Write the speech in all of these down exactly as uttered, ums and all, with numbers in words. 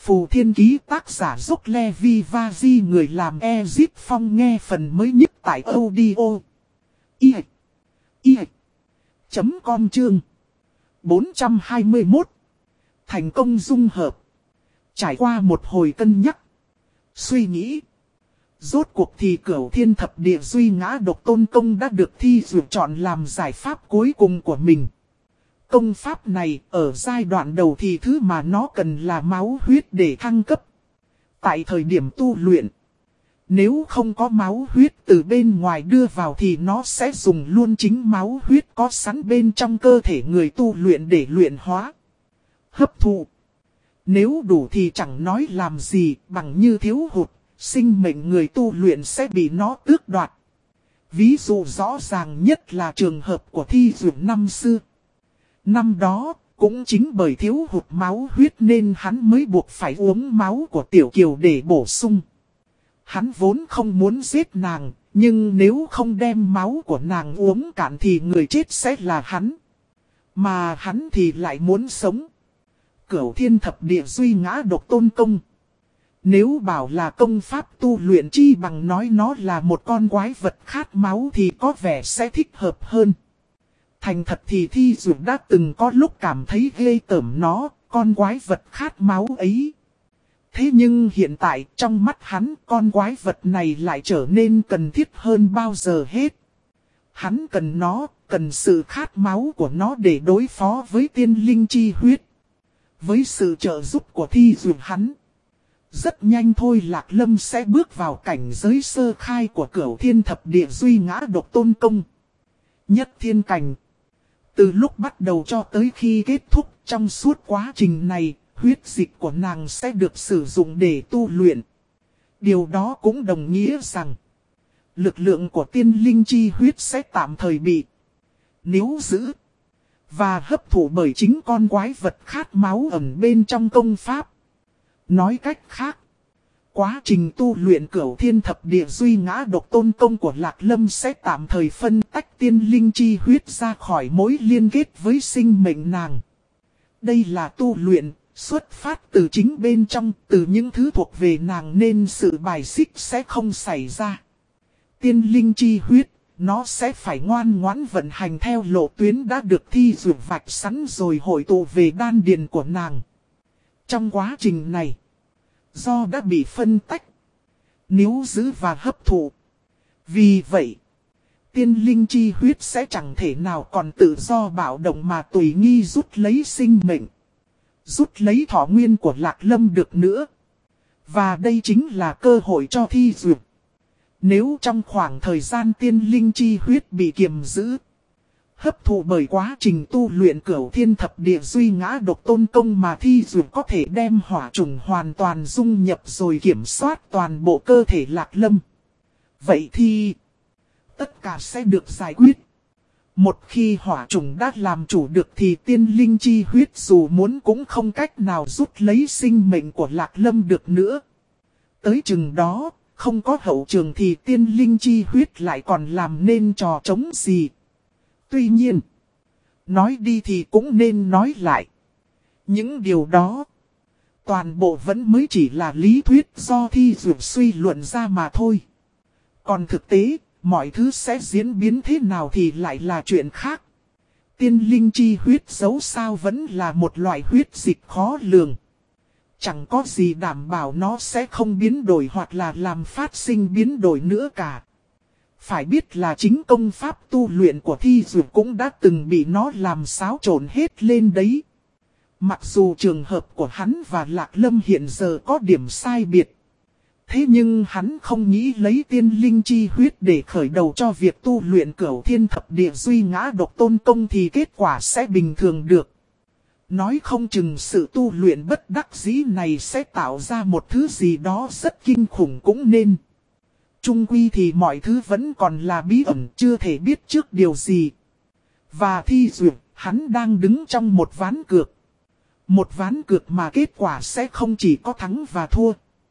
Phù Thiên Ký tác giả Dốc Levi Vaji, người làm Ezip Phong, nghe phần mới nhất tại audio i chấm com chương bốn trăm hai mươi mốt. Thành công dung hợp. Trải qua một hồi cân nhắc, suy nghĩ, rốt cuộc thì Cửu Thiên Thập Địa Duy Ngã Độc Tôn Công đã được thi duyệt chọn làm giải pháp cuối cùng của mình. Công pháp này ở giai đoạn đầu thì thứ mà nó cần là máu huyết để thăng cấp. Tại thời điểm tu luyện, nếu không có máu huyết từ bên ngoài đưa vào thì nó sẽ dùng luôn chính máu huyết có sẵn bên trong cơ thể người tu luyện để luyện hóa, hấp thụ. Nếu đủ thì chẳng nói làm gì, bằng như thiếu hụt, sinh mệnh người tu luyện sẽ bị nó tước đoạt. Ví dụ rõ ràng nhất là trường hợp của Thi Duyệt năm xưa. Năm đó, cũng chính bởi thiếu hụt máu huyết nên hắn mới buộc phải uống máu của Tiểu Kiều để bổ sung. Hắn vốn không muốn giết nàng, nhưng nếu không đem máu của nàng uống cạn thì người chết sẽ là hắn. Mà hắn thì lại muốn sống. Cửu Thiên Thập Địa Duy Ngã Độc Tôn Công. Nếu bảo là công pháp tu luyện chi bằng nói nó là một con quái vật khát máu thì có vẻ sẽ thích hợp hơn. Thành thật thì Thi Duyệt đã từng có lúc cảm thấy ghê tởm nó, con quái vật khát máu ấy. Thế nhưng hiện tại trong mắt hắn, con quái vật này lại trở nên cần thiết hơn bao giờ hết. Hắn cần nó, cần sự khát máu của nó để đối phó với tiên linh chi huyết. Với sự trợ giúp của Thi Duyệt hắn, rất nhanh thôi Lạc Lâm sẽ bước vào cảnh giới sơ khai của Cửu Thiên Thập Địa Duy Ngã Độc Tôn Công. Nhất thiên cảnh. Từ lúc bắt đầu cho tới khi kết thúc, trong suốt quá trình này, huyết dịch của nàng sẽ được sử dụng để tu luyện. Điều đó cũng đồng nghĩa rằng, lực lượng của tiên linh chi huyết sẽ tạm thời bị níu giữ và hấp thụ bởi chính con quái vật khát máu ẩn bên trong công pháp. Nói cách khác, quá trình tu luyện Cửu Thiên Thập Địa Duy Ngã Độc Tôn Công của Lạc Lâm sẽ tạm thời phân tách tiên linh chi huyết ra khỏi mối liên kết với sinh mệnh nàng. Đây là tu luyện, xuất phát từ chính bên trong, từ những thứ thuộc về nàng nên sự bài xích sẽ không xảy ra. Tiên linh chi huyết, nó sẽ phải ngoan ngoãn vận hành theo lộ tuyến đã được Thi Duyệt vạch sẵn rồi hội tụ về đan điền của nàng. Trong quá trình này, do đã bị phân tách, níu giữ và hấp thụ. Vì vậy, tiên linh chi huyết sẽ chẳng thể nào còn tự do bạo động mà tùy nghi rút lấy sinh mệnh, rút lấy thọ nguyên của Lạc Lâm được nữa. Và đây chính là cơ hội cho Thi Duyệt. Nếu trong khoảng thời gian tiên linh chi huyết bị kiềm giữ, hấp thụ bởi quá trình tu luyện Cửu Thiên Thập Địa Duy Ngã Độc Tôn Công mà Thi Duyệt có thể đem hỏa trùng hoàn toàn dung nhập rồi kiểm soát toàn bộ cơ thể Lạc Lâm. Vậy thì tất cả sẽ được giải quyết. Một khi hỏa trùng đã làm chủ được thì tiên linh chi huyết dù muốn cũng không cách nào rút lấy sinh mệnh của Lạc Lâm được nữa. Tới chừng đó, không có hậu trường thì tiên linh chi huyết lại còn làm nên trò trống gì. Tuy nhiên, nói đi thì cũng nên nói lại. Những điều đó, toàn bộ vẫn mới chỉ là lý thuyết do Thi Duyệt suy luận ra mà thôi. Còn thực tế, mọi thứ sẽ diễn biến thế nào thì lại là chuyện khác. Tiên linh chi huyết dẫu sao vẫn là một loại huyết dịch khó lường. Chẳng có gì đảm bảo nó sẽ không biến đổi hoặc là làm phát sinh biến đổi nữa cả. Phải biết là chính công pháp tu luyện của Thi Duyệt cũng đã từng bị nó làm xáo trộn hết lên đấy. Mặc dù trường hợp của hắn và Lạc Lâm hiện giờ có điểm sai biệt. Thế nhưng hắn không nghĩ lấy tiên linh chi huyết để khởi đầu cho việc tu luyện Cửu Thiên Thập Địa Duy Ngã Độc Tôn Công thì kết quả sẽ bình thường được. Nói không chừng sự tu luyện bất đắc dĩ này sẽ tạo ra một thứ gì đó rất kinh khủng cũng nên. Chung quy thì mọi thứ vẫn còn là bí ẩn, chưa thể biết trước điều gì. Và Thi Duyệt, hắn đang đứng trong một ván cược. Một ván cược mà kết quả sẽ không chỉ có thắng và thua.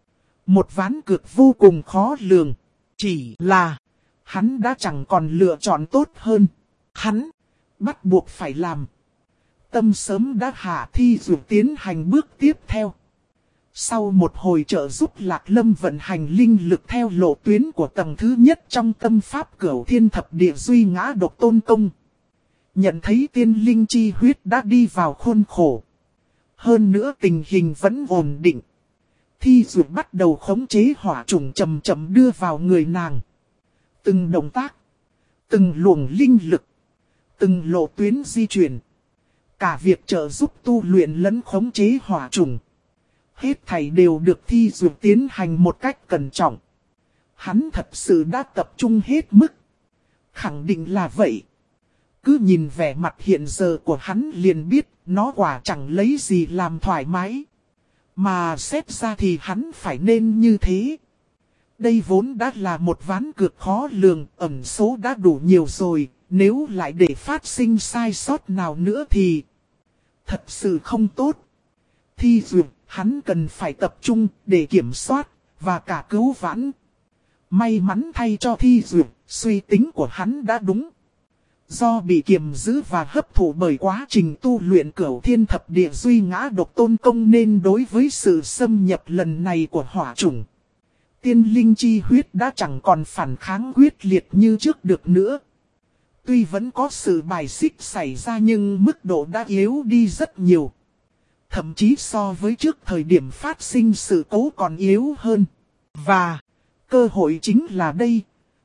Một ván cược vô cùng khó lường. Chỉ là, hắn đã chẳng còn lựa chọn tốt hơn. Hắn, bắt buộc phải làm. Tâm sớm đã hạ. Thi Duyệt tiến hành bước tiếp theo. Sau một hồi trợ giúp Lạc Lâm vận hành linh lực theo lộ tuyến của tầng thứ nhất trong tâm pháp Cửu Thiên Thập Địa Duy Ngã Độc Tôn Công. Nhận thấy tiên linh chi huyết đã đi vào khuôn khổ. Hơn nữa tình hình vẫn ổn định. Thi Duyệt bắt đầu khống chế hỏa trùng chậm chậm đưa vào người nàng. Từng động tác, từng luồng linh lực, từng lộ tuyến di chuyển. Cả việc trợ giúp tu luyện lẫn khống chế hỏa trùng. Hết thảy đều được Thi Duyệt tiến hành một cách cẩn trọng. Hắn thật sự đã tập trung hết mức. Khẳng định là vậy. Cứ nhìn vẻ mặt hiện giờ của hắn liền biết nó quả chẳng lấy gì làm thoải mái. Mà xét ra thì hắn phải nên như thế. Đây vốn đã là một ván cược khó lường, ẩn số đã đủ nhiều rồi. Nếu lại để phát sinh sai sót nào nữa thì thật sự không tốt. Thi Duyệt, hắn cần phải tập trung để kiểm soát và cả cứu vãn. May mắn thay cho Thi Duyệt, suy tính của hắn đã đúng. Do bị kiềm giữ và hấp thụ bởi quá trình tu luyện Cửu Thiên Thập Địa Duy Ngã Độc Tôn Công nên đối với sự xâm nhập lần này của hỏa chủng, tiên linh chi huyết đã chẳng còn phản kháng quyết liệt như trước được nữa. Tuy vẫn có sự bài xích xảy ra nhưng mức độ đã yếu đi rất nhiều. Thậm chí so với trước thời điểm phát sinh sự cố còn yếu hơn. Và cơ hội chính là đây.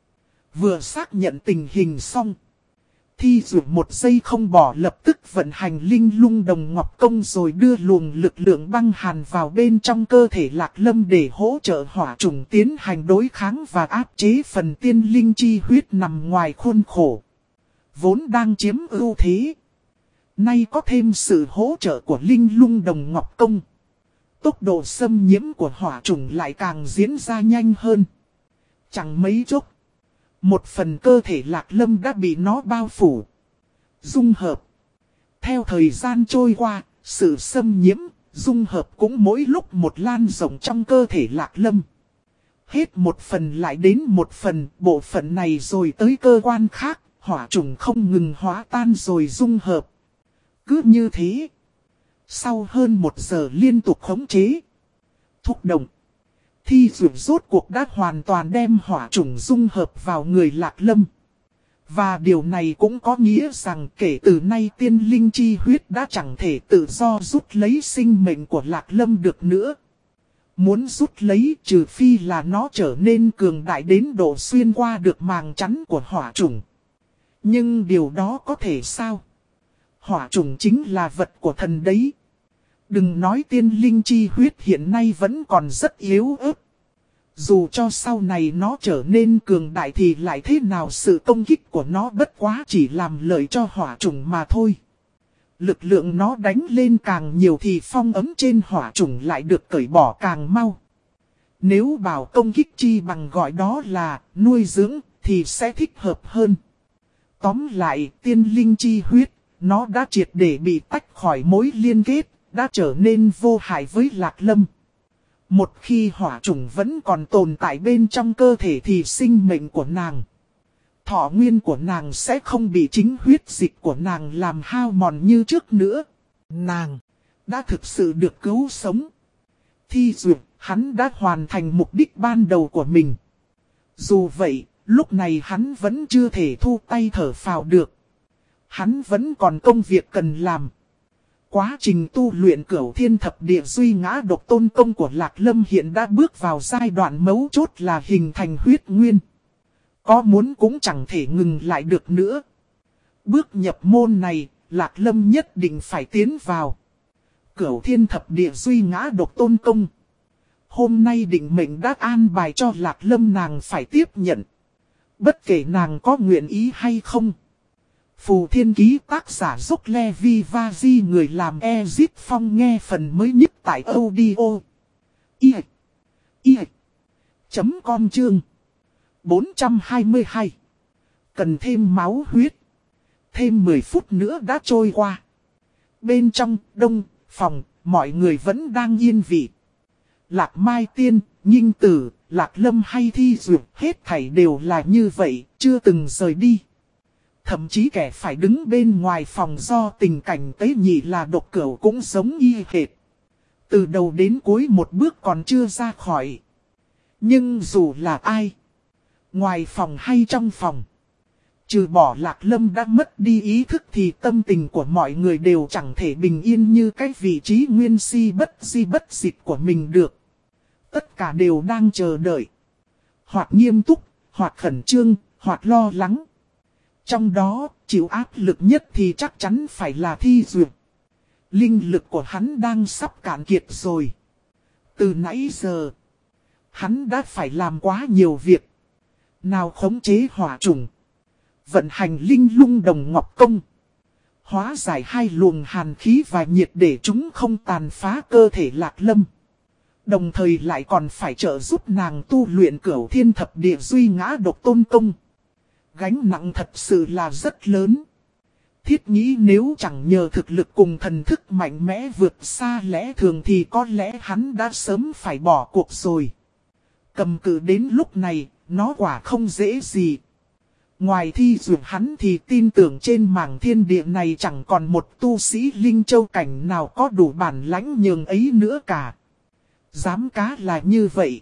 Vừa xác nhận tình hình xong, Thi Duyệt một giây không bỏ lập tức vận hành linh lung đồng ngọc công rồi đưa luồng lực lượng băng hàn vào bên trong cơ thể Lạc Lâm để hỗ trợ hỏa trùng tiến hành đối kháng và áp chế phần tiên linh chi huyết nằm ngoài khuôn khổ. Vốn đang chiếm ưu thế. Nay có thêm sự hỗ trợ của linh lung đồng ngọc công. Tốc độ xâm nhiễm của hỏa trùng lại càng diễn ra nhanh hơn. Chẳng mấy chốc, một phần cơ thể Lạc Lâm đã bị nó bao phủ, dung hợp. Theo thời gian trôi qua, sự xâm nhiễm, dung hợp cũng mỗi lúc một lan rộng trong cơ thể Lạc Lâm. Hết một phần lại đến một phần, bộ phận này rồi tới cơ quan khác, hỏa trùng không ngừng hóa tan rồi dung hợp. Cứ như thế, sau hơn một giờ liên tục khống chế, thúc động, Thi Duyệt rốt cuộc đã hoàn toàn đem hỏa trùng dung hợp vào người Lạc Lâm. Và điều này cũng có nghĩa rằng kể từ nay tiên linh chi huyết đã chẳng thể tự do rút lấy sinh mệnh của Lạc Lâm được nữa. Muốn rút lấy trừ phi là nó trở nên cường đại đến độ xuyên qua được màng chắn của hỏa trùng. Nhưng điều đó có thể sao? Hỏa trùng chính là vật của thần đấy. Đừng nói tiên linh chi huyết hiện nay vẫn còn rất yếu ớt. Dù cho sau này nó trở nên cường đại thì lại thế nào, sự công kích của nó bất quá chỉ làm lợi cho hỏa trùng mà thôi. Lực lượng nó đánh lên càng nhiều thì phong ấm trên hỏa trùng lại được cởi bỏ càng mau. Nếu bảo công kích chi bằng gọi đó là nuôi dưỡng thì sẽ thích hợp hơn. Tóm lại, tiên linh chi huyết, nó đã triệt để bị tách khỏi mối liên kết, đã trở nên vô hại với Lạc Lâm. Một khi hỏa trùng vẫn còn tồn tại bên trong cơ thể thì sinh mệnh của nàng, thọ nguyên của nàng sẽ không bị chính huyết dịch của nàng làm hao mòn như trước nữa. Nàng đã thực sự được cứu sống. Thi Duyệt, hắn đã hoàn thành mục đích ban đầu của mình. Dù vậy, lúc này hắn vẫn chưa thể thu tay thở phào được. Hắn vẫn còn công việc cần làm. Quá trình tu luyện Cửu Thiên Thập Địa Duy Ngã Độc Tôn Công của Lạc Lâm hiện đã bước vào giai đoạn mấu chốt là hình thành huyết nguyên. Có muốn cũng chẳng thể ngừng lại được nữa. Bước nhập môn này, Lạc Lâm nhất định phải tiến vào. Cửu Thiên Thập Địa Duy Ngã Độc Tôn Công. Hôm nay định mệnh đã an bài cho Lạc Lâm nàng phải tiếp nhận. Bất kể nàng có nguyện ý hay không. Phù Thiên Ký tác giả Dốc Levi Vazi, người làm Ezip Phong, nghe phần mới nhất tại audio i i chấm com chương bốn trăm hai mươi hai. Cần thêm máu huyết. Thêm mười phút nữa đã trôi qua. Bên trong đông phòng, mọi người vẫn đang yên vị. Lạc Mai Tiên, Nhinh Tử, Lạc Lâm hay Thi Duyệt, hết thảy đều là như vậy, chưa từng rời đi. Thậm chí kẻ phải đứng bên ngoài phòng do tình cảnh tế nhị là Độc Cửu cũng giống y hệt. Từ đầu đến cuối một bước còn chưa ra khỏi. Nhưng dù là ai, ngoài phòng hay trong phòng, trừ bỏ Lạc Lâm đã mất đi ý thức thì tâm tình của mọi người đều chẳng thể bình yên như cái vị trí nguyên si bất di bất dịch của mình được. Tất cả đều đang chờ đợi. Hoặc nghiêm túc, hoặc khẩn trương, hoặc lo lắng. Trong đó, chịu áp lực nhất thì chắc chắn phải là Thi Duyệt. Linh lực của hắn đang sắp cạn kiệt rồi. Từ nãy giờ, hắn đã phải làm quá nhiều việc. Nào khống chế hỏa trùng, vận hành linh lung đồng ngọc công, hóa giải hai luồng hàn khí và nhiệt để chúng không tàn phá cơ thể Lạc Lâm. Đồng thời lại còn phải trợ giúp nàng tu luyện cửu thiên thập địa duy ngã độc tôn công. Gánh nặng thật sự là rất lớn. Thiết nghĩ nếu chẳng nhờ thực lực cùng thần thức mạnh mẽ vượt xa lẽ thường thì có lẽ hắn đã sớm phải bỏ cuộc rồi. Cầm cự đến lúc này, nó quả không dễ gì. Ngoài Thi Duyệt hắn thì tin tưởng trên mảng thiên địa này chẳng còn một tu sĩ linh châu cảnh nào có đủ bản lãnh nhường ấy nữa cả. Dám cá là như vậy.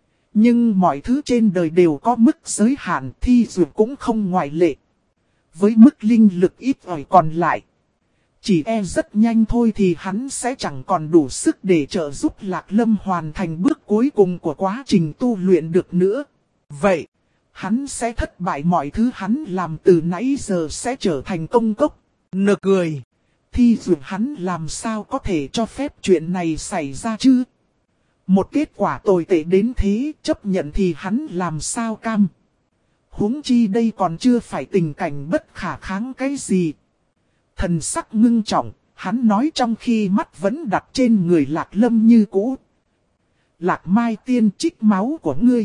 Nhưng mọi thứ trên đời đều có mức giới hạn, Thi Duyệt cũng không ngoại lệ. Với mức linh lực ít ỏi còn lại, chỉ e rất nhanh thôi thì hắn sẽ chẳng còn đủ sức để trợ giúp Lạc Lâm hoàn thành bước cuối cùng của quá trình tu luyện được nữa. Vậy, hắn sẽ thất bại, mọi thứ hắn làm từ nãy giờ sẽ trở thành công cốc. Nực cười. Thi Duyệt hắn làm sao có thể cho phép chuyện này xảy ra chứ? Một kết quả tồi tệ đến thế, chấp nhận thì hắn làm sao cam. Huống chi đây còn chưa phải tình cảnh bất khả kháng cái gì. Thần sắc ngưng trọng, hắn nói trong khi mắt vẫn đặt trên người Lạc Lâm như cũ. Lạc Mai tiên, trích máu của ngươi.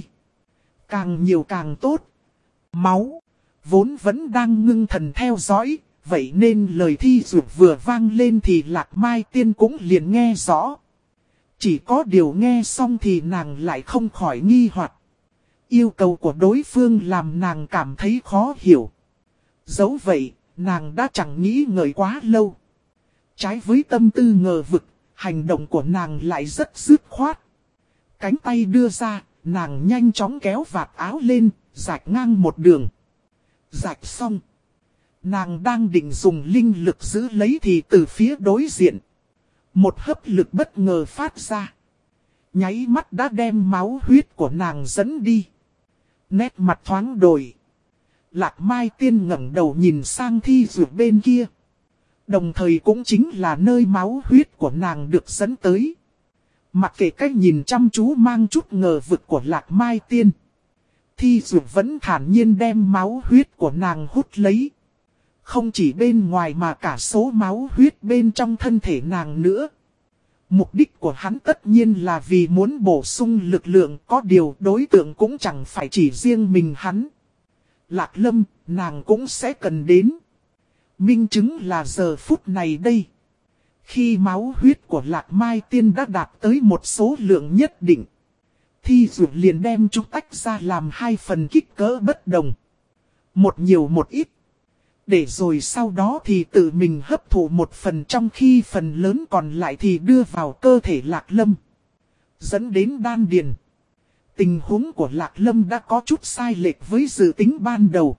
Càng nhiều càng tốt. Máu, vốn vẫn đang ngưng thần theo dõi, vậy nên lời Thi Duyệt vừa vang lên thì Lạc Mai tiên cũng liền nghe rõ. Chỉ có điều nghe xong thì nàng lại không khỏi nghi hoặc. Yêu cầu của đối phương làm nàng cảm thấy khó hiểu. Dẫu vậy, nàng đã chẳng nghĩ ngợi quá lâu. Trái với tâm tư ngờ vực, hành động của nàng lại rất dứt khoát. Cánh tay đưa ra, nàng nhanh chóng kéo vạt áo lên, rạch ngang một đường. Rạch xong, nàng đang định dùng linh lực giữ lấy thì từ phía đối diện, một hấp lực bất ngờ phát ra. Nháy mắt đã đem máu huyết của nàng dẫn đi. Nét mặt thoáng đổi. Lạc Mai tiên ngẩng đầu nhìn sang Thi Duyệt bên kia. Đồng thời cũng chính là nơi máu huyết của nàng được dẫn tới. Mặc kệ cách nhìn chăm chú mang chút ngờ vực của Lạc Mai tiên, Thi Duyệt vẫn thản nhiên đem máu huyết của nàng hút lấy. Không chỉ bên ngoài mà cả số máu huyết bên trong thân thể nàng nữa. Mục đích của hắn tất nhiên là vì muốn bổ sung lực lượng, có điều đối tượng cũng chẳng phải chỉ riêng mình hắn. Lạc Lâm, nàng cũng sẽ cần đến. Minh chứng là giờ phút này đây. Khi máu huyết của Lạc Mai tiên đã đạt tới một số lượng nhất định, Thi Duyệt liền đem chúng tách ra làm hai phần kích cỡ bất đồng. Một nhiều một ít. Để rồi sau đó thì tự mình hấp thụ một phần, trong khi phần lớn còn lại thì đưa vào cơ thể Lạc Lâm. Dẫn đến đan điền. Tình huống của Lạc Lâm đã có chút sai lệch với dự tính ban đầu.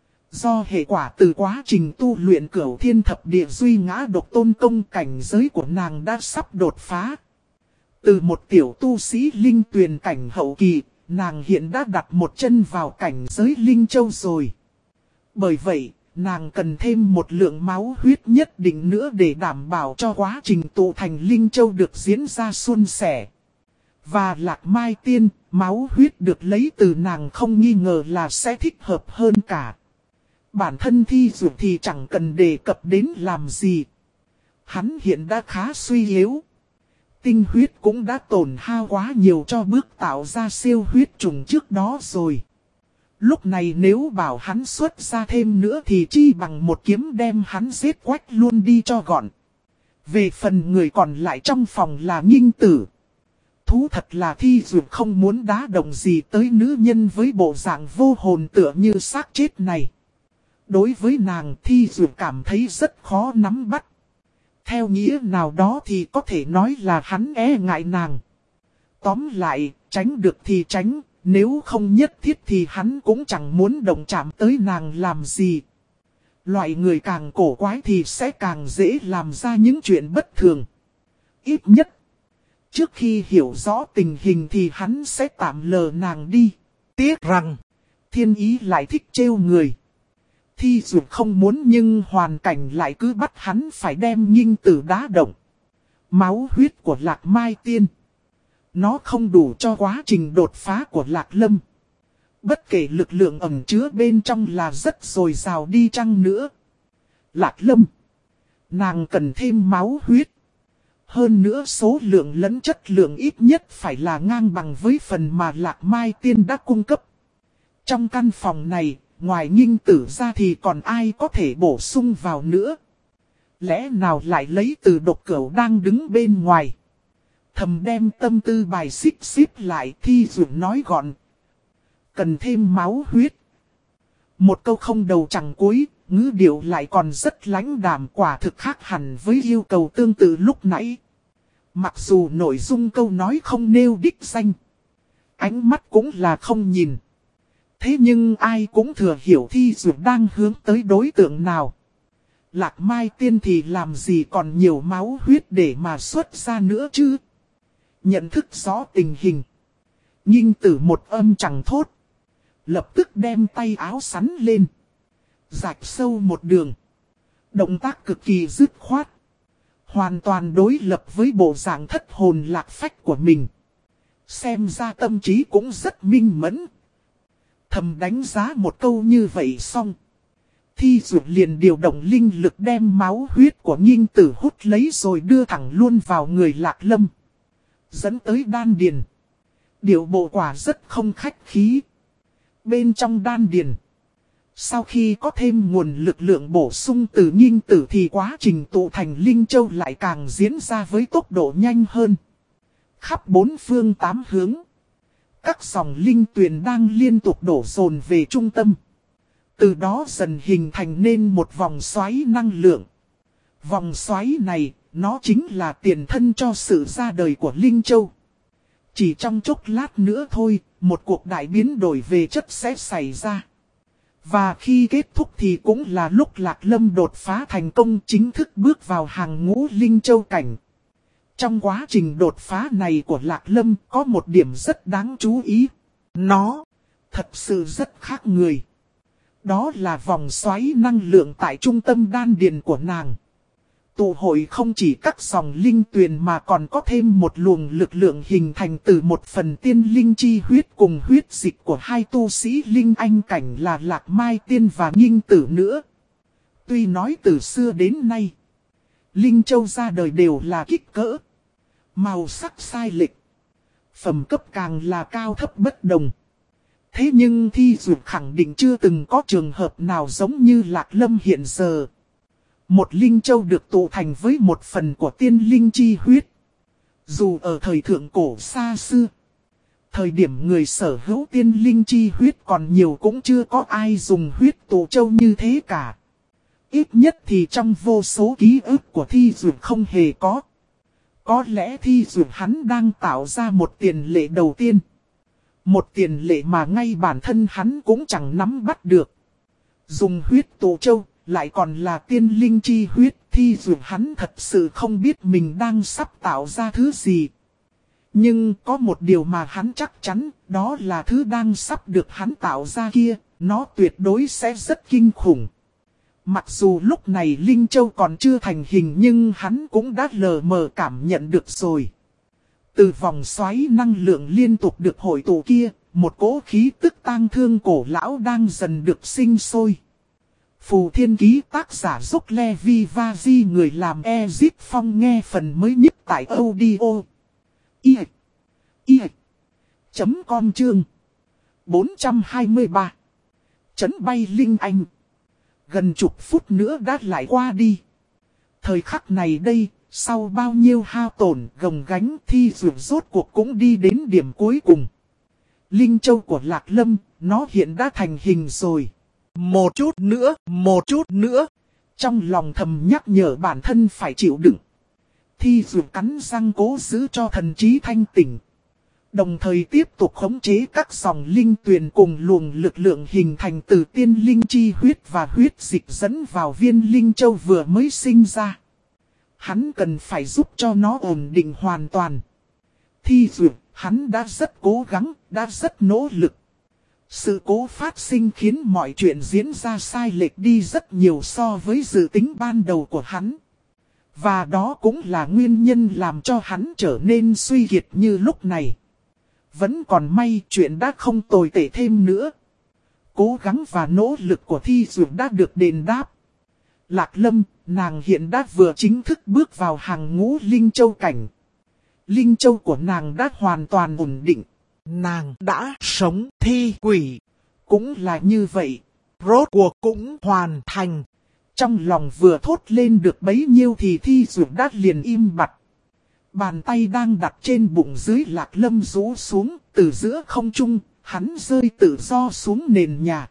Do hệ quả từ quá trình tu luyện cửu thiên thập địa duy ngã độc tôn công, cảnh giới của nàng đã sắp đột phá. Từ một tiểu tu sĩ linh tuyền cảnh hậu kỳ, nàng hiện đã đặt một chân vào cảnh giới linh châu rồi. Bởi vậy, nàng cần thêm một lượng máu huyết nhất định nữa để đảm bảo cho quá trình tụ thành linh châu được diễn ra suôn sẻ. Và Lạc Mai tiên, máu huyết được lấy từ nàng không nghi ngờ là sẽ thích hợp hơn cả. Bản thân Thi Duyệt thì chẳng cần đề cập đến làm gì. Hắn hiện đã khá suy yếu. Tinh huyết cũng đã tổn hao quá nhiều cho bước tạo ra siêu huyết trùng trước đó rồi. Lúc này nếu bảo hắn xuất ra thêm nữa thì chi bằng một kiếm đem hắn giết quách luôn đi cho gọn. Về phần người còn lại trong phòng là Nghinh Tử. Thú thật là Thi Duyệt không muốn đá động gì tới nữ nhân với bộ dạng vô hồn tựa như xác chết này. Đối với nàng, Thi Duyệt cảm thấy rất khó nắm bắt. Theo nghĩa nào đó thì có thể nói là hắn e ngại nàng. Tóm lại, tránh được thì tránh, nếu không nhất thiết thì hắn cũng chẳng muốn động chạm tới nàng làm gì. Loại người càng cổ quái thì sẽ càng dễ làm ra những chuyện bất thường. Ít nhất, trước khi hiểu rõ tình hình thì hắn sẽ tạm lờ nàng đi. Tiếc rằng, thiên ý lại thích trêu người. Thi dù không muốn nhưng hoàn cảnh lại cứ bắt hắn phải đem nghinh tử đá động. Máu huyết của Lạc Mai Tiên. Nó không đủ cho quá trình đột phá của Lạc Lâm. Bất kể lực lượng ẩn chứa bên trong là rất dồi dào đi chăng nữa. Lạc Lâm. Nàng cần thêm máu huyết. Hơn nữa số lượng lẫn chất lượng ít nhất phải là ngang bằng với phần mà Lạc Mai Tiên đã cung cấp. Trong căn phòng này, ngoài nghinh tử ra thì còn ai có thể bổ sung vào nữa. Lẽ nào lại lấy từ độc cửu đang đứng bên ngoài. Thầm đem tâm tư bài xích xíp lại Thi Dụ nói gọn. Cần thêm máu huyết. Một câu không đầu chẳng cuối, ngữ điệu lại còn rất lãnh đạm, quả thực khác hẳn với yêu cầu tương tự lúc nãy. Mặc dù nội dung câu nói không nêu đích danh. Ánh mắt cũng là không nhìn. Thế nhưng ai cũng thừa hiểu Thi Dụ đang hướng tới đối tượng nào. Lạc Mai Tiên thì làm gì còn nhiều máu huyết để mà xuất ra nữa chứ. Nhận thức rõ tình hình. Nghinh tử một âm chẳng thốt. Lập tức đem tay áo sắn lên. Rạch sâu một đường. Động tác cực kỳ dứt khoát. Hoàn toàn đối lập với bộ dạng thất hồn lạc phách của mình. Xem ra tâm trí cũng rất minh mẫn. Thầm đánh giá một câu như vậy xong. Thi Dụ liền điều động linh lực đem máu huyết của nghinh tử hút lấy rồi đưa thẳng luôn vào người Lạc Lâm. Dẫn tới đan điền. Điệu bộ quả rất không khách khí. Bên trong đan điền. Sau khi có thêm nguồn lực lượng bổ sung từ nghinh tử thì quá trình tụ thành linh châu lại càng diễn ra với tốc độ nhanh hơn. Khắp bốn phương tám hướng. Các dòng linh tuyền đang liên tục đổ dồn về trung tâm. Từ đó dần hình thành nên một vòng xoáy năng lượng. Vòng xoáy này, nó chính là tiền thân cho sự ra đời của Linh Châu. Chỉ trong chốc lát nữa thôi, một cuộc đại biến đổi về chất sẽ xảy ra. Và khi kết thúc thì cũng là lúc Lạc Lâm đột phá thành công chính thức bước vào hàng ngũ Linh Châu cảnh. Trong quá trình đột phá này của Lạc Lâm có một điểm rất đáng chú ý. Nó thật sự rất khác người. Đó là vòng xoáy năng lượng tại trung tâm đan điền của nàng. Tụ hội không chỉ các dòng linh tuyền mà còn có thêm một luồng lực lượng hình thành từ một phần tiên linh chi huyết cùng huyết dịch của hai tu sĩ linh anh cảnh là Lạc Mai Tiên và Nghinh Tử nữa. Tuy nói từ xưa đến nay, Linh Châu ra đời đều là kích cỡ, màu sắc sai lệch, phẩm cấp càng là cao thấp bất đồng. Thế nhưng Thi Dụ khẳng định chưa từng có trường hợp nào giống như Lạc Lâm hiện giờ. Một linh châu được tụ thành với một phần của tiên linh chi huyết. Dù ở thời thượng cổ xa xưa, thời điểm người sở hữu tiên linh chi huyết còn nhiều cũng chưa có ai dùng huyết tụ châu như thế cả. Ít nhất thì trong vô số ký ức của Thi Dụ không hề có. Có lẽ Thi Dụ hắn đang tạo ra một tiền lệ đầu tiên. Một tiền lệ mà ngay bản thân hắn cũng chẳng nắm bắt được. Dùng huyết tụ châu, lại còn là tiên linh chi huyết, Thi Dụ hắn thật sự không biết mình đang sắp tạo ra thứ gì. Nhưng có một điều mà hắn chắc chắn, đó là thứ đang sắp được hắn tạo ra kia, nó tuyệt đối sẽ rất kinh khủng. Mặc dù lúc này Linh Châu còn chưa thành hình nhưng hắn cũng đã lờ mờ cảm nhận được rồi. Từ vòng xoáy năng lượng liên tục được hội tụ kia, một cỗ khí tức tang thương cổ lão đang dần được sinh sôi. Phù Thiên Ký tác giả Dốc Le Vi Va Di người làm Ezip Phong nghe phần mới nhất tại audio. I. I. Chấm com chương. bốn trăm hai mươi ba. Chấn bay Linh Anh. Gần chục phút nữa đã lại qua đi. Thời khắc này đây, sau bao nhiêu hao tổn gồng gánh Thi Dụ rốt cuộc cũng đi đến điểm cuối cùng. Linh Châu của Lạc Lâm, nó hiện đã thành hình rồi. Một chút nữa, một chút nữa. Trong lòng thầm nhắc nhở bản thân phải chịu đựng. Thi Dụ cắn răng cố giữ cho thần trí thanh tỉnh. Đồng thời tiếp tục khống chế các dòng linh tuyền cùng luồng lực lượng hình thành từ tiên linh chi huyết và huyết dịch dẫn vào viên linh châu vừa mới sinh ra. Hắn cần phải giúp cho nó ổn định hoàn toàn. Thi Dụ, hắn đã rất cố gắng, đã rất nỗ lực. Sự cố phát sinh khiến mọi chuyện diễn ra sai lệch đi rất nhiều so với dự tính ban đầu của hắn. Và đó cũng là nguyên nhân làm cho hắn trở nên suy kiệt như lúc này. Vẫn còn may chuyện đã không tồi tệ thêm nữa. Cố gắng và nỗ lực của Thi Dụ đã được đền đáp. Lạc Lâm, nàng hiện đã vừa chính thức bước vào hàng ngũ Linh Châu cảnh. Linh Châu của nàng đã hoàn toàn ổn định. Nàng đã sống thi quỷ. Cũng là như vậy. Rốt cuộc cũng hoàn thành. Trong lòng vừa thốt lên được bấy nhiêu thì Thi Dụ đã liền im bặt. Bàn tay đang đặt trên bụng dưới Lạc Lâm rũ xuống, từ giữa không trung, hắn rơi tự do xuống nền nhà.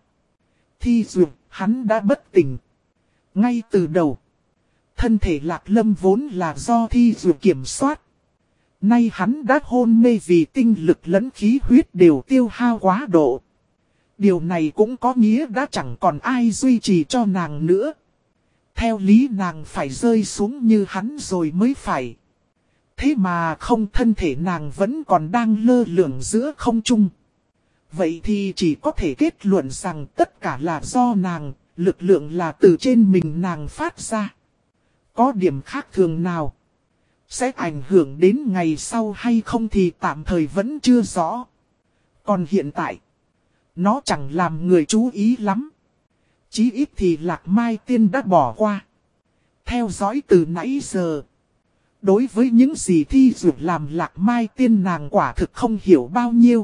Thi Dụ, hắn đã bất tỉnh. Ngay từ đầu, thân thể Lạc Lâm vốn là do Thi Dụ kiểm soát. Nay hắn đã hôn mê vì tinh lực lẫn khí huyết đều tiêu hao quá độ. Điều này cũng có nghĩa đã chẳng còn ai duy trì cho nàng nữa. Theo lý nàng phải rơi xuống như hắn rồi mới phải. Thế mà không, thân thể nàng vẫn còn đang lơ lửng giữa không trung. Vậy thì chỉ có thể kết luận rằng tất cả là do nàng, lực lượng là từ trên mình nàng phát ra. Có điểm khác thường nào sẽ ảnh hưởng đến ngày sau hay không thì tạm thời vẫn chưa rõ. Còn hiện tại, nó chẳng làm người chú ý lắm. Chí ít thì Lạc Mai Tiên đã bỏ qua. Theo dõi từ nãy giờ. Đối với những gì Thi Dụ làm Lạc Mai Tiên nàng quả thực không hiểu bao nhiêu.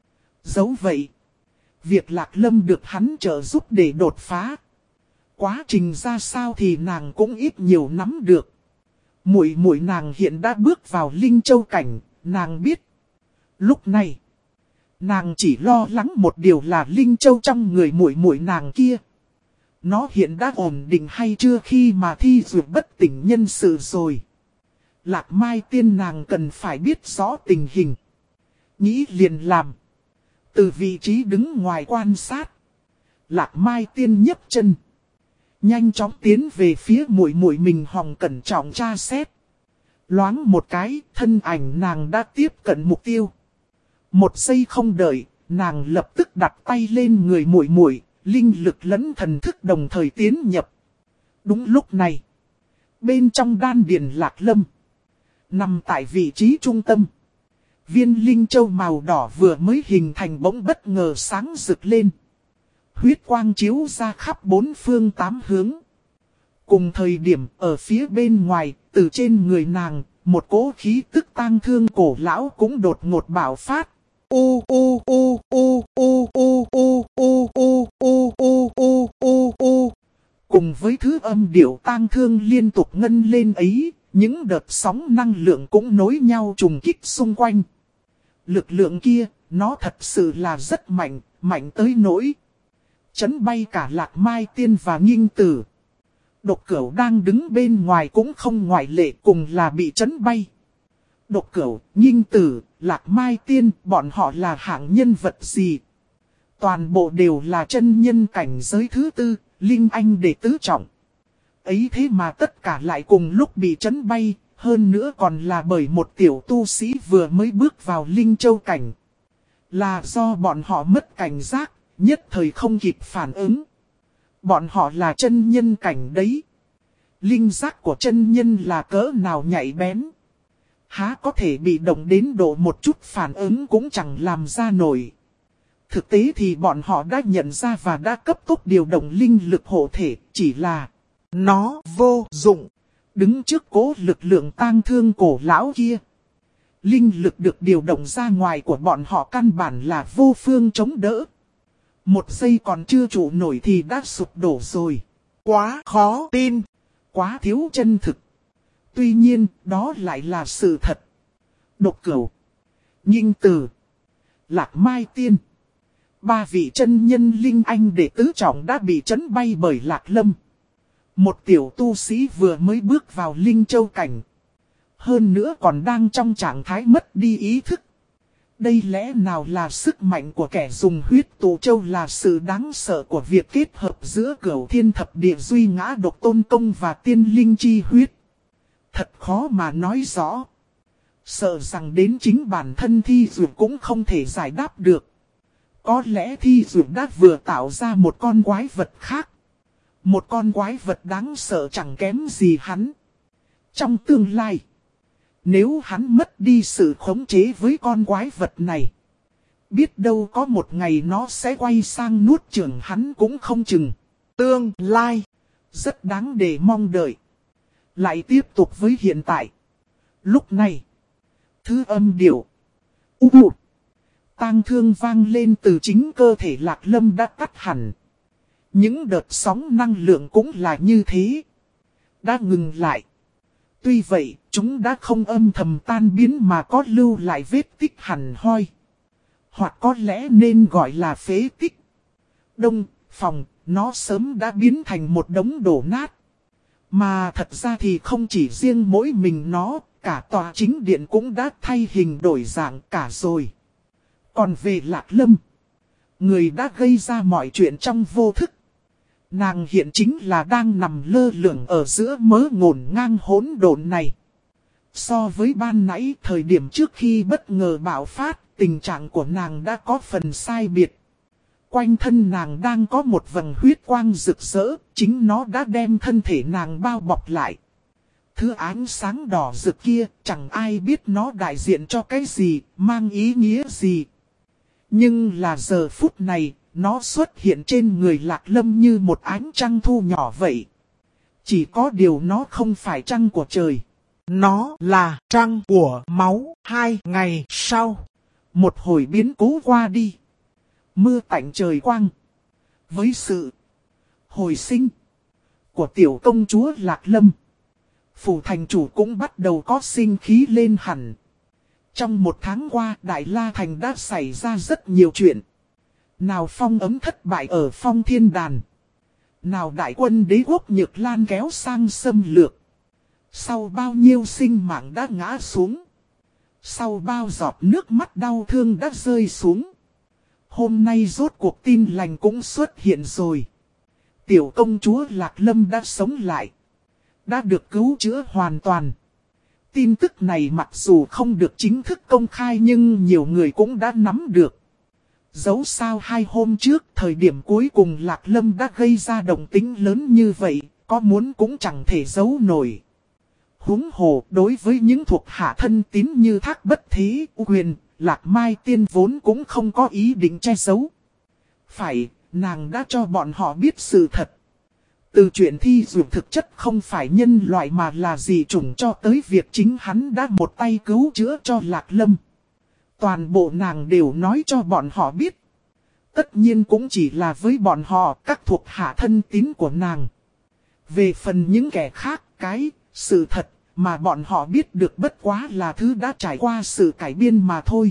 Dẫu vậy, việc Lạc Lâm được hắn trợ giúp để đột phá. Quá trình ra sao thì nàng cũng ít nhiều nắm được. Muội muội nàng hiện đã bước vào Linh Châu cảnh, nàng biết. Lúc này, nàng chỉ lo lắng một điều là Linh Châu trong người muội muội nàng kia. Nó hiện đã ổn định hay chưa khi mà Thi Dụ bất tỉnh nhân sự rồi. Lạc Mai Tiên nàng cần phải biết rõ tình hình. Nghĩ liền làm. Từ vị trí đứng ngoài quan sát, Lạc Mai Tiên nhấc chân, nhanh chóng tiến về phía muội muội mình hòng cẩn trọng tra xét. Loáng một cái, thân ảnh nàng đã tiếp cận mục tiêu. Một giây không đợi, nàng lập tức đặt tay lên người muội muội, linh lực lẫn thần thức đồng thời tiến nhập. Đúng lúc này, bên trong đan điền Lạc Lâm, nằm tại vị trí trung tâm, viên linh châu màu đỏ vừa mới hình thành bỗng bất ngờ sáng rực lên. Huyết quang chiếu ra khắp bốn phương tám hướng. Cùng thời điểm ở phía bên ngoài, từ trên người nàng, một cỗ khí tức tang thương cổ lão cũng đột ngột bạo phát. U u u u u u u u u u u u u u. Cùng với thứ âm điệu tang thương liên tục ngân lên ấy, những đợt sóng năng lượng cũng nối nhau trùng kích xung quanh. Lực lượng kia, nó thật sự là rất mạnh, mạnh tới nỗi chấn bay cả Lạc Mai Tiên và Nghinh Tử. Độc Cửu đang đứng bên ngoài cũng không ngoại lệ, cùng là bị chấn bay. Độc Cửu, Nghinh Tử, Lạc Mai Tiên, bọn họ là hạng nhân vật gì? Toàn bộ đều là chân nhân cảnh giới thứ tư, Linh Anh đệ tứ trọng. Ấy thế mà tất cả lại cùng lúc bị chấn bay, hơn nữa còn là bởi một tiểu tu sĩ vừa mới bước vào Linh Châu cảnh. Là do bọn họ mất cảnh giác, nhất thời không kịp phản ứng. Bọn họ là chân nhân cảnh đấy. Linh giác của chân nhân là cỡ nào nhạy bén. Há có thể bị động đến độ một chút phản ứng cũng chẳng làm ra nổi. Thực tế thì bọn họ đã nhận ra và đã cấp tốc điều động linh lực hộ thể, chỉ là nó vô dụng. Đứng trước cố lực lượng tang thương cổ lão kia, linh lực được điều động ra ngoài của bọn họ căn bản là vô phương chống đỡ. Một giây còn chưa trụ nổi thì đã sụp đổ rồi. Quá khó tin, quá thiếu chân thực. Tuy nhiên, đó lại là sự thật. Độc Cửu, Nghinh Tử, Lạc Mai Tiên, ba vị chân nhân Linh Anh đệ tứ trọng đã bị chấn bay bởi Lạc Lâm. Một tiểu tu sĩ vừa mới bước vào Linh Châu cảnh. Hơn nữa còn đang trong trạng thái mất đi ý thức. Đây lẽ nào là sức mạnh của kẻ dùng huyết tụ châu, là sự đáng sợ của việc kết hợp giữa Cửu Thiên Thập Địa Duy Ngã Độc Tôn Công và tiên linh chi huyết. Thật khó mà nói rõ. Sợ rằng đến chính bản thân Thi Dụ cũng không thể giải đáp được. Có lẽ Thi Dụ đã vừa tạo ra một con quái vật khác. Một con quái vật đáng sợ chẳng kém gì hắn. Trong tương lai, nếu hắn mất đi sự khống chế với con quái vật này, biết đâu có một ngày nó sẽ quay sang nuốt chửng hắn cũng không chừng. Tương lai, rất đáng để mong đợi. Lại tiếp tục với hiện tại. Lúc này, thứ âm điệu U U tang thương vang lên từ chính cơ thể Lạc Lâm đã tắt hẳn. Những đợt sóng năng lượng cũng là như thế, đã ngừng lại. Tuy vậy, chúng đã không âm thầm tan biến mà có lưu lại vết tích hẳn hoi. Hoặc có lẽ nên gọi là phế tích. Đông, phòng, nó sớm đã biến thành một đống đổ nát. Mà thật ra thì không chỉ riêng mỗi mình nó, cả tòa chính điện cũng đã thay hình đổi dạng cả rồi. Còn về Lạc Lâm, người đã gây ra mọi chuyện trong vô thức. Nàng hiện chính là đang nằm lơ lửng ở giữa mớ ngổn ngang hỗn độn này. So với ban nãy, thời điểm trước khi bất ngờ bạo phát, tình trạng của nàng đã có phần sai biệt. Quanh thân nàng đang có một vầng huyết quang rực rỡ, chính nó đã đem thân thể nàng bao bọc lại. Thứ ánh sáng đỏ rực kia, chẳng ai biết nó đại diện cho cái gì, mang ý nghĩa gì. Nhưng là giờ phút này, nó xuất hiện trên người Lạc Lâm như một ánh trăng thu nhỏ vậy. Chỉ có điều nó không phải trăng của trời. Nó là trăng của máu. Hai ngày sau, một hồi biến cố qua đi. Mưa tạnh trời quang. Với sự hồi sinh của tiểu công chúa Lạc Lâm, phủ thành chủ cũng bắt đầu có sinh khí lên hẳn. Trong một tháng qua, Đại La Thành đã xảy ra rất nhiều chuyện. Nào phong ấm thất bại ở Phong Thiên Đàn. Nào đại quân đế quốc Nhược Lan kéo sang xâm lược. Sau bao nhiêu sinh mạng đã ngã xuống. Sau bao giọt nước mắt đau thương đã rơi xuống. Hôm nay rốt cuộc tin lành cũng xuất hiện rồi. Tiểu công chúa Lạc Lâm đã sống lại. Đã được cứu chữa hoàn toàn. Tin tức này mặc dù không được chính thức công khai nhưng nhiều người cũng đã nắm được. Dẫu sao hai hôm trước, thời điểm cuối cùng Lạc Lâm đã gây ra động tĩnh lớn như vậy, có muốn cũng chẳng thể giấu nổi. Huống hồ, đối với những thuộc hạ thân tín như Thác Bất Thế, Quyền, Lạc Mai Tiên vốn cũng không có ý định che giấu. Phải, nàng đã cho bọn họ biết sự thật. Từ chuyện Thi Dụ thực chất không phải nhân loại mà là dị chủng cho tới việc chính hắn đã một tay cứu chữa cho Lạc Lâm. Toàn bộ nàng đều nói cho bọn họ biết. Tất nhiên cũng chỉ là với bọn họ, các thuộc hạ thân tín của nàng. Về phần những kẻ khác, cái, sự thật mà bọn họ biết được bất quá là thứ đã trải qua sự cải biên mà thôi.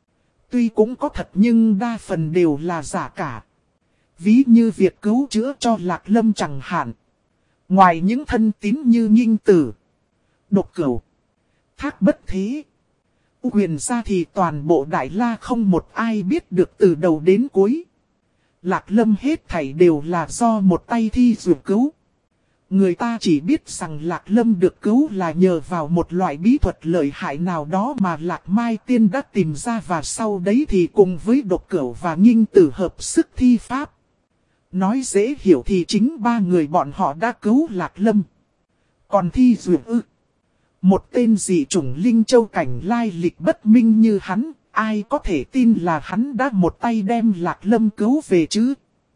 Tuy cũng có thật nhưng đa phần đều là giả cả. Ví như việc cứu chữa cho Lạc Lâm chẳng hạn. Ngoài những thân tín như Nghinh Tử, Độc Cửu, Thác Bất Thế, Quyền ra thì toàn bộ Đại La không một ai biết được từ đầu đến cuối. Lạc Lâm hết thảy đều là do một tay Thi Dụ cứu. Người ta chỉ biết rằng Lạc Lâm được cứu là nhờ vào một loại bí thuật lợi hại nào đó mà Lạc Mai Tiên đã tìm ra, và sau đấy thì cùng với Độc Cửu và Nghinh Tử hợp sức thi pháp. Nói dễ hiểu thì chính ba người bọn họ đã cứu Lạc Lâm. Còn Thi Dụ ư? Một tên dị chủng linh châu cảnh lai lịch bất minh như hắn, ai có thể tin là hắn đã một tay đem Lạc Lâm cứu về chứ?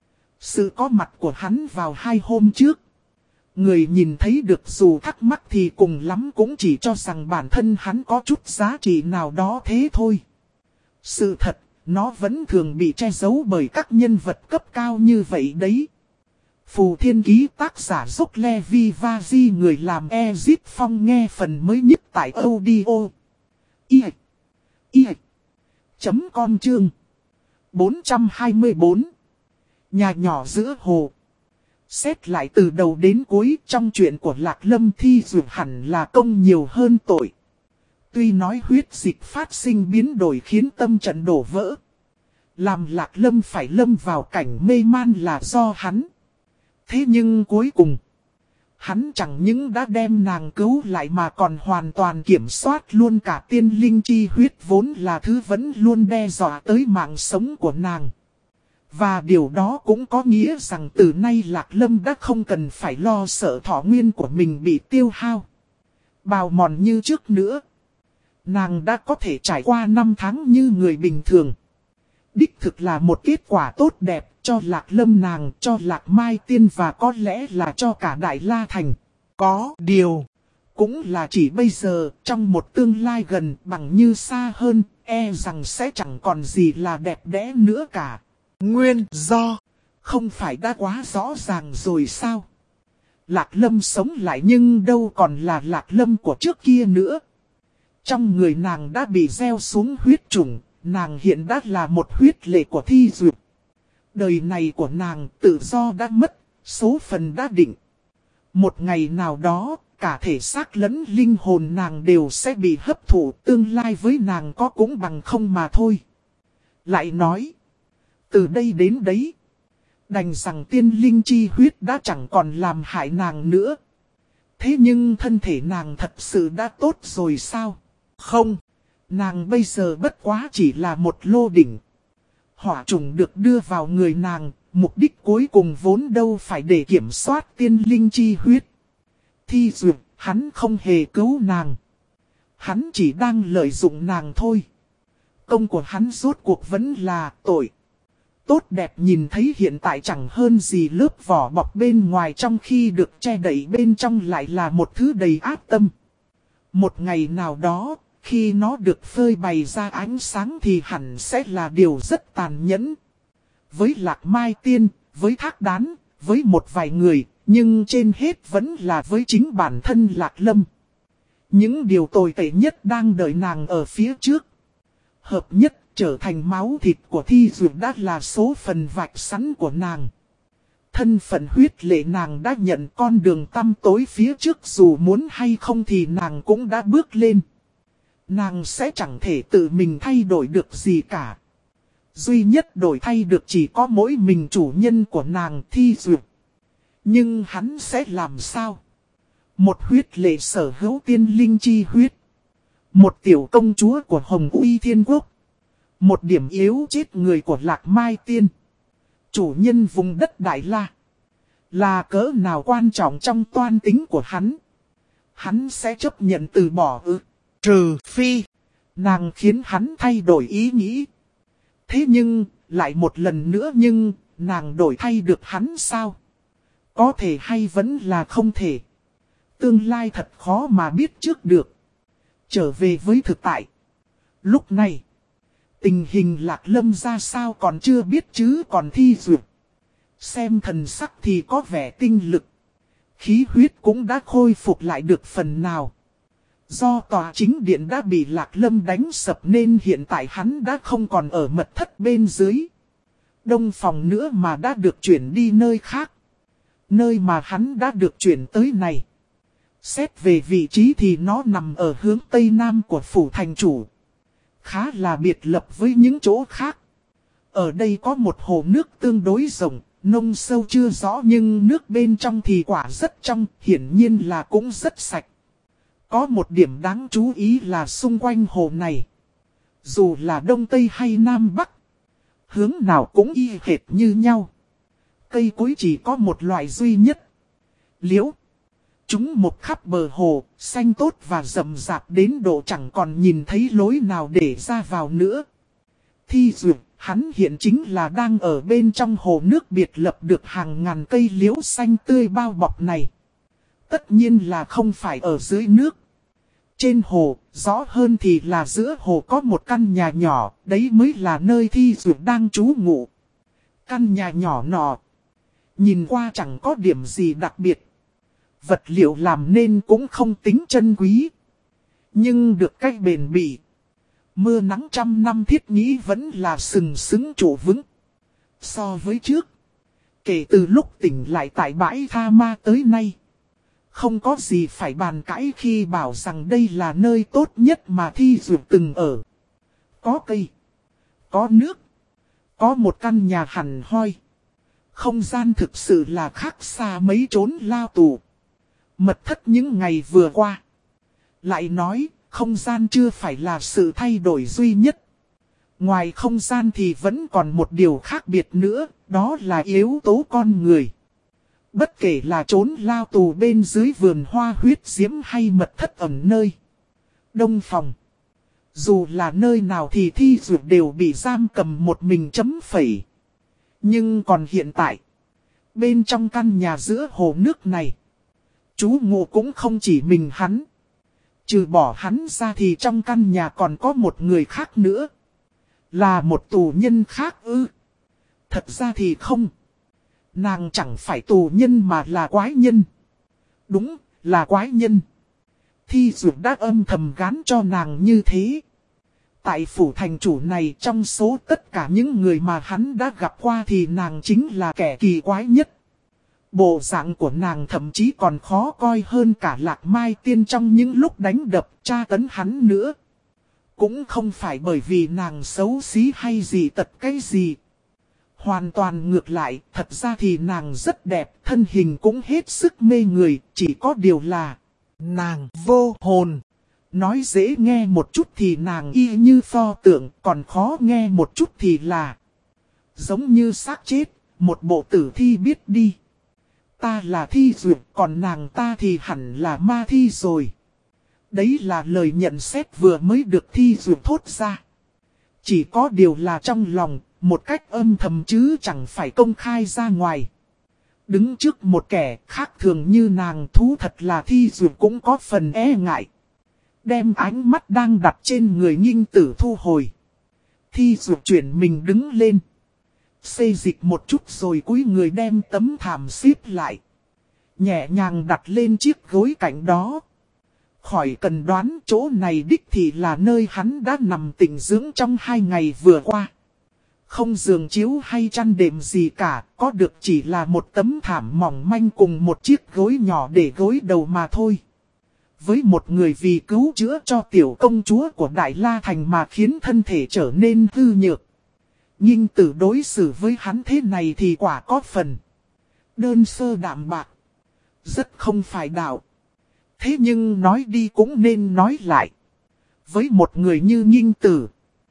Sự có mặt của hắn vào hai hôm trước, người nhìn thấy được dù thắc mắc thì cùng lắm cũng chỉ cho rằng bản thân hắn có chút giá trị nào đó thế thôi. Sự thật, nó vẫn thường bị che giấu bởi các nhân vật cấp cao như vậy đấy. Phù Thiên Ký tác giả Dốc Levi Vaji, người làm Ezip Phong, nghe phần mới nhất tại audio. I. I. Chấm con chương bốn trăm hai mươi bốn. Nhà nhỏ giữa hồ. Xét lại từ đầu đến cuối, trong chuyện của Lạc Lâm, Thi Dụ hẳn là công nhiều hơn tội. Tuy nói huyết dịch phát sinh biến đổi khiến tâm trận đổ vỡ. Làm Lạc Lâm phải lâm vào cảnh mê man là do hắn. Thế nhưng cuối cùng, hắn chẳng những đã đem nàng cứu lại mà còn hoàn toàn kiểm soát luôn cả tiên linh chi huyết vốn là thứ vẫn luôn đe dọa tới mạng sống của nàng. Và điều đó cũng có nghĩa rằng từ nay Lạc Lâm đã không cần phải lo sợ thọ nguyên của mình bị tiêu hao, bào mòn như trước nữa. Nàng đã có thể trải qua năm tháng như người bình thường. Đích thực là một kết quả tốt đẹp cho Lạc Lâm nàng, cho Lạc Mai Tiên và có lẽ là cho cả Đại La Thành. Có điều, cũng là chỉ bây giờ, trong một tương lai gần bằng như xa hơn, e rằng sẽ chẳng còn gì là đẹp đẽ nữa cả. Nguyên do, không phải đã quá rõ ràng rồi sao? Lạc Lâm sống lại nhưng đâu còn là Lạc Lâm của trước kia nữa. Trong người nàng đã bị gieo xuống huyết trùng, nàng hiện đã là một huyết lệ của Thi Duyệt. Đời này của nàng tự do đã mất, số phận đã định. Một ngày nào đó, cả thể xác lẫn linh hồn nàng đều sẽ bị hấp thụ, tương lai với nàng có cũng bằng không mà thôi. Lại nói, từ đây đến đấy, đành rằng tiên linh chi huyết đã chẳng còn làm hại nàng nữa. Thế nhưng thân thể nàng thật sự đã tốt rồi sao? Không, nàng bây giờ bất quá chỉ là một lô đỉnh. Hỏa trùng được đưa vào người nàng, mục đích cuối cùng vốn đâu phải để kiểm soát tiên linh chi huyết. Thi Duyệt, hắn không hề cứu nàng. Hắn chỉ đang lợi dụng nàng thôi. Công của hắn rốt cuộc vẫn là tội. Tốt đẹp nhìn thấy hiện tại chẳng hơn gì lớp vỏ bọc bên ngoài, trong khi được che đậy bên trong lại là một thứ đầy ác tâm. Một ngày nào đó, khi nó được phơi bày ra ánh sáng thì hẳn sẽ là điều rất tàn nhẫn. Với Lạc Mai Tiên, với Thác Đán, với một vài người, nhưng trên hết vẫn là với chính bản thân Lạc Lâm. Những điều tồi tệ nhất đang đợi nàng ở phía trước. Hợp nhất trở thành máu thịt của Thi Duyệt đã là số phần vạch sẵn của nàng. Thân phận huyết lệ nàng đã nhận con đường tăm tối phía trước, dù muốn hay không thì nàng cũng đã bước lên. Nàng sẽ chẳng thể tự mình thay đổi được gì cả. Duy nhất đổi thay được chỉ có mỗi mình chủ nhân của nàng, Thi Duyệt. Nhưng hắn sẽ làm sao? Một huyết lệ sở hữu tiên linh chi huyết. Một tiểu công chúa của Hồng Uy Thiên Quốc. Một điểm yếu chết người của Lạc Mai Tiên. Chủ nhân vùng đất Đại La. Là cỡ nào quan trọng trong toan tính của hắn? Hắn sẽ chấp nhận từ bỏ ư? Trừ phi, nàng khiến hắn thay đổi ý nghĩ. Thế nhưng, lại một lần nữa nhưng, nàng đổi thay được hắn sao? Có thể hay vẫn là không thể. Tương lai thật khó mà biết trước được. Trở về với thực tại. Lúc này, tình hình Lạc Lâm ra sao còn chưa biết chứ còn Thi Duyệt. Xem thần sắc thì có vẻ tinh lực. Khí huyết cũng đã khôi phục lại được phần nào. Do tòa chính điện đã bị Lạc Lâm đánh sập nên hiện tại hắn đã không còn ở mật thất bên dưới. Đông phòng nữa mà đã được chuyển đi nơi khác. Nơi mà hắn đã được chuyển tới này. Xét về vị trí thì nó nằm ở hướng tây nam của phủ thành chủ. Khá là biệt lập với những chỗ khác. Ở đây có một hồ nước tương đối rộng, nông sâu chưa rõ nhưng nước bên trong thì quả rất trong, hiển nhiên là cũng rất sạch. Có một điểm đáng chú ý là xung quanh hồ này, dù là đông tây hay nam bắc, hướng nào cũng y hệt như nhau. Cây cối chỉ có một loại duy nhất, liễu. Chúng một khắp bờ hồ, xanh tốt và rậm rạp đến độ chẳng còn nhìn thấy lối nào để ra vào nữa. Thi Duyệt, hắn hiện chính là đang ở bên trong hồ nước biệt lập được hàng ngàn cây liễu xanh tươi bao bọc này. Tất nhiên là không phải ở dưới nước. Trên hồ, rõ hơn thì là giữa hồ có một căn nhà nhỏ, đấy mới là nơi Thi Duyệt đang trú ngụ. Căn nhà nhỏ nọ, nhìn qua chẳng có điểm gì đặc biệt. Vật liệu làm nên cũng không tính chân quý. Nhưng được cách bền bỉ. Mưa nắng trăm năm thiết nghĩ vẫn là sừng sững trụ vững. So với trước, kể từ lúc tỉnh lại tại bãi Tha Ma tới nay, Không có gì phải bàn cãi khi bảo rằng đây là nơi tốt nhất mà Thi Dược từng ở. Có cây, có nước, có một căn nhà hẳn hoi. Không gian thực sự là khác xa mấy chốn lao tù. Mật thất những ngày vừa qua. Lại nói, không gian chưa phải là sự thay đổi duy nhất. Ngoài không gian thì vẫn còn một điều khác biệt nữa, đó là yếu tố con người. Bất kể là chốn lao tù bên dưới vườn hoa huyết diễm hay mật thất ẩn nơi đông phòng. Dù là nơi nào thì Thi Dược đều bị giam cầm một mình chấm phẩy. Nhưng còn hiện tại, bên trong căn nhà giữa hồ nước này, chú ngụ cũng không chỉ mình hắn. Trừ bỏ hắn ra thì trong căn nhà còn có một người khác nữa. Là một tù nhân khác ư? Thật ra thì không. Nàng chẳng phải tù nhân mà là quái nhân. Đúng, là quái nhân. Thi Dược đã âm thầm gán cho nàng như thế. Tại phủ thành chủ này, trong số tất cả những người mà hắn đã gặp qua thì nàng chính là kẻ kỳ quái nhất. Bộ dạng của nàng thậm chí còn khó coi hơn cả Lạc Mai Tiên trong những lúc đánh đập tra tấn hắn nữa. Cũng không phải bởi vì nàng xấu xí hay gì tật cái gì. Hoàn toàn ngược lại, thật ra thì nàng rất đẹp, thân hình cũng hết sức mê người, chỉ có điều là nàng vô hồn. Nói dễ nghe một chút thì nàng y như pho tượng, còn khó nghe một chút thì là giống như xác chết, một bộ tử thi biết đi. Ta là Thi Dược, còn nàng ta thì hẳn là ma thi rồi. Đấy là lời nhận xét vừa mới được Thi Dược thốt ra. Chỉ có điều là trong lòng, một cách âm thầm chứ chẳng phải công khai ra ngoài. Đứng trước một kẻ khác thường như nàng, thú thật là Thi Dược cũng có phần e ngại. Đem ánh mắt đang đặt trên người Nghinh Tử thu hồi. Thi Dược chuyển mình đứng lên. Xê dịch một chút rồi cúi người đem tấm thảm xếp lại. Nhẹ nhàng đặt lên chiếc gối cạnh đó. Khỏi cần đoán, chỗ này đích thì là nơi hắn đã nằm tĩnh dưỡng trong hai ngày vừa qua. Không giường chiếu hay chăn đệm gì cả, có được chỉ là một tấm thảm mỏng manh cùng một chiếc gối nhỏ để gối đầu mà thôi. Với một người vì cứu chữa cho tiểu công chúa của Đại La Thành mà khiến thân thể trở nên hư nhược. Nghinh Tử đối xử với hắn thế này thì quả có phần đơn sơ đạm bạc. Rất không phải đạo. Thế nhưng nói đi cũng nên nói lại. Với một người như Nghinh Tử,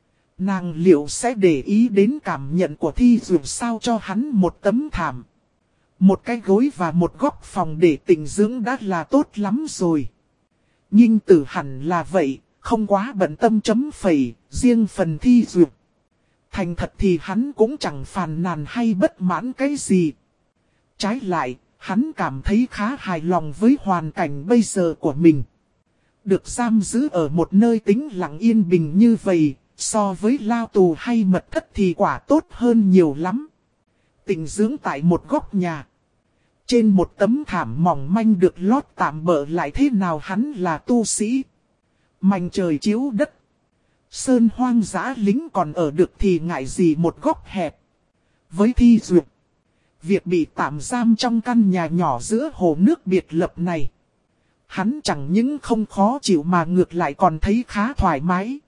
nàng liệu sẽ để ý đến cảm nhận của Thi Dược sao cho hắn một tấm thảm, một cái gối và một góc phòng để tĩnh dưỡng đã là tốt lắm rồi. Nghinh Tử hẳn là vậy, không quá bận tâm chấm phẩy, riêng phần Thi Dược. Thành thật thì hắn cũng chẳng phàn nàn hay bất mãn cái gì. Trái lại, hắn cảm thấy khá hài lòng với hoàn cảnh bây giờ của mình. Được giam giữ ở một nơi tĩnh lặng yên bình như vậy, so với lao tù hay mật thất thì quả tốt hơn nhiều lắm. Tĩnh dưỡng tại một góc nhà. Trên một tấm thảm mỏng manh được lót tạm bỡ lại thế nào hắn là tu sĩ. Mảnh trời chiếu đất. Sơn hoang dã lính còn ở được thì ngại gì một góc hẹp. Với Thi Dược, việc bị tạm giam trong căn nhà nhỏ giữa hồ nước biệt lập này, hắn chẳng những không khó chịu mà ngược lại còn thấy khá thoải mái.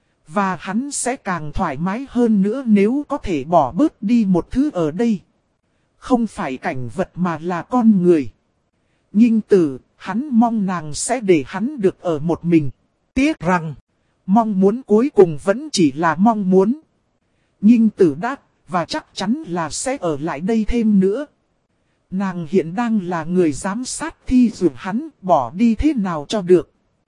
Và hắn sẽ càng thoải mái hơn nữa nếu có thể bỏ bớt đi một thứ ở đây. Không phải cảnh vật mà là con người. Nghinh Tử, hắn mong nàng sẽ để hắn được ở một mình. Tiếc rằng, mong muốn cuối cùng vẫn chỉ là mong muốn. Nghinh Tử đáp, và chắc chắn là sẽ ở lại đây thêm nữa. Nàng hiện đang là người giám sát Thi Dược hắn, bỏ đi thế nào cho được.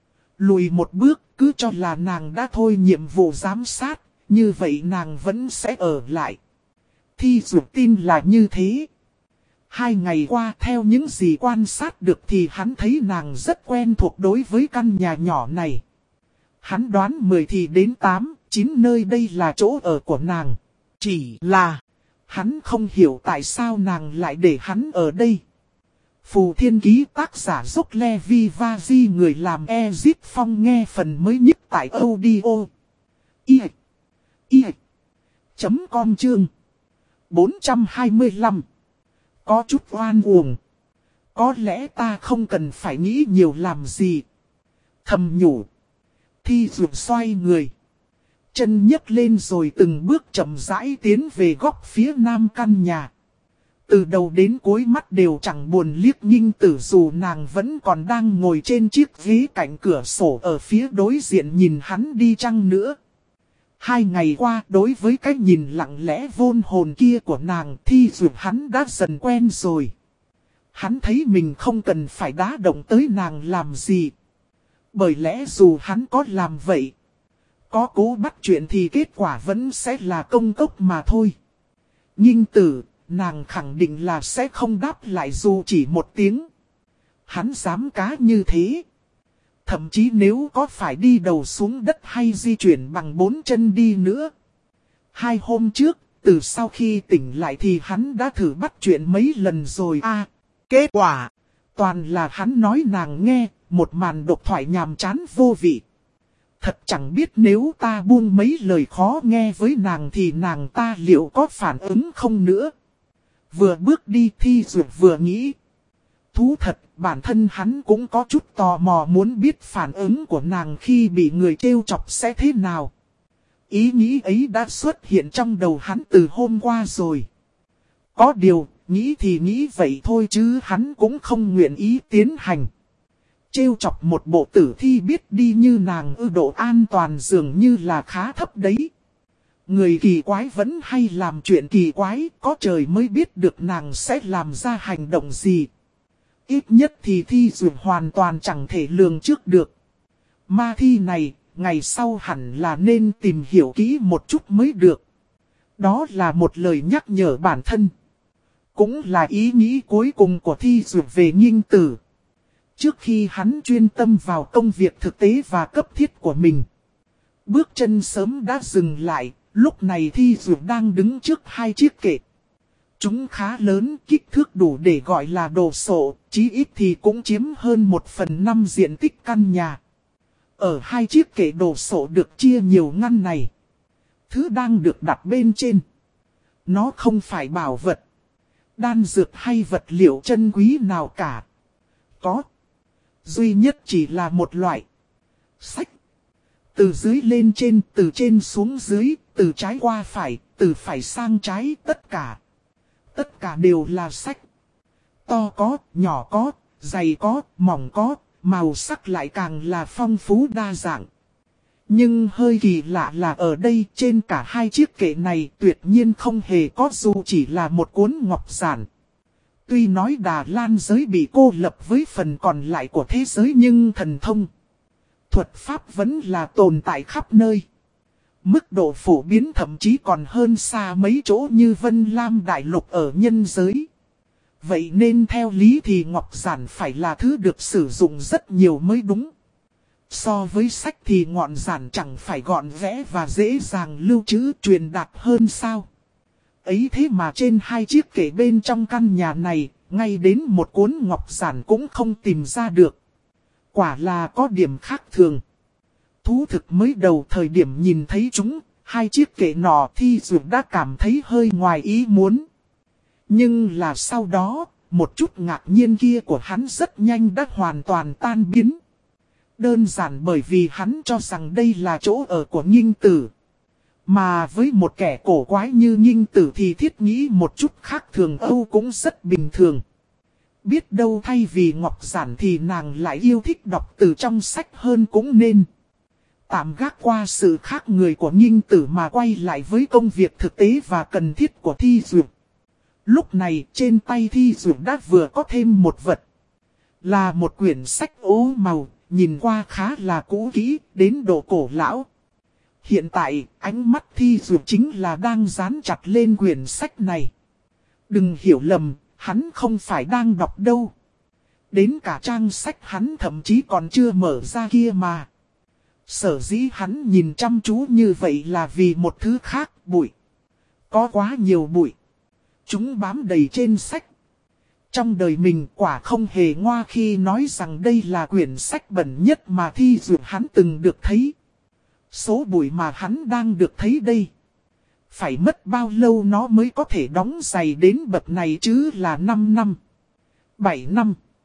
Lùi một bước, cứ cho là nàng đã thôi nhiệm vụ giám sát, như vậy nàng vẫn sẽ ở lại. Thi Dược tin là như thế. Hai ngày qua theo những gì quan sát được thì hắn thấy nàng rất quen thuộc đối với căn nhà nhỏ này. Hắn đoán mười thì đến tám, chín nơi đây là chỗ ở của nàng. Chỉ là hắn không hiểu tại sao nàng lại để hắn ở đây. Phù Thiên Ký tác giả Dốc Le Vi Va Di người làm Ezip Phong nghe phần mới nhất tại audio. I. I. Chấm com chương bốn trăm hai mươi lăm. Có chút oan uổng. Có lẽ ta không cần phải nghĩ nhiều làm gì. Thầm nhủ. Thi Duyệt xoay người. Chân nhấc lên rồi từng bước chậm rãi tiến về góc phía nam căn nhà. Từ đầu đến cuối mắt đều chẳng buồn liếc Nghinh Tử, dù nàng vẫn còn đang ngồi trên chiếc ghế cạnh cửa sổ ở phía đối diện nhìn hắn đi chăng nữa. Hai ngày qua, đối với cái nhìn lặng lẽ vôn hồn kia của nàng, Thi Duyệt hắn đã dần quen rồi. Hắn thấy mình không cần phải đá động tới nàng làm gì. Bởi lẽ dù hắn có làm vậy, có cố bắt chuyện thì kết quả vẫn sẽ là công cốc mà thôi. Nghinh Tử, nàng khẳng định là sẽ không đáp lại dù chỉ một tiếng. Hắn dám cá như thế. Thậm chí nếu có phải đi đầu xuống đất hay di chuyển bằng bốn chân đi nữa. Hai hôm trước, từ sau khi tỉnh lại thì hắn đã thử bắt chuyện mấy lần rồi a. À, kết quả, toàn là hắn nói nàng nghe, một màn độc thoại nhàm chán vô vị. Thật chẳng biết nếu ta buông mấy lời khó nghe với nàng thì nàng ta liệu có phản ứng không nữa. Vừa bước đi Thi Duyệt vừa nghĩ. Thú thật, bản thân hắn cũng có chút tò mò muốn biết phản ứng của nàng khi bị người trêu chọc sẽ thế nào. Ý nghĩ ấy đã xuất hiện trong đầu hắn từ hôm qua rồi. Có điều, nghĩ thì nghĩ vậy thôi chứ hắn cũng không nguyện ý tiến hành. Trêu chọc một bộ tử thi biết đi như nàng ư, độ an toàn dường như là khá thấp đấy. Người kỳ quái vẫn hay làm chuyện kỳ quái, có trời mới biết được nàng sẽ làm ra hành động gì. Ít nhất thì Thi Duyệt hoàn toàn chẳng thể lường trước được. Ma thi này, ngày sau hẳn là nên tìm hiểu kỹ một chút mới được. Đó là một lời nhắc nhở bản thân. Cũng là ý nghĩ cuối cùng của Thi Duyệt về Nghinh Tử. Trước khi hắn chuyên tâm vào công việc thực tế và cấp thiết của mình. Bước chân sớm đã dừng lại, lúc này Thi Duyệt đang đứng trước hai chiếc kệ. Chúng khá lớn, kích thước đủ để gọi là đồ sộ, chí ít thì cũng chiếm hơn một phần năm diện tích căn nhà. Ở hai chiếc kệ đồ sộ được chia nhiều ngăn này. Thứ đang được đặt bên trên. Nó không phải bảo vật, đan dược hay vật liệu chân quý nào cả. Có. Duy nhất chỉ là một loại sách. Từ dưới lên trên, từ trên xuống dưới, từ trái qua phải, từ phải sang trái, tất cả. Tất cả đều là sách. To có, nhỏ có, dày có, mỏng có, màu sắc lại càng là phong phú đa dạng. Nhưng hơi kỳ lạ là ở đây trên cả hai chiếc kệ này tuyệt nhiên không hề có dù chỉ là một cuốn ngọc giản. Tuy nói Đà Lan giới bị cô lập với phần còn lại của thế giới nhưng thần thông, thuật pháp vẫn là tồn tại khắp nơi. Mức độ phổ biến thậm chí còn hơn xa mấy chỗ như Vân Lam Đại Lục ở nhân giới. Vậy nên theo lý thì ngọc giản phải là thứ được sử dụng rất nhiều mới đúng. So với sách thì ngọn giản chẳng phải gọn vẽ và dễ dàng lưu trữ truyền đạt hơn sao. Ấy thế mà trên hai chiếc kệ bên trong căn nhà này, ngay đến một cuốn ngọc giản cũng không tìm ra được. Quả là có điểm khác thường. Thú thực mới đầu thời điểm nhìn thấy chúng, hai chiếc kệ nọ Thi Duyệt đã cảm thấy hơi ngoài ý muốn. Nhưng là sau đó, một chút ngạc nhiên kia của hắn rất nhanh đã hoàn toàn tan biến. Đơn giản bởi vì hắn cho rằng đây là chỗ ở của Nghinh Tử. Mà với một kẻ cổ quái như Nghinh Tử thì thiết nghĩ một chút khác thường Âu cũng rất bình thường. Biết đâu thay vì ngọc giản thì nàng lại yêu thích đọc từ trong sách hơn cũng nên. Tạm gác qua sự khác người của Nghinh Tử mà quay lại với công việc thực tế và cần thiết của Thi Duyệt. Lúc này trên tay Thi Duyệt đã vừa có thêm một vật. Là một quyển sách ố màu, nhìn qua khá là cũ kỹ, đến độ cổ lão. Hiện tại, ánh mắt Thi Duyệt chính là đang dán chặt lên quyển sách này. Đừng hiểu lầm, hắn không phải đang đọc đâu. Đến cả trang sách hắn thậm chí còn chưa mở ra kia mà. Sở dĩ hắn nhìn chăm chú như vậy là vì một thứ khác, bụi. Có quá nhiều bụi. Chúng bám đầy trên sách. Trong đời mình quả không hề ngoa khi nói rằng đây là quyển sách bẩn nhất mà Thi Duyệt hắn từng được thấy. Số bụi mà hắn đang được thấy đây. Phải mất bao lâu nó mới có thể đóng giày đến bậc này chứ là năm năm, bảy năm.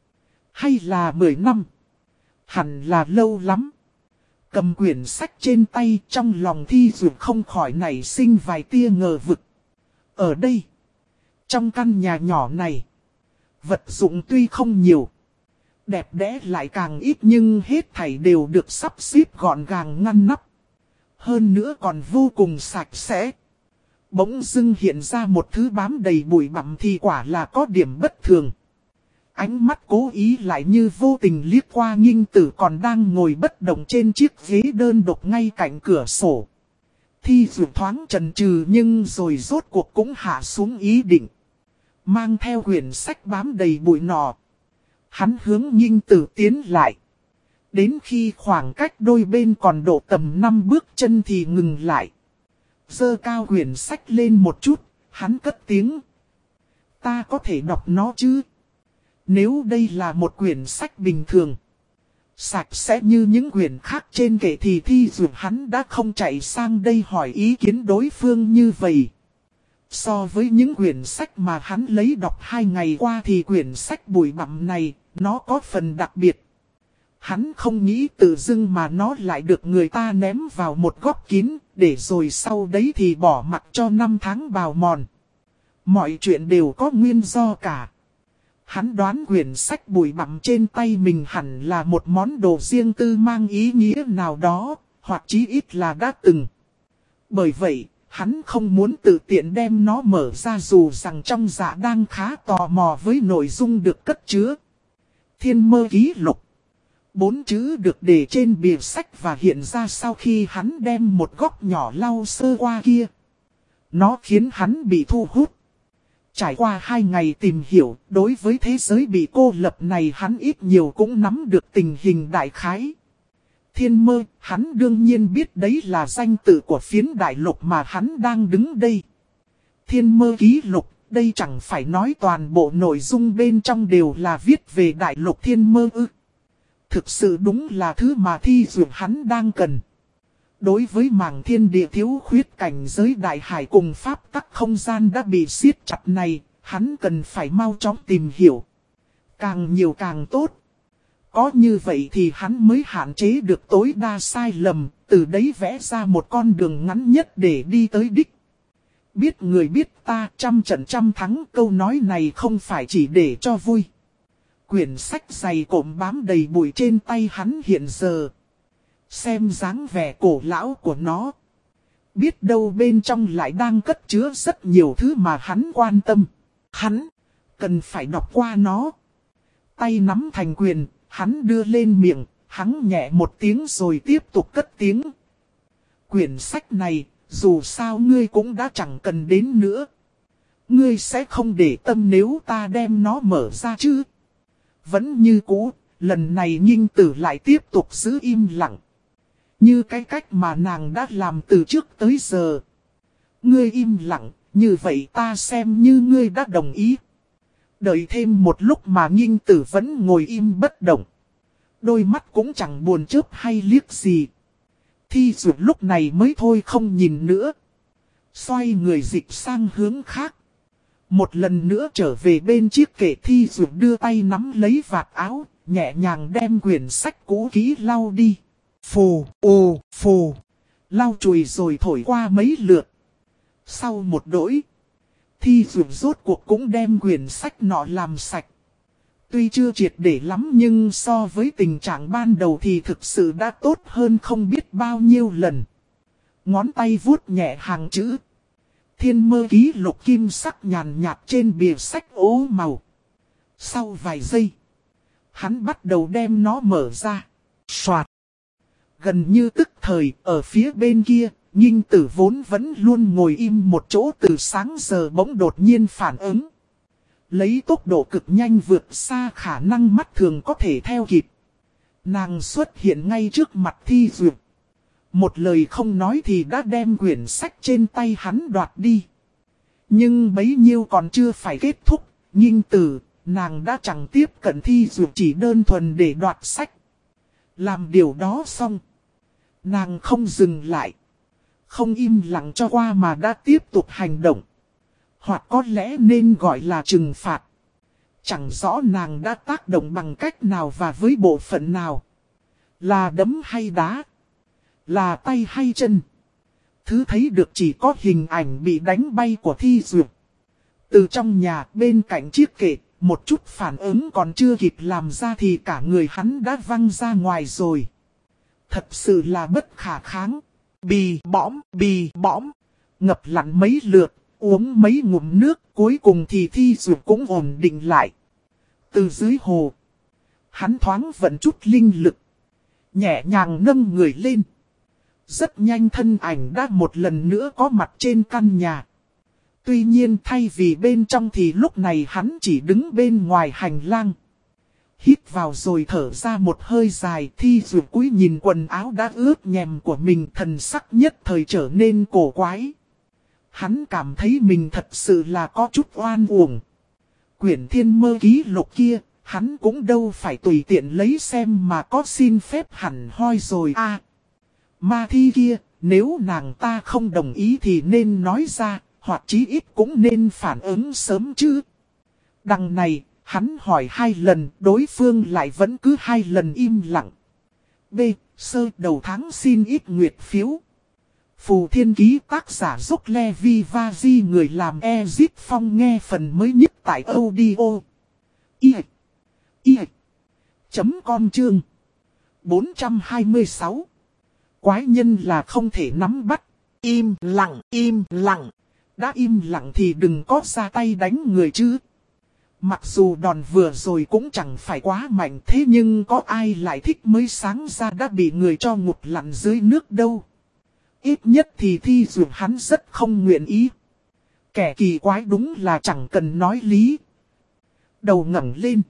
Hay là mười năm? Hẳn là lâu lắm. Cầm quyển sách trên tay, trong lòng Thi Dược không khỏi nảy sinh vài tia ngờ vực. Ở đây, trong căn nhà nhỏ này, vật dụng tuy không nhiều, đẹp đẽ lại càng ít, nhưng hết thảy đều được sắp xếp gọn gàng ngăn nắp. Hơn nữa còn vô cùng sạch sẽ. Bỗng dưng hiện ra một thứ bám đầy bụi bặm thì quả là có điểm bất thường. Ánh mắt cố ý lại như vô tình liếc qua Nghinh Tử còn đang ngồi bất động trên chiếc ghế đơn độc ngay cạnh cửa sổ. Thi Dược thoáng chần chừ nhưng rồi rốt cuộc cũng hạ xuống ý định. Mang theo quyển sách bám đầy bụi nọ. Hắn hướng Nghinh Tử tiến lại. Đến khi khoảng cách đôi bên còn độ tầm năm bước chân thì ngừng lại. Giơ cao quyển sách lên một chút, hắn cất tiếng. Ta có thể đọc nó chứ? Nếu đây là một quyển sách bình thường, sạch sẽ như những quyển khác trên kệ thì Thi Dược hắn đã không chạy sang đây hỏi ý kiến đối phương như vậy. So với những quyển sách mà hắn lấy đọc hai ngày qua thì quyển sách bụi bặm này, nó có phần đặc biệt. Hắn không nghĩ tự dưng mà nó lại được người ta ném vào một góc kín, để rồi sau đấy thì bỏ mặc cho năm tháng bào mòn. Mọi chuyện đều có nguyên do cả. Hắn đoán quyển sách bụi bặm trên tay mình hẳn là một món đồ riêng tư mang ý nghĩa nào đó, hoặc chí ít là đã từng. Bởi vậy, hắn không muốn tự tiện đem nó mở ra dù rằng trong dạ đang khá tò mò với nội dung được cất chứa. Thiên mơ ký lục. Bốn chữ được để trên bìa sách và hiện ra sau khi hắn đem một góc nhỏ lau sơ qua kia. Nó khiến hắn bị thu hút. Trải qua hai ngày tìm hiểu, đối với thế giới bị cô lập này hắn ít nhiều cũng nắm được tình hình đại khái. Thiên mơ, hắn đương nhiên biết đấy là danh tự của phiến đại lục mà hắn đang đứng đây. Thiên mơ ký lục, đây chẳng phải nói toàn bộ nội dung bên trong đều là viết về đại lục thiên mơ ư. Thực sự đúng là thứ mà Thi Dược hắn đang cần. Đối với mảng thiên địa thiếu khuyết cảnh giới đại hải cùng pháp tắc không gian đã bị siết chặt này, hắn cần phải mau chóng tìm hiểu. Càng nhiều càng tốt. Có như vậy thì hắn mới hạn chế được tối đa sai lầm, từ đấy vẽ ra một con đường ngắn nhất để đi tới đích. Biết người biết ta trăm trận trăm thắng, câu nói này không phải chỉ để cho vui. Quyển sách dày cộm bám đầy bụi trên tay hắn hiện giờ. Xem dáng vẻ cổ lão của nó. Biết đâu bên trong lại đang cất chứa rất nhiều thứ mà hắn quan tâm. Hắn cần phải đọc qua nó. Tay nắm thành quyền, hắn đưa lên miệng, hắn nhẹ một tiếng rồi tiếp tục cất tiếng. Quyển sách này, dù sao ngươi cũng đã chẳng cần đến nữa. Ngươi sẽ không để tâm nếu ta đem nó mở ra chứ? Vẫn như cũ, lần này Nghinh Tử lại tiếp tục giữ im lặng. Như cái cách mà nàng đã làm từ trước tới giờ. Ngươi im lặng, như vậy ta xem như ngươi đã đồng ý. Đợi thêm một lúc mà Nghinh Tử vẫn ngồi im bất động. Đôi mắt cũng chẳng buồn chớp hay liếc gì. Thi Dược lúc này mới thôi không nhìn nữa. Xoay người dịch sang hướng khác. Một lần nữa trở về bên chiếc kệ, Thi Dược đưa tay nắm lấy vạt áo, nhẹ nhàng đem quyển sách cũ kỹ lau đi. Phù, ồ, phù. Lau chùi rồi thổi qua mấy lượt. Sau một đỗi, Thi Dược rốt cuộc cũng đem quyển sách nọ làm sạch. Tuy chưa triệt để lắm nhưng so với tình trạng ban đầu thì thực sự đã tốt hơn không biết bao nhiêu lần. Ngón tay vuốt nhẹ hàng chữ. Thiên mơ ký lục kim sắc nhàn nhạt trên bìa sách ố màu. Sau vài giây, hắn bắt đầu đem nó mở ra. Soạt. Gần như tức thời, ở phía bên kia, Nghinh Tử vốn vẫn luôn ngồi im một chỗ từ sáng giờ bỗng đột nhiên phản ứng. Lấy tốc độ cực nhanh vượt xa khả năng mắt thường có thể theo kịp. Nàng xuất hiện ngay trước mặt Thi Dược. Một lời không nói thì đã đem quyển sách trên tay hắn đoạt đi. Nhưng bấy nhiêu còn chưa phải kết thúc, Nghinh Tử, nàng đã chẳng tiếp cận Thi Dược chỉ đơn thuần để đoạt sách. Làm điều đó xong, nàng không dừng lại, không im lặng cho qua mà đã tiếp tục hành động. Hoặc có lẽ nên gọi là trừng phạt. Chẳng rõ nàng đã tác động bằng cách nào và với bộ phận nào. Là đấm hay đá? Là tay hay chân? Thứ thấy được chỉ có hình ảnh bị đánh bay của Thi Duyệt. Từ trong nhà bên cạnh chiếc kệ, một chút phản ứng còn chưa kịp làm ra thì cả người hắn đã văng ra ngoài rồi. Thật sự là bất khả kháng. Bì bõm, bì bõm. Ngập lặn mấy lượt, uống mấy ngụm nước, cuối cùng thì Thi Duyệt cũng ổn định lại. Từ dưới hồ, hắn thoáng vận chút linh lực, nhẹ nhàng nâng người lên. Rất nhanh thân ảnh đã một lần nữa có mặt trên căn nhà. Tuy nhiên thay vì bên trong thì lúc này hắn chỉ đứng bên ngoài hành lang. Hít vào rồi thở ra một hơi dài, Thi Duyệt cúi nhìn quần áo đã ướt nhèm của mình, thần sắc nhất thời trở nên cổ quái. Hắn cảm thấy mình thật sự là có chút oan uổng. Quyển thiên mơ ký lục kia, hắn cũng đâu phải tùy tiện lấy xem mà có xin phép hẳn hoi rồi à. Ma thi kia, nếu nàng ta không đồng ý thì nên nói ra, hoặc chí ít cũng nên phản ứng sớm chứ. Đằng này, hắn hỏi hai lần, đối phương lại vẫn cứ hai lần im lặng. B. Sơ đầu tháng xin ít nguyệt phiếu. Phù Thiên Ký tác giả Dốc Le Vi Va Di, người làm Ezit Phong, nghe phần mới nhất tại audio. I. I. Chấm con chương. bốn trăm hai mươi sáu. Quái nhân là không thể nắm bắt. Im lặng, im lặng. Đã im lặng thì đừng có ra tay đánh người chứ. Mặc dù đòn vừa rồi cũng chẳng phải quá mạnh, thế nhưng có ai lại thích mới sáng ra đã bị người cho ngụp lặn dưới nước đâu. Ít nhất thì Thi Duyệt hắn rất không nguyện ý. Kẻ kỳ quái đúng là chẳng cần nói lý. Đầu ngẩng lên,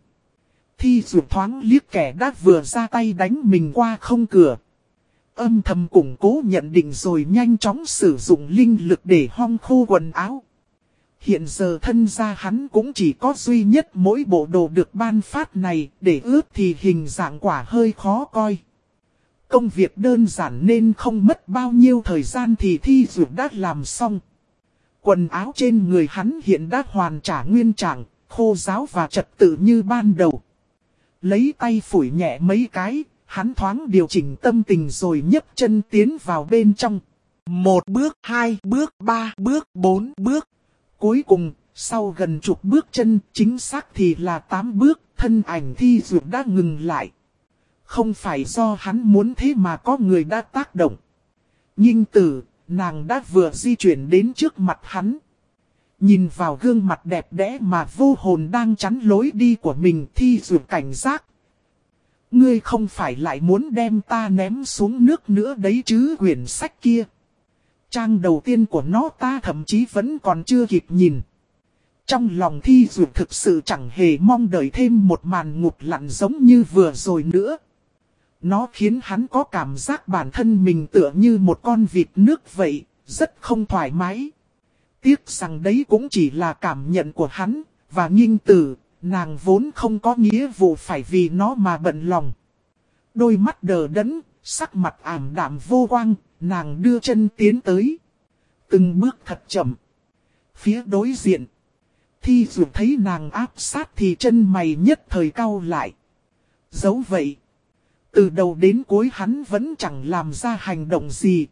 Thi Duyệt thoáng liếc kẻ đã vừa ra tay đánh mình qua không cửa. Âm thầm củng cố nhận định rồi nhanh chóng sử dụng linh lực để hong khô quần áo. Hiện giờ thân ra hắn cũng chỉ có duy nhất mỗi bộ đồ được ban phát này, để ướt thì hình dạng quả hơi khó coi. Công việc đơn giản nên không mất bao nhiêu thời gian thì Thi Duyệt đã làm xong. Quần áo trên người hắn hiện đã hoàn trả nguyên trạng, khô ráo và trật tự như ban đầu. Lấy tay phủi nhẹ mấy cái, hắn thoáng điều chỉnh tâm tình rồi nhấc chân tiến vào bên trong. Một bước, hai bước, ba bước, bốn bước. Cuối cùng, sau gần chục bước chân, chính xác thì là tám bước, thân ảnh Thi Duyệt đã ngừng lại. Không phải do hắn muốn thế mà có người đã tác động. Nhinh Tử, nàng đã vừa di chuyển đến trước mặt hắn. Nhìn vào gương mặt đẹp đẽ mà vô hồn đang chắn lối đi của mình, Thi Duyệt cảnh giác. Ngươi không phải lại muốn đem ta ném xuống nước nữa đấy chứ? Quyển sách kia, trang đầu tiên của nó ta thậm chí vẫn còn chưa kịp nhìn. Trong lòng Thi Duyệt thực sự chẳng hề mong đợi thêm một màn ngụp lặn giống như vừa rồi nữa. Nó khiến hắn có cảm giác bản thân mình tựa như một con vịt nước vậy, rất không thoải mái. Tiếc rằng đấy cũng chỉ là cảm nhận của hắn, và Nhinh Tử, nàng vốn không có nghĩa vụ phải vì nó mà bận lòng. Đôi mắt đờ đẫn, sắc mặt ảm đạm vô quang, nàng đưa chân tiến tới. Từng bước thật chậm. Phía đối diện, Thi Duyệt thấy nàng áp sát thì chân mày nhất thời cau lại. Dẫu vậy, từ đầu đến cuối hắn vẫn chẳng làm ra hành động gì.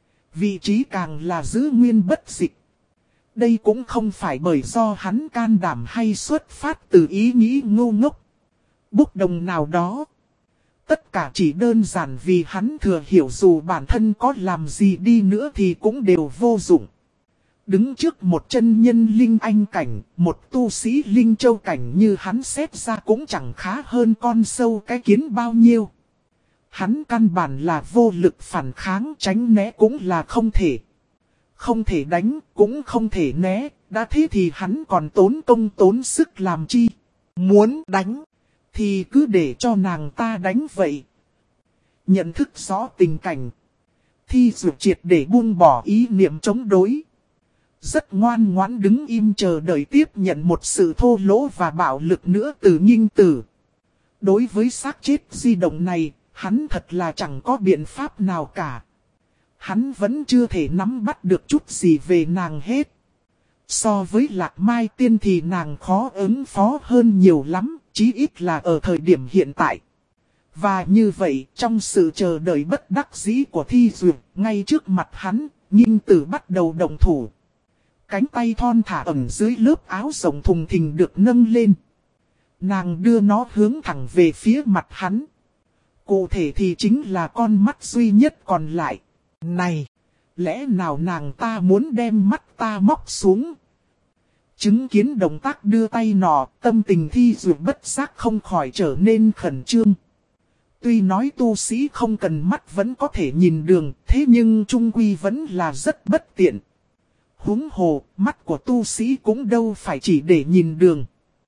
Vị trí càng là giữ nguyên bất dịch. Đây cũng không phải bởi do hắn can đảm hay xuất phát từ ý nghĩ ngu ngốc, bốc đồng nào đó. Tất cả chỉ đơn giản vì hắn thừa hiểu dù bản thân có làm gì đi nữa thì cũng đều vô dụng. Đứng trước một chân nhân linh anh cảnh, một tu sĩ linh châu cảnh như hắn xét ra cũng chẳng khá hơn con sâu cái kiến bao nhiêu. Hắn căn bản là vô lực phản kháng, tránh né cũng là không thể. Không thể đánh, cũng không thể né, đã thế thì hắn còn tốn công tốn sức làm chi. Muốn đánh, thì cứ để cho nàng ta đánh vậy. Nhận thức rõ tình cảnh, Thi Duyệt triệt để buông bỏ ý niệm chống đối. Rất ngoan ngoãn đứng im chờ đợi tiếp nhận một sự thô lỗ và bạo lực nữa từ Nhinh Tử. Đối với xác chết di động này, hắn thật là chẳng có biện pháp nào cả. Hắn vẫn chưa thể nắm bắt được chút gì về nàng hết. So với Lạc Mai Tiên thì nàng khó ứng phó hơn nhiều lắm, chí ít là ở thời điểm hiện tại. Và như vậy, trong sự chờ đợi bất đắc dĩ của Thi Duyệt, ngay trước mặt hắn, Nghinh Tử bắt đầu động thủ. Cánh tay thon thả ẩn dưới lớp áo rộng thùng thình được nâng lên. Nàng đưa nó hướng thẳng về phía mặt hắn. Cụ thể thì chính là con mắt duy nhất còn lại. Này, lẽ nào nàng ta muốn đem mắt ta móc xuống? Chứng kiến động tác đưa tay nọ, tâm tình Thi Duyệt bất giác không khỏi trở nên khẩn trương. Tuy nói tu sĩ không cần mắt vẫn có thể nhìn đường, thế nhưng trung quy vẫn là rất bất tiện. Huống hồ, mắt của tu sĩ cũng đâu phải chỉ để nhìn đường.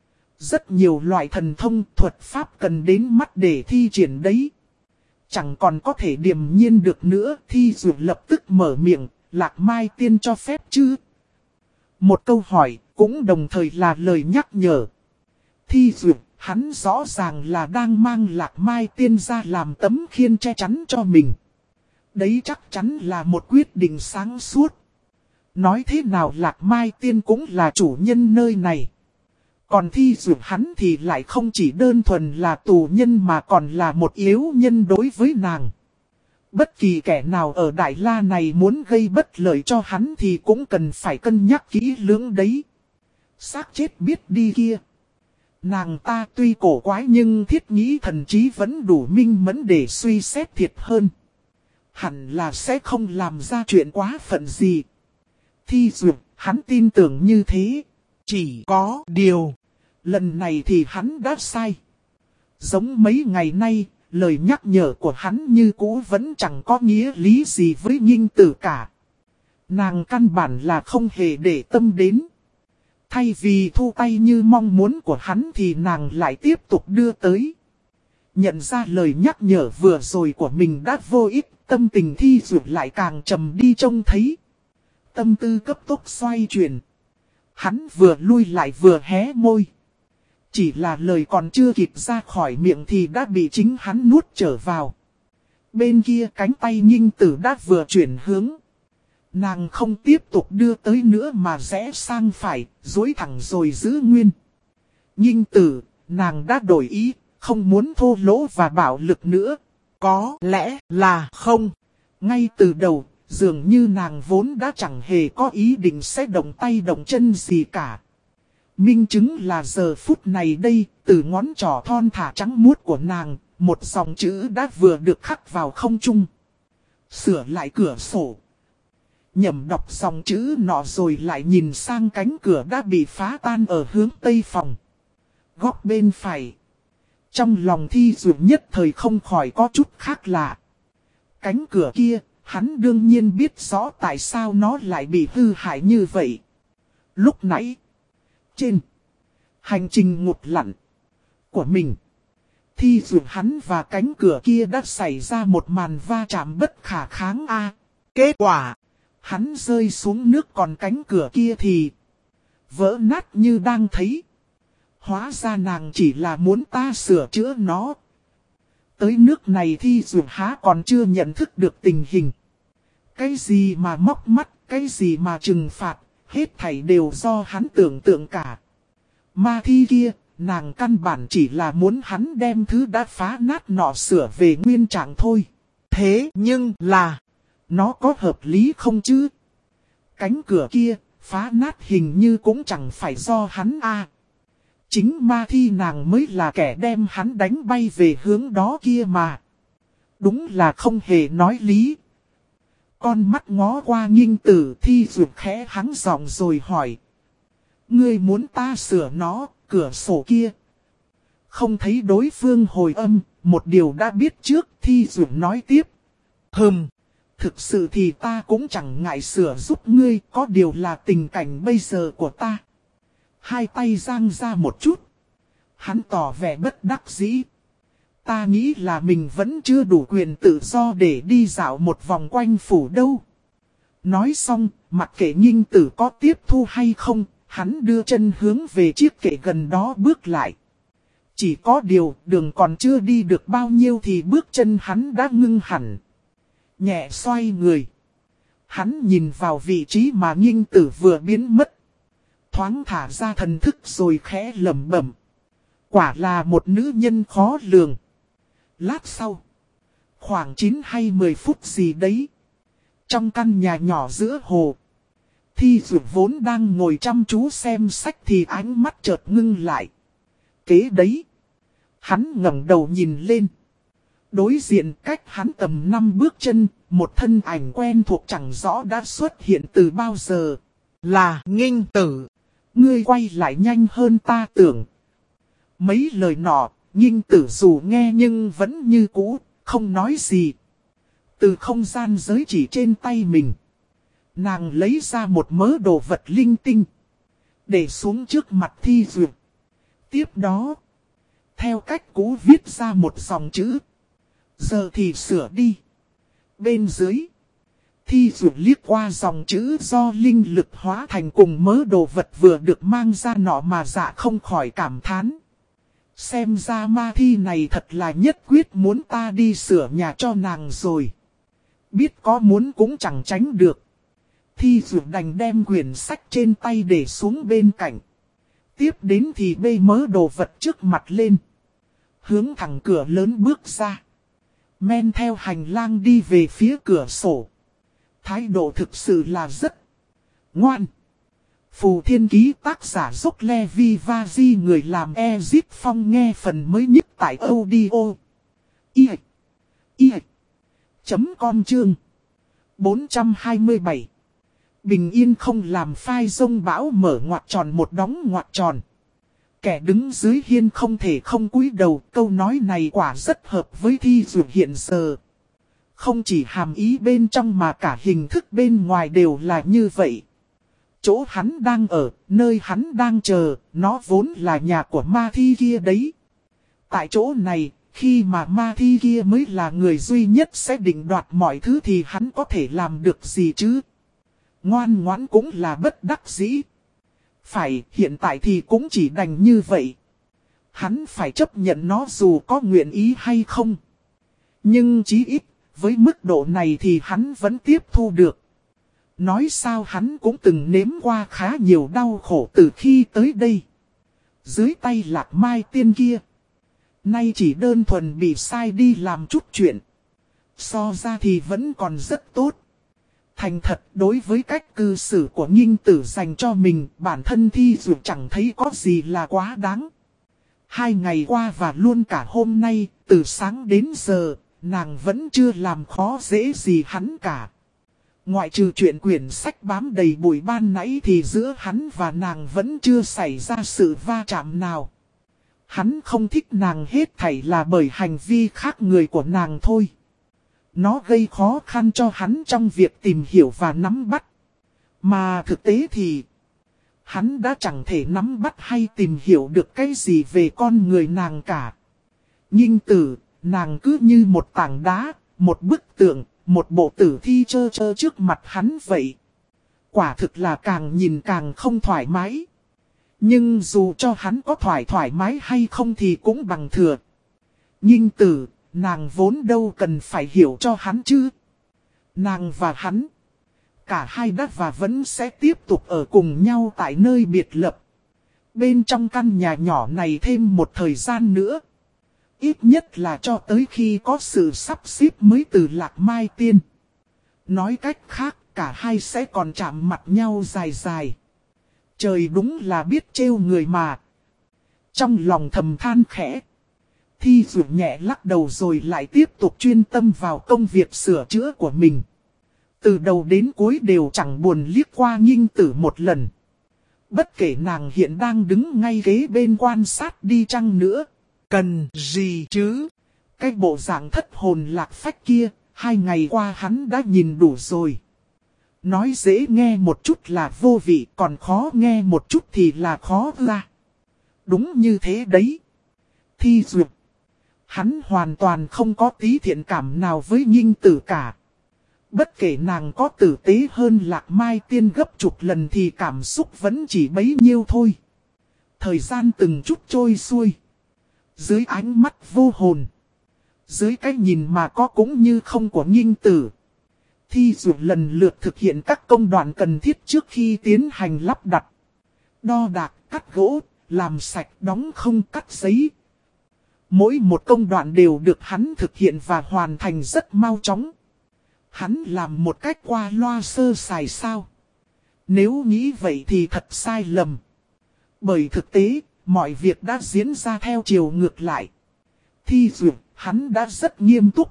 Rất nhiều loại thần thông thuật pháp cần đến mắt để thi triển đấy. Chẳng còn có thể điềm nhiên được nữa. Thi Duyệt lập tức mở miệng, Lạc Mai Tiên cho phép chứ? Một câu hỏi, cũng đồng thời là lời nhắc nhở. Thi Duyệt, hắn rõ ràng là đang mang Lạc Mai Tiên ra làm tấm khiên che chắn cho mình. Đấy chắc chắn là một quyết định sáng suốt. Nói thế nào Lạc Mai Tiên cũng là chủ nhân nơi này. Còn Thi Duyệt hắn thì lại không chỉ đơn thuần là tù nhân mà còn là một yếu nhân đối với nàng. Bất kỳ kẻ nào ở Đại La này muốn gây bất lợi cho hắn thì cũng cần phải cân nhắc kỹ lưỡng đấy. Xác chết biết đi kia. Nàng ta tuy cổ quái nhưng thiết nghĩ thần trí vẫn đủ minh mẫn để suy xét thiệt hơn. Hẳn là sẽ không làm ra chuyện quá phận gì. Thi Duyệt, hắn tin tưởng như thế. Chỉ có điều, lần này thì hắn đã sai. Giống mấy ngày nay, lời nhắc nhở của hắn như cũ vẫn chẳng có nghĩa lý gì với Nghinh Tử cả. Nàng căn bản là không hề để tâm đến. Thay vì thu tay như mong muốn của hắn thì nàng lại tiếp tục đưa tới. Nhận ra lời nhắc nhở vừa rồi của mình đã vô ích, tâm tình Thi Duyệt lại càng trầm đi trông thấy. Tâm tư cấp tốc xoay chuyển. Hắn vừa lui lại vừa hé môi. Chỉ là lời còn chưa kịp ra khỏi miệng thì đã bị chính hắn nuốt trở vào. Bên kia cánh tay Nghinh Tử đã vừa chuyển hướng. Nàng không tiếp tục đưa tới nữa mà rẽ sang phải, duỗi thẳng rồi giữ nguyên. Nghinh Tử, nàng đã đổi ý, không muốn thô lỗ và bạo lực nữa. Có lẽ là không. Ngay từ đầu, dường như nàng vốn đã chẳng hề có ý định sẽ động tay động chân gì cả. Minh chứng là giờ phút này đây, từ ngón trỏ thon thả trắng muốt của nàng, một dòng chữ đã vừa được khắc vào không trung. Sửa lại cửa sổ. Nhẩm đọc dòng chữ nọ rồi lại nhìn sang cánh cửa đã bị phá tan ở hướng tây phòng. Góc bên phải. Trong lòng Thi Duyệt nhất thời không khỏi có chút khác lạ. Cánh cửa kia, hắn đương nhiên biết rõ tại sao nó lại bị hư hại như vậy. Lúc nãy, trên hành trình ngụt lặn của mình, Thi Duyệt hắn và cánh cửa kia đã xảy ra một màn va chạm bất khả kháng a. Kết quả, hắn rơi xuống nước còn cánh cửa kia thì vỡ nát như đang thấy. Hóa ra nàng chỉ là muốn ta sửa chữa nó. Tới nước này Thi Duyệt há còn chưa nhận thức được tình hình. Cái gì mà móc mắt, cái gì mà trừng phạt, hết thảy đều do hắn tưởng tượng cả. Ma thi kia, nàng căn bản chỉ là muốn hắn đem thứ đã phá nát nọ sửa về nguyên trạng thôi. Thế nhưng là, nó có hợp lý không chứ? Cánh cửa kia, phá nát hình như cũng chẳng phải do hắn a. Chính ma thi nàng mới là kẻ đem hắn đánh bay về hướng đó kia mà. Đúng là không hề nói lý. Con mắt ngó qua Nghinh Tử, Thi Duyệt khẽ hắng giọng rồi hỏi. Ngươi muốn ta sửa nó, cửa sổ kia. Không thấy đối phương hồi âm, một điều đã biết trước, Thi Duyệt nói tiếp. Hừm, thực sự thì ta cũng chẳng ngại sửa giúp ngươi, có điều là tình cảnh bây giờ của ta. Hai tay giang ra một chút. Hắn tỏ vẻ bất đắc dĩ. Ta nghĩ là mình vẫn chưa đủ quyền tự do để đi dạo một vòng quanh phủ đâu. Nói xong, mặc kệ Nghinh Tử có tiếp thu hay không, hắn đưa chân hướng về chiếc kệ gần đó bước lại. Chỉ có điều, đường còn chưa đi được bao nhiêu thì bước chân hắn đã ngưng hẳn. Nhẹ xoay người. Hắn nhìn vào vị trí mà Nghinh Tử vừa biến mất. thoáng thả ra thần thức rồi khẽ lẩm bẩm. Quả là một nữ nhân khó lường. Lát sau, khoảng chín hay mười phút gì đấy, trong căn nhà nhỏ giữa hồ, Thi Dược vốn đang ngồi chăm chú xem sách thì ánh mắt chợt ngưng lại. Kế đấy, hắn ngẩng đầu nhìn lên. Đối diện cách hắn tầm năm bước chân, một thân ảnh quen thuộc chẳng rõ đã xuất hiện từ bao giờ. Là Nghinh Tử. Ngươi quay lại nhanh hơn ta tưởng. Mấy lời nọ, Nghinh Tử dù nghe nhưng vẫn như cũ, không nói gì. Từ không gian giới chỉ trên tay mình, nàng lấy ra một mớ đồ vật linh tinh, để xuống trước mặt Thi Dược. Tiếp đó, theo cách cũ viết ra một dòng chữ. Giờ thì sửa đi. Bên dưới, Thi Dược liếc qua dòng chữ do linh lực hóa thành cùng mớ đồ vật vừa được mang ra nọ mà dạ không khỏi cảm thán. Xem ra ma thi này thật là nhất quyết muốn ta đi sửa nhà cho nàng rồi. Biết có muốn cũng chẳng tránh được. Thi Dược đành đem quyển sách trên tay để xuống bên cạnh. Tiếp đến thì bê mớ đồ vật trước mặt lên, hướng thẳng cửa lớn bước ra. Men theo hành lang đi về phía cửa sổ. Thái độ thực sự là rất ngoan. Phù Thiên Ký tác giả Dốc Le Vi Va Di, người làm Ezip Phong nghe phần mới nhất tại audio. I I chấm com chương bốn trăm hai mươi bảy. Bình yên không làm phai rông bão mở ngoặc tròn một đóng ngoặc tròn. Kẻ đứng dưới hiên không thể không cúi đầu. Câu nói này quả rất hợp với Thi Dược hiện giờ. Không chỉ hàm ý bên trong mà cả hình thức bên ngoài đều là như vậy. Chỗ hắn đang ở, nơi hắn đang chờ, nó vốn là nhà của ma thi kia đấy. Tại chỗ này, khi mà ma thi kia mới là người duy nhất sẽ định đoạt mọi thứ thì hắn có thể làm được gì chứ? Ngoan ngoãn cũng là bất đắc dĩ. Phải, hiện tại thì cũng chỉ đành như vậy. Hắn phải chấp nhận nó dù có nguyện ý hay không. Nhưng chí ít, với mức độ này thì hắn vẫn tiếp thu được. Nói sao hắn cũng từng nếm qua khá nhiều đau khổ từ khi tới đây. Dưới tay Lạc Mai Tiên kia, nay chỉ đơn thuần bị sai đi làm chút chuyện. So ra thì vẫn còn rất tốt. Thành thật, đối với cách cư xử của Nghinh Tử dành cho mình, bản thân Thi Dược chẳng thấy có gì là quá đáng. Hai ngày qua và luôn cả hôm nay, từ sáng đến giờ, nàng vẫn chưa làm khó dễ gì hắn cả. Ngoại trừ chuyện quyển sách bám đầy bụi ban nãy thì giữa hắn và nàng vẫn chưa xảy ra sự va chạm nào. Hắn không thích nàng hết thảy là bởi hành vi khác người của nàng thôi. Nó gây khó khăn cho hắn trong việc tìm hiểu và nắm bắt. Mà thực tế thì hắn đã chẳng thể nắm bắt hay tìm hiểu được cái gì về con người nàng cả. Nghinh Tử, nàng cứ như một tảng đá, một bức tượng, một bộ tử thi trơ trơ trước mặt hắn vậy. Quả thực là càng nhìn càng không thoải mái. Nhưng dù cho hắn có thoải thoải mái hay không thì cũng bằng thừa. Nghinh Tử, nàng vốn đâu cần phải hiểu cho hắn chứ. Nàng và hắn, cả hai đã và vẫn sẽ tiếp tục ở cùng nhau tại nơi biệt lập. Bên trong căn nhà nhỏ này thêm một thời gian nữa. Ít nhất là cho tới khi có sự sắp xếp mới từ Lạc Mai Tiên. Nói cách khác, cả hai sẽ còn chạm mặt nhau dài dài. Trời đúng là biết trêu người mà. Trong lòng thầm than khẽ, Thi Dược nhẹ lắc đầu rồi lại tiếp tục chuyên tâm vào công việc sửa chữa của mình. Từ đầu đến cuối đều chẳng buồn liếc qua Nghinh Tử một lần. Bất kể nàng hiện đang đứng ngay ghế bên quan sát đi chăng nữa. Cần gì chứ? Cái bộ dạng thất hồn lạc phách kia, hai ngày qua hắn đã nhìn đủ rồi. Nói dễ nghe một chút là vô vị, còn khó nghe một chút thì là khó ra. Đúng như thế đấy. Thi Dược, hắn hoàn toàn không có tí thiện cảm nào với Nghinh Tử cả. Bất kể nàng có tử tế hơn Lạc Mai Tiên gấp chục lần thì cảm xúc vẫn chỉ bấy nhiêu thôi. Thời gian từng chút trôi xuôi. Dưới ánh mắt vô hồn, dưới cái nhìn mà có cũng như không của Nghinh Tử, Thi Dược lần lượt thực hiện các công đoạn cần thiết trước khi tiến hành lắp đặt. Đo đạc, cắt gỗ, làm sạch, đóng không, cắt giấy. Mỗi một công đoạn đều được hắn thực hiện và hoàn thành rất mau chóng. Hắn làm một cách qua loa sơ sài sao? Nếu nghĩ vậy thì thật sai lầm. Bởi thực tế, mọi việc đã diễn ra theo chiều ngược lại. Thi duyệt, hắn đã rất nghiêm túc.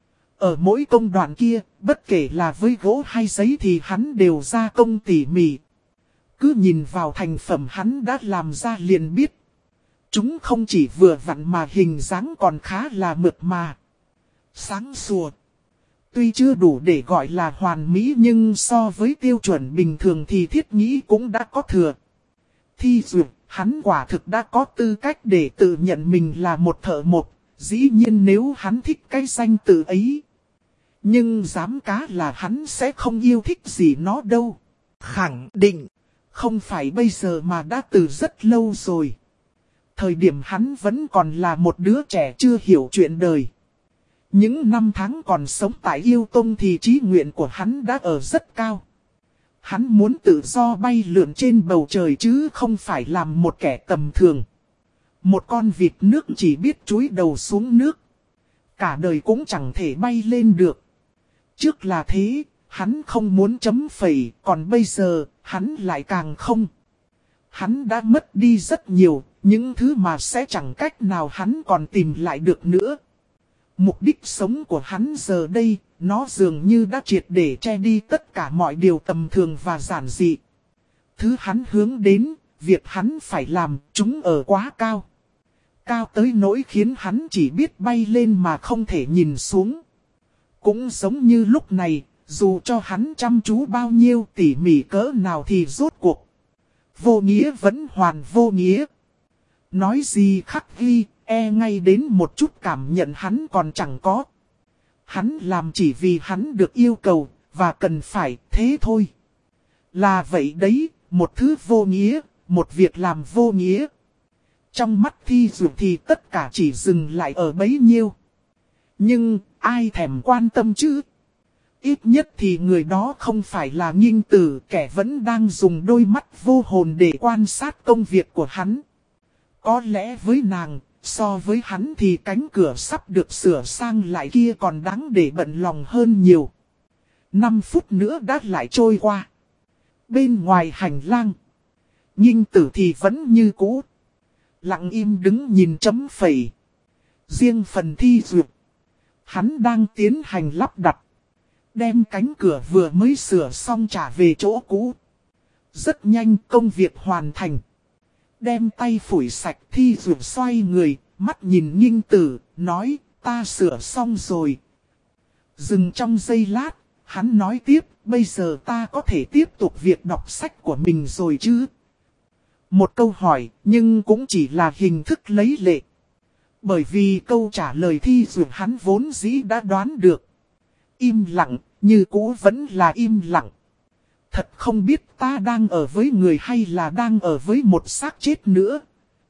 Ở mỗi công đoạn kia, bất kể là với gỗ hay giấy thì hắn đều gia công tỉ mỉ. Cứ nhìn vào thành phẩm hắn đã làm ra liền biết. Chúng không chỉ vừa vặn mà hình dáng còn khá là mượt mà. Sáng sủa. Tuy chưa đủ để gọi là hoàn mỹ nhưng so với tiêu chuẩn bình thường thì thiết nghĩ cũng đã có thừa. Thi duyệt, hắn quả thực đã có tư cách để tự nhận mình là một thợ mộc. Dĩ nhiên nếu hắn thích cái danh tự ấy. Nhưng dám cá là hắn sẽ không yêu thích gì nó đâu. Khẳng định, không phải bây giờ mà đã từ rất lâu rồi. Thời điểm hắn vẫn còn là một đứa trẻ chưa hiểu chuyện đời. Những năm tháng còn sống tại Yêu Tông thì chí nguyện của hắn đã ở rất cao. Hắn muốn tự do bay lượn trên bầu trời chứ không phải làm một kẻ tầm thường. Một con vịt nước chỉ biết chúi đầu xuống nước. Cả đời cũng chẳng thể bay lên được. Trước là thế, hắn không muốn chấm phẩy, còn bây giờ, hắn lại càng không. Hắn đã mất đi rất nhiều, những thứ mà sẽ chẳng cách nào hắn còn tìm lại được nữa. Mục đích sống của hắn giờ đây, nó dường như đã triệt để che đi tất cả mọi điều tầm thường và giản dị. Thứ hắn hướng đến, việc hắn phải làm, chúng ở quá cao. Cao tới nỗi khiến hắn chỉ biết bay lên mà không thể nhìn xuống. Cũng giống như lúc này, dù cho hắn chăm chú bao nhiêu tỉ mỉ cỡ nào thì rốt cuộc. Vô nghĩa vẫn hoàn vô nghĩa. Nói gì khắc ghi, e ngay đến một chút cảm nhận hắn còn chẳng có. Hắn làm chỉ vì hắn được yêu cầu, và cần phải thế thôi. Là vậy đấy, một thứ vô nghĩa, một việc làm vô nghĩa. Trong mắt Thi Duyệt thì tất cả chỉ dừng lại ở bấy nhiêu. Nhưng ai thèm quan tâm chứ? Ít nhất thì người đó không phải là Nghinh Tử, kẻ vẫn đang dùng đôi mắt vô hồn để quan sát công việc của hắn. Có lẽ với nàng, so với hắn thì cánh cửa sắp được sửa sang lại kia còn đáng để bận lòng hơn nhiều. Năm phút nữa đã lại trôi qua. Bên ngoài hành lang, Nghinh Tử thì vẫn như cũ. Lặng im đứng nhìn chấm phẩy. Riêng phần Thi Duyệt, hắn đang tiến hành lắp đặt. Đem cánh cửa vừa mới sửa xong trả về chỗ cũ. Rất nhanh công việc hoàn thành. Đem tay phủi sạch Thi Duyệt xoay người, mắt nhìn Nghinh Tử, nói ta sửa xong rồi. Dừng trong giây lát, hắn nói tiếp, bây giờ ta có thể tiếp tục việc đọc sách của mình rồi chứ? Một câu hỏi, nhưng cũng chỉ là hình thức lấy lệ. Bởi vì câu trả lời Thi Duyệt hắn vốn dĩ đã đoán được. Im lặng, như cũ vẫn là im lặng. Thật không biết ta đang ở với người hay là đang ở với một xác chết nữa.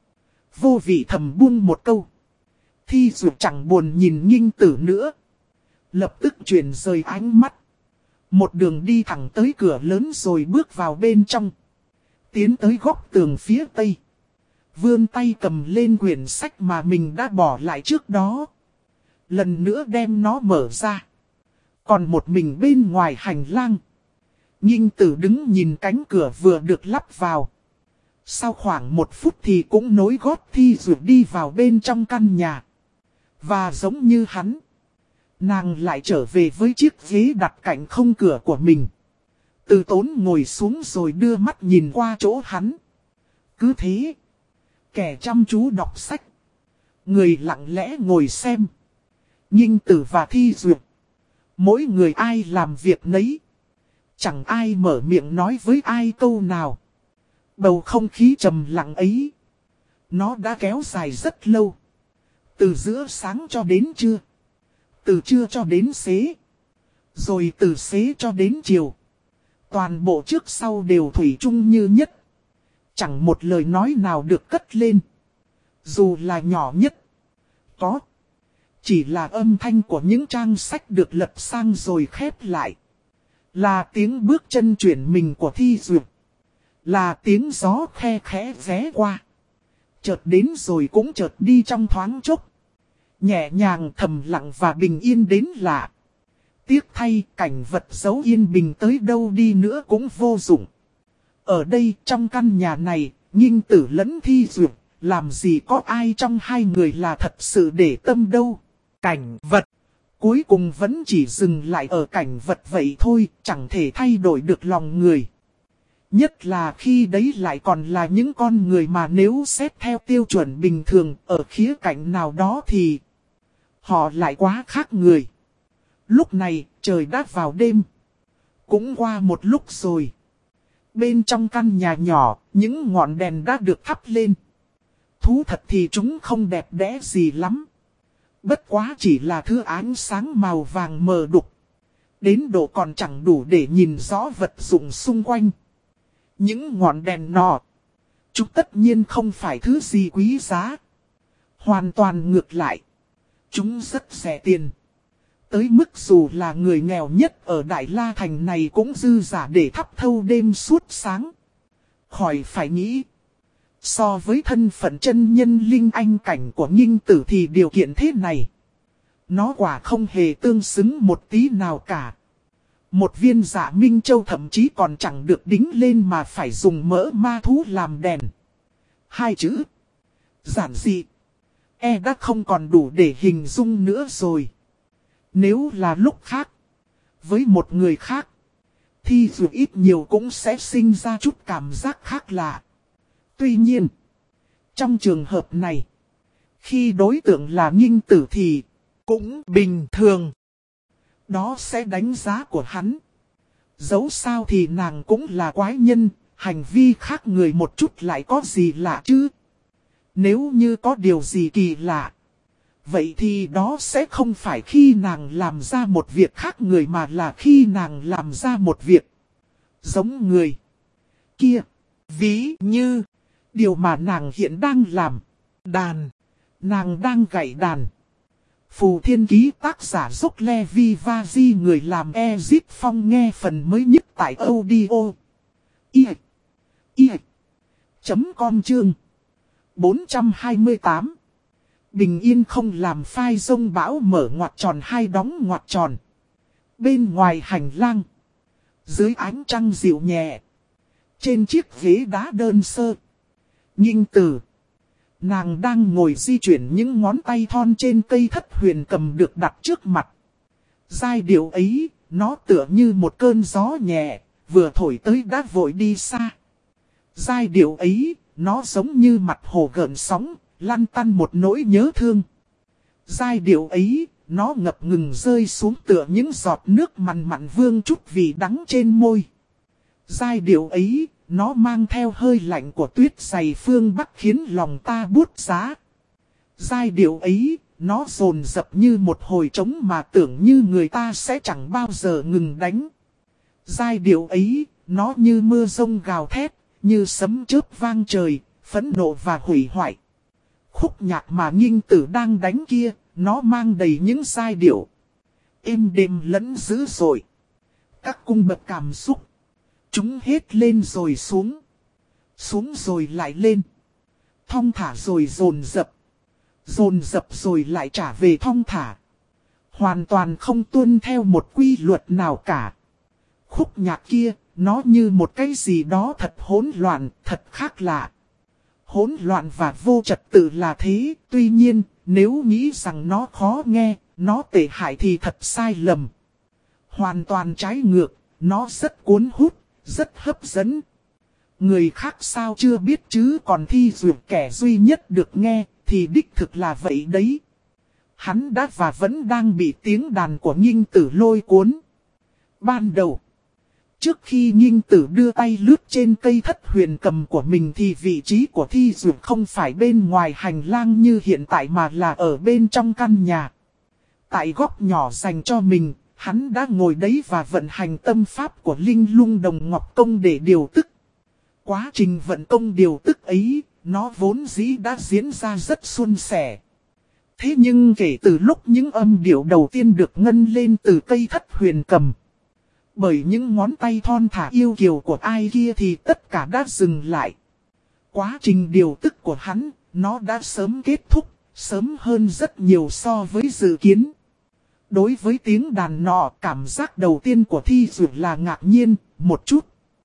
Vô vị thầm buông một câu. Thi Duyệt chẳng buồn nhìn Nghinh Tử nữa. Lập tức chuyển rời ánh mắt. Một đường đi thẳng tới cửa lớn rồi bước vào bên trong. Tiến tới góc tường phía tây. Vươn tay cầm lên quyển sách mà mình đã bỏ lại trước đó. Lần nữa đem nó mở ra. Còn một mình bên ngoài hành lang. Nghinh Tử đứng nhìn cánh cửa vừa được lắp vào. Sau khoảng một phút thì cũng nối gót Thi Duyệt đi vào bên trong căn nhà. Và giống như hắn, nàng lại trở về với chiếc ghế đặt cạnh không cửa của mình. Từ Tốn ngồi xuống rồi đưa mắt nhìn qua chỗ hắn. Cứ thế, kẻ chăm chú đọc sách, người lặng lẽ ngồi xem. Nghinh Tử và Thi Duyệt, mỗi người ai làm việc nấy. Chẳng ai mở miệng nói với ai câu nào. Bầu không khí trầm lặng ấy, nó đã kéo dài rất lâu. Từ giữa sáng cho đến trưa. Từ trưa cho đến xế. Rồi từ xế cho đến chiều. Toàn bộ trước sau đều thủy chung như nhất. Chẳng một lời nói nào được cất lên. Dù là nhỏ nhất. Có. Chỉ là âm thanh của những trang sách được lật sang rồi khép lại. Là tiếng bước chân chuyển mình của Thi Duyệt. Là tiếng gió khe khẽ ghé qua. Chợt đến rồi cũng chợt đi trong thoáng chốc. Nhẹ nhàng thầm lặng và bình yên đến lạ. Tiếc thay cảnh vật giấu yên bình tới đâu đi nữa cũng vô dụng. Ở đây trong căn nhà này, Nghinh Tử lẫn Thi Duyệt, làm gì có ai trong hai người là thật sự để tâm đâu. Cảnh vật cuối cùng vẫn chỉ dừng lại ở cảnh vật vậy thôi, chẳng thể thay đổi được lòng người. Nhất là khi đấy lại còn là những con người mà nếu xét theo tiêu chuẩn bình thường ở khía cạnh nào đó thì họ lại quá khác người. Lúc này trời đã vào đêm. Cũng qua một lúc rồi. Bên trong căn nhà nhỏ, những ngọn đèn đã được thắp lên. Thú thật thì chúng không đẹp đẽ gì lắm. Bất quá chỉ là thứ ánh sáng màu vàng mờ đục. Đến độ còn chẳng đủ để nhìn rõ vật dụng xung quanh. Những ngọn đèn nọ, chúng tất nhiên không phải thứ gì quý giá. Hoàn toàn ngược lại. Chúng rất rẻ tiền. Tới mức dù là người nghèo nhất ở Đại La Thành này cũng dư giả để thắp thâu đêm suốt sáng. Khỏi phải nghĩ. So với thân phận chân nhân linh anh cảnh của Nghinh Tử thì điều kiện thế này, nó quả không hề tương xứng một tí nào cả. Một viên Dạ Minh Châu thậm chí còn chẳng được đính lên mà phải dùng mỡ ma thú làm đèn. Hai chữ giản dị e đã không còn đủ để hình dung nữa rồi. Nếu là lúc khác, với một người khác, thì dù ít nhiều cũng sẽ sinh ra chút cảm giác khác lạ. Tuy nhiên, trong trường hợp này, khi đối tượng là Nghinh Tử thì cũng bình thường. Đó sẽ đánh giá của hắn. Dẫu sao thì nàng cũng là quái nhân, hành vi khác người một chút lại có gì lạ chứ. Nếu như có điều gì kỳ lạ, vậy thì đó sẽ không phải khi nàng làm ra một việc khác người mà là khi nàng làm ra một việc giống người kia. Ví như điều mà nàng hiện đang làm. Đàn. Nàng đang gảy đàn. Phù Thiên Ký tác giả Dốc Levi Vaji người làm Ezip Phong nghe phần mới nhất tại audio. I. I. Chấm com chương. bốn trăm hai mươi tám. Bình yên không làm phai rông bão mở ngoặc tròn hai đóng ngoặc tròn. Bên ngoài hành lang. Dưới ánh trăng dịu nhẹ. Trên chiếc ghế đá đơn sơ. Nghinh Tử. Nàng đang ngồi di chuyển những ngón tay thon trên cây thất huyền cầm được đặt trước mặt. Giai điệu ấy, nó tựa như một cơn gió nhẹ, vừa thổi tới đã vội đi xa. Giai điệu ấy, nó giống như mặt hồ gợn sóng, lăn tăn một nỗi nhớ thương. Giai điệu ấy, nó ngập ngừng rơi xuống tựa những giọt nước mặn mặn vương chút vị đắng trên môi. Giai điệu ấy, nó mang theo hơi lạnh của tuyết dày phương Bắc khiến lòng ta buốt giá. Giai điệu ấy, nó dồn dập như một hồi trống mà tưởng như người ta sẽ chẳng bao giờ ngừng đánh. Giai điệu ấy, nó như mưa rông gào thét, như sấm chớp vang trời, phẫn nộ và hủy hoại. Khúc nhạc mà Nghinh Tử đang đánh kia, nó mang đầy những giai điệu êm đềm lẫn dữ dội. Các cung bậc cảm xúc. Chúng hết lên rồi xuống. Xuống rồi lại lên. Thong thả rồi dồn dập. Dồn dập rồi lại trả về thong thả. Hoàn toàn không tuân theo một quy luật nào cả. Khúc nhạc kia, nó như một cái gì đó thật hỗn loạn, thật khác lạ. Hỗn loạn và vô trật tự là thế, tuy nhiên, nếu nghĩ rằng nó khó nghe, nó tệ hại thì thật sai lầm. Hoàn toàn trái ngược, nó rất cuốn hút, rất hấp dẫn. Người khác sao chưa biết chứ còn Thi Duyệt kẻ duy nhất được nghe, thì đích thực là vậy đấy. Hắn đã và vẫn đang bị tiếng đàn của Nghinh Tử lôi cuốn. Ban đầu, trước khi Nghinh Tử đưa tay lướt trên cây thất huyền cầm của mình thì vị trí của Thi Duyệt không phải bên ngoài hành lang như hiện tại mà là ở bên trong căn nhà. Tại góc nhỏ dành cho mình, hắn đã ngồi đấy và vận hành tâm pháp của Linh Lung Đồng Ngọc Công để điều tức. Quá trình vận công điều tức ấy, nó vốn dĩ đã diễn ra rất suôn sẻ. Thế nhưng kể từ lúc những âm điệu đầu tiên được ngân lên từ cây thất huyền cầm, Bởi những ngón tay thon thả yêu kiều của ai kia thì tất cả đã dừng lại. Quá trình điều tức của hắn, nó đã sớm kết thúc, sớm hơn rất nhiều so với dự kiến. Đối với tiếng đàn nọ, cảm giác đầu tiên của Thi Duyệt là ngạc nhiên, một chút.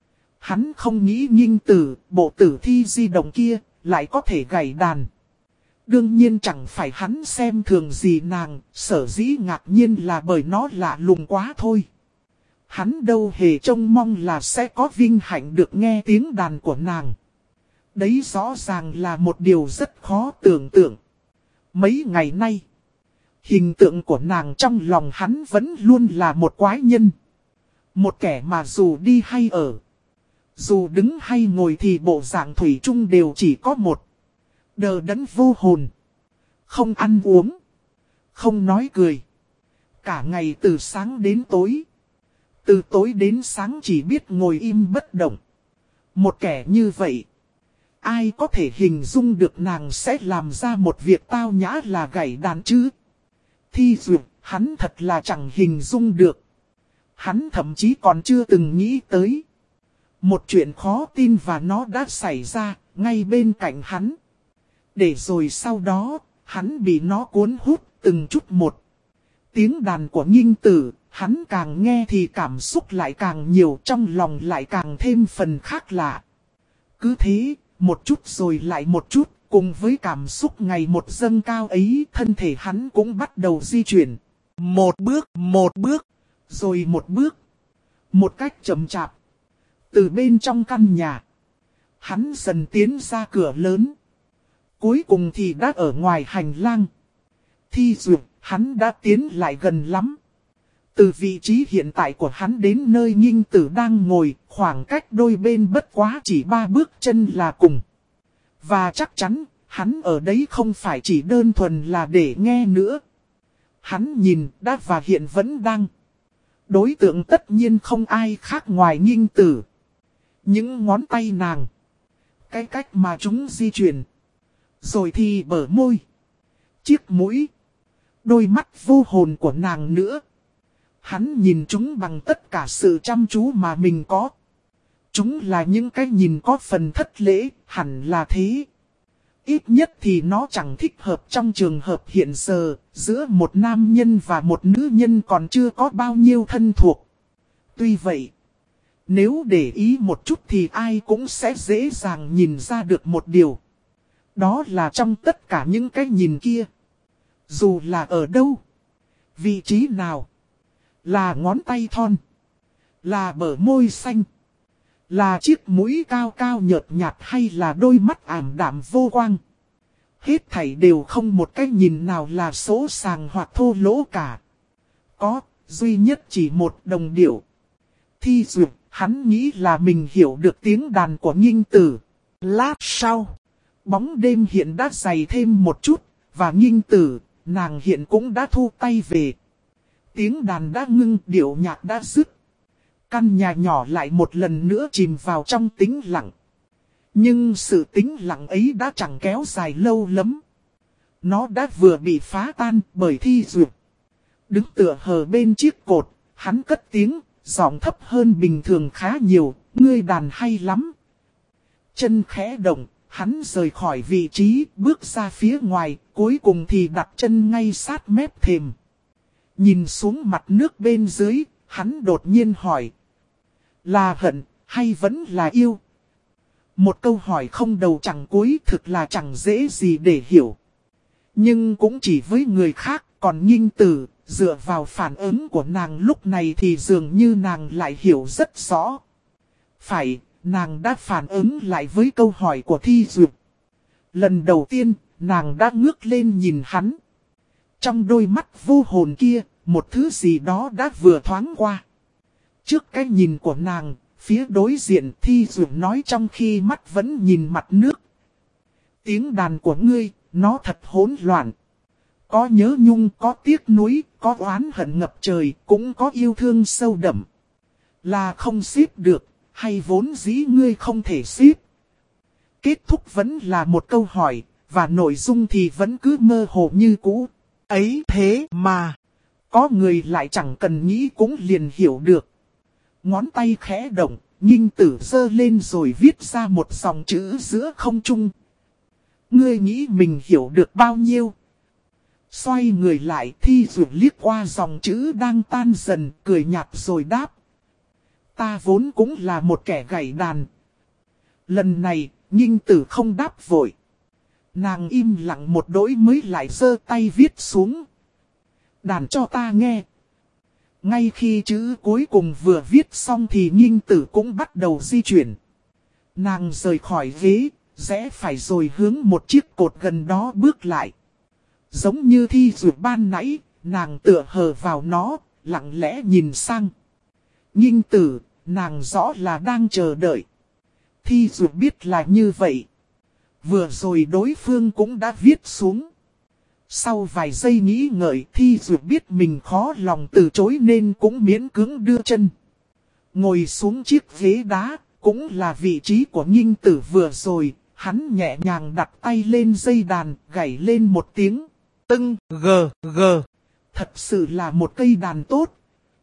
Hắn không nghĩ Nghinh Tử, bộ tử thi di động kia, lại có thể gảy đàn. Đương nhiên chẳng phải hắn xem thường gì nàng, sở dĩ ngạc nhiên là bởi nó lạ lùng quá thôi. Hắn đâu hề trông mong là sẽ có vinh hạnh được nghe tiếng đàn của nàng. Đấy rõ ràng là một điều rất khó tưởng tượng. Mấy ngày nay, hình tượng của nàng trong lòng hắn vẫn luôn là một quái nhân. Một kẻ mà dù đi hay ở, dù đứng hay ngồi thì bộ dạng thủy chung đều chỉ có một. Đờ đẫn vô hồn. Không ăn uống. Không nói cười. Cả ngày từ sáng đến tối. Từ tối đến sáng chỉ biết ngồi im bất động. Một kẻ như vậy, ai có thể hình dung được nàng sẽ làm ra một việc tao nhã là gảy đàn chứ? Thi Duyệt, hắn thật là chẳng hình dung được. Hắn thậm chí còn chưa từng nghĩ tới. Một chuyện khó tin và nó đã xảy ra, ngay bên cạnh hắn. Để rồi sau đó, hắn bị nó cuốn hút từng chút một. Tiếng đàn của Nghinh Tử, hắn càng nghe thì cảm xúc lại càng nhiều, trong lòng lại càng thêm phần khác lạ. Cứ thế, một chút rồi lại một chút, cùng với cảm xúc ngày một dâng cao ấy, thân thể hắn cũng bắt đầu di chuyển. Một bước, một bước, rồi một bước. Một cách chậm chạp. Từ bên trong căn nhà, hắn dần tiến ra cửa lớn. Cuối cùng thì đã ở ngoài hành lang. Thi Duyệt, hắn đã tiến lại gần lắm. Từ vị trí hiện tại của hắn đến nơi Nghinh Tử đang ngồi, khoảng cách đôi bên bất quá chỉ ba bước chân là cùng. Và chắc chắn, hắn ở đấy không phải chỉ đơn thuần là để nghe nữa. Hắn nhìn, đã và hiện vẫn đang. Đối tượng tất nhiên không ai khác ngoài Nghinh Tử. Những ngón tay nàng. Cái cách mà chúng di chuyển. Rồi thì bờ môi. Chiếc mũi. Đôi mắt vô hồn của nàng nữa. Hắn nhìn chúng bằng tất cả sự chăm chú mà mình có. Chúng là những cái nhìn có phần thất lễ, hẳn là thế. Ít nhất thì nó chẳng thích hợp trong trường hợp hiện giờ, giữa một nam nhân và một nữ nhân còn chưa có bao nhiêu thân thuộc. Tuy vậy, nếu để ý một chút thì ai cũng sẽ dễ dàng nhìn ra được một điều. Đó là trong tất cả những cái nhìn kia. Dù là ở đâu, vị trí nào, là ngón tay thon, là bờ môi xanh, là chiếc mũi cao cao nhợt nhạt hay là đôi mắt ảm đạm vô quang. Hết thảy đều không một cái nhìn nào là số sàng hoặc thô lỗ cả. Có, duy nhất chỉ một đồng điệu. Thi Duyệt, hắn nghĩ là mình hiểu được tiếng đàn của Nghinh Tử. Lát sau, bóng đêm hiện đã dày thêm một chút, và Nghinh Tử, nàng hiện cũng đã thu tay về. Tiếng đàn đã ngưng, điệu nhạc đã dứt. Căn nhà nhỏ lại một lần nữa chìm vào trong tĩnh lặng. Nhưng sự tĩnh lặng ấy đã chẳng kéo dài lâu lắm. Nó đã vừa bị phá tan bởi Thi Duyệt. Đứng tựa hờ bên chiếc cột, hắn cất tiếng, giọng thấp hơn bình thường khá nhiều, ngươi đàn hay lắm. Chân khẽ động, hắn rời khỏi vị trí, bước ra phía ngoài, cuối cùng thì đặt chân ngay sát mép thềm. Nhìn xuống mặt nước bên dưới, hắn đột nhiên hỏi. Là hận, hay vẫn là yêu? Một câu hỏi không đầu chẳng cuối, thực là chẳng dễ gì để hiểu. Nhưng cũng chỉ với người khác, còn Nghinh Tử, dựa vào phản ứng của nàng lúc này thì dường như nàng lại hiểu rất rõ. Phải, nàng đã phản ứng lại với câu hỏi của Thi Duyệt. Lần đầu tiên, nàng đã ngước lên nhìn hắn. Trong đôi mắt vô hồn kia, một thứ gì đó đã vừa thoáng qua. Trước cái nhìn của nàng, phía đối diện Thi Duyệt nói trong khi mắt vẫn nhìn mặt nước. Tiếng đàn của ngươi, nó thật hỗn loạn. Có nhớ nhung, có tiếc nuối, có oán hận ngập trời, cũng có yêu thương sâu đậm. Là không xếp được, hay vốn dĩ ngươi không thể xếp? Kết thúc vẫn là một câu hỏi, và nội dung thì vẫn cứ mơ hồ như cũ. Ấy thế mà, có người lại chẳng cần nghĩ cũng liền hiểu được. Ngón tay khẽ động, Nghinh Tử giơ lên rồi viết ra một dòng chữ giữa không trung. Ngươi nghĩ mình hiểu được bao nhiêu? Xoay người lại, Thi Duyệt liếc qua dòng chữ đang tan dần, cười nhạt rồi đáp. Ta vốn cũng là một kẻ gảy đàn. Lần này, Nghinh Tử không đáp vội. Nàng im lặng một đỗi mới lại giơ tay viết xuống. Đàn cho ta nghe. Ngay khi chữ cuối cùng vừa viết xong thì Nghinh Tử cũng bắt đầu di chuyển. Nàng rời khỏi ghế, rẽ phải rồi hướng một chiếc cột gần đó bước lại. Giống như Thi Duyệt ban nãy, nàng tựa hờ vào nó, lặng lẽ nhìn sang. Nghinh Tử, nàng rõ là đang chờ đợi. Thi Duyệt biết là như vậy. Vừa rồi đối phương cũng đã viết xuống. Sau vài giây nghĩ ngợi, Thi Duyệt biết mình khó lòng từ chối nên cũng miễn cưỡng đưa chân. Ngồi xuống chiếc ghế đá, cũng là vị trí của Nghinh Tử vừa rồi. Hắn nhẹ nhàng đặt tay lên dây đàn, gảy lên một tiếng. Tưng, gờ, gờ. Thật sự là một cây đàn tốt.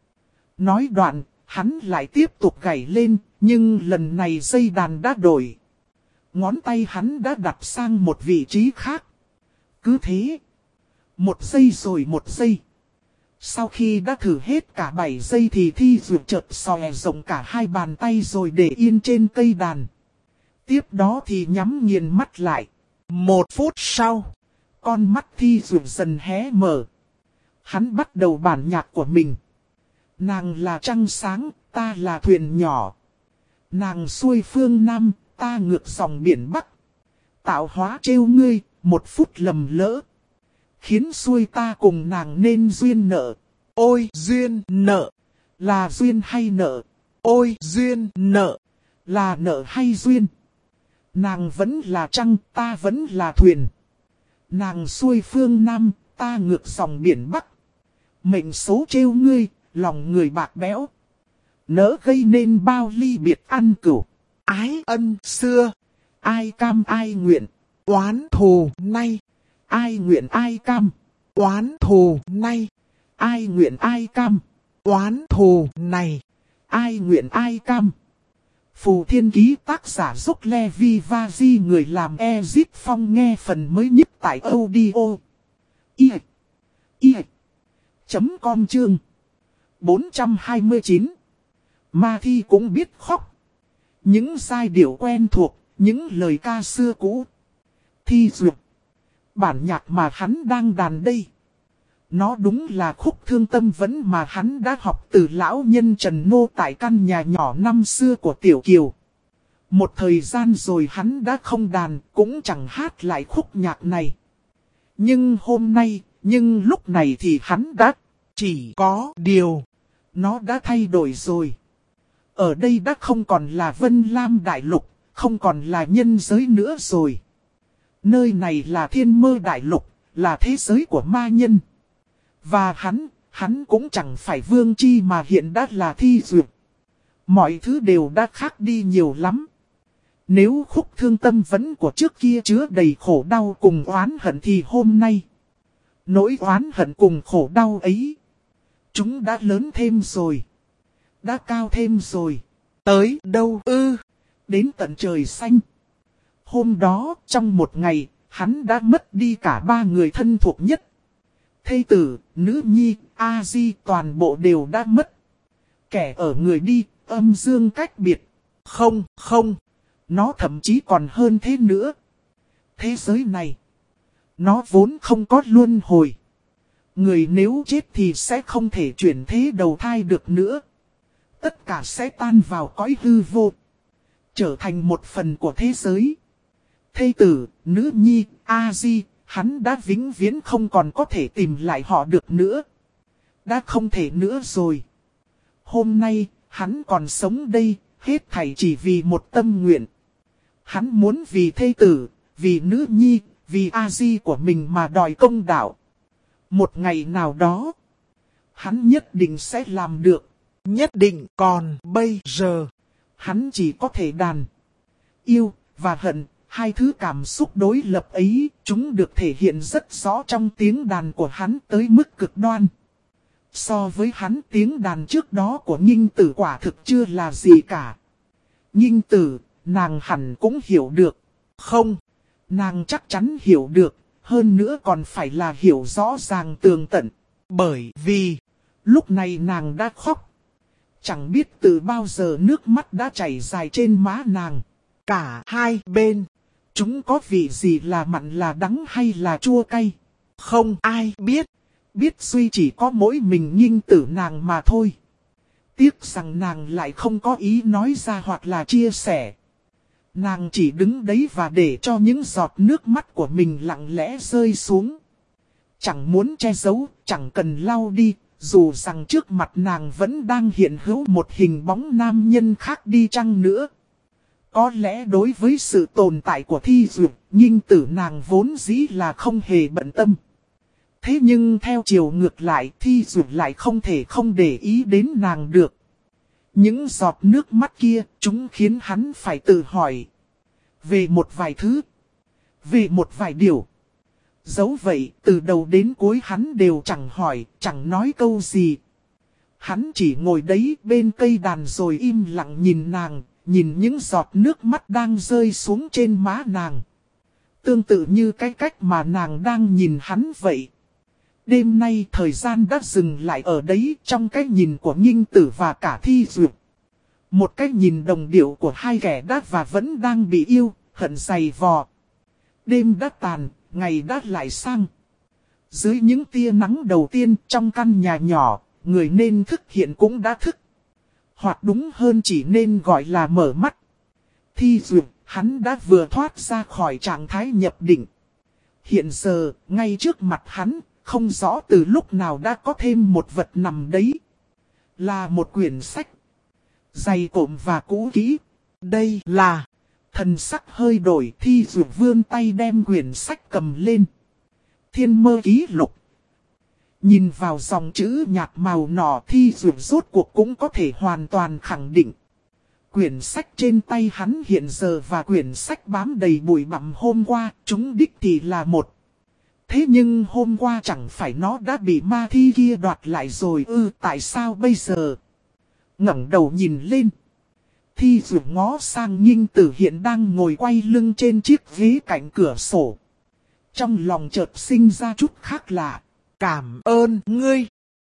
Nói đoạn, hắn lại tiếp tục gảy lên, nhưng lần này dây đàn đã đổi. Ngón tay hắn đã đặt sang một vị trí khác. Cứ thế. Một giây rồi một giây. Sau khi đã thử hết cả bảy giây thì Thi Duyệt chợt xòe rộng cả hai bàn tay rồi để yên trên cây đàn. Tiếp đó thì nhắm nghiền mắt lại. Một phút sau, con mắt Thi Duyệt dần hé mở. Hắn bắt đầu bản nhạc của mình. Nàng là trăng sáng, ta là thuyền nhỏ. Nàng xuôi phương Nam, ta ngược dòng biển Bắc. Tạo hóa trêu ngươi, một phút lầm lỡ. Khiến xuôi ta cùng nàng nên duyên nợ. Ôi duyên nợ, là duyên hay nợ? Ôi duyên nợ, là nợ hay duyên? Nàng vẫn là trăng, ta vẫn là thuyền. Nàng xuôi phương Nam, ta ngược dòng biển Bắc. Mệnh số trêu ngươi, lòng người bạc bẽo. Nỡ gây nên bao ly biệt ăn cửu. Ái ân xưa, ai cam ai nguyện. Oán thù nay, ai nguyện ai cam. Oán thù nay, ai nguyện ai cam. Oán thù này, ai nguyện ai cam. Phù Thiên Ký tác giả Dốc Le Vi Va Di, người làm Ezit Phong, nghe phần mới nhất tại audio. I. I. Chấm com chương bốn trăm hai mươi chín. Ma Thi cũng biết khóc. Những giai điệu quen thuộc, những lời ca xưa cũ. Thi Duyệt. Bản nhạc mà hắn đang đàn đây. Nó đúng là khúc thương tâm vấn mà hắn đã học từ lão nhân Trần Nô tại căn nhà nhỏ năm xưa của Tiểu Kiều. Một thời gian rồi hắn đã không đàn, cũng chẳng hát lại khúc nhạc này. Nhưng hôm nay, nhưng lúc này thì hắn đã chỉ có điều. Nó đã thay đổi rồi. Ở đây đã không còn là Vân Lam Đại Lục, không còn là nhân giới nữa rồi. Nơi này là Thiên Mơ Đại Lục, là thế giới của ma nhân. Và hắn, hắn cũng chẳng phải Vương Chi mà hiện đã là Thi Duyệt. Mọi thứ đều đã khác đi nhiều lắm. Nếu khúc thương tâm vấn của trước kia chứa đầy khổ đau cùng oán hận thì hôm nay, nỗi oán hận cùng khổ đau ấy, chúng đã lớn thêm rồi. Đã cao thêm rồi. Tới đâu ư? Đến tận trời xanh. Hôm đó, trong một ngày, hắn đã mất đi cả ba người thân thuộc nhất. Thê tử, nữ nhi, A-di toàn bộ đều đã mất. Kẻ ở người đi, âm dương cách biệt. Không, không. Nó thậm chí còn hơn thế nữa. Thế giới này, nó vốn không có luân hồi. Người nếu chết thì sẽ không thể chuyển thế đầu thai được nữa. Tất cả sẽ tan vào cõi hư vô. Trở thành một phần của thế giới. Thê tử, nữ nhi, A-di, hắn đã vĩnh viễn không còn có thể tìm lại họ được nữa. Đã không thể nữa rồi. Hôm nay, hắn còn sống đây, hết thảy chỉ vì một tâm nguyện. Hắn muốn vì thê tử, vì nữ nhi, vì A-di của mình mà đòi công đạo. Một ngày nào đó, hắn nhất định sẽ làm được. Nhất định. Còn bây giờ, hắn chỉ có thể đàn. Yêu và hận, hai thứ cảm xúc đối lập ấy, chúng được thể hiện rất rõ trong tiếng đàn của hắn tới mức cực đoan. So với hắn tiếng đàn trước đó của Nghinh Tử quả thực chưa là gì cả. Nghinh Tử, nàng hẳn cũng hiểu được. Không, nàng chắc chắn hiểu được, hơn nữa còn phải là hiểu rõ ràng tường tận. Bởi vì, lúc này nàng đã khóc. Chẳng biết từ bao giờ nước mắt đã chảy dài trên má nàng. Cả hai bên, chúng có vị gì là mặn là đắng hay là chua cay? Không ai biết. Biết duy chỉ có mỗi mình Nghinh Tử nàng mà thôi. Tiếc rằng nàng lại không có ý nói ra hoặc là chia sẻ. Nàng chỉ đứng đấy và để cho những giọt nước mắt của mình lặng lẽ rơi xuống. Chẳng muốn che giấu, chẳng cần lau đi, dù rằng trước mặt nàng vẫn đang hiện hữu một hình bóng nam nhân khác đi chăng nữa. Có lẽ đối với sự tồn tại của Thi Duyệt, Nghinh Tử nàng vốn dĩ là không hề bận tâm. Thế nhưng theo chiều ngược lại, Thi Duyệt lại không thể không để ý đến nàng được. Những giọt nước mắt kia, chúng khiến hắn phải tự hỏi. Về một vài thứ. Về một vài điều. Dẫu vậy, từ đầu đến cuối hắn đều chẳng hỏi, chẳng nói câu gì. Hắn chỉ ngồi đấy bên cây đàn rồi im lặng nhìn nàng, nhìn những giọt nước mắt đang rơi xuống trên má nàng. Tương tự như cái cách mà nàng đang nhìn hắn vậy. Đêm nay thời gian đã dừng lại ở đấy trong cái nhìn của Nghinh Tử và cả Thi Duyệt. Một cái nhìn đồng điệu của hai kẻ đã và vẫn đang bị yêu, hận dày vò. Đêm đã tàn, ngày đã lại sang. Dưới những tia nắng đầu tiên trong căn nhà nhỏ, người nên thức hiện cũng đã thức. Hoặc đúng hơn chỉ nên gọi là mở mắt. Thi Duyệt, hắn đã vừa thoát ra khỏi trạng thái nhập định. Hiện giờ, ngay trước mặt hắn, không rõ từ lúc nào đã có thêm một vật nằm đấy. Là một quyển sách. Dày cộm và cũ kỹ. Đây là... Thần sắc hơi đổi, Thi Duyệt vươn tay đem quyển sách cầm lên. Thiên Mơ Ký Lục. Nhìn vào dòng chữ nhạt màu nọ, Thi Duyệt rốt cuộc cũng có thể hoàn toàn khẳng định. Quyển sách trên tay hắn hiện giờ và quyển sách bám đầy bụi bặm hôm qua, chúng đích thì là một. Thế nhưng hôm qua chẳng phải nó đã bị ma thi kia đoạt lại rồi ư, tại sao bây giờ? Ngẩng đầu nhìn lên. Thi Duyệt ngó sang Nghinh Tử hiện đang ngồi quay lưng trên chiếc ghế cạnh cửa sổ. Trong lòng chợt sinh ra chút khác lạ. Cảm ơn ngươi.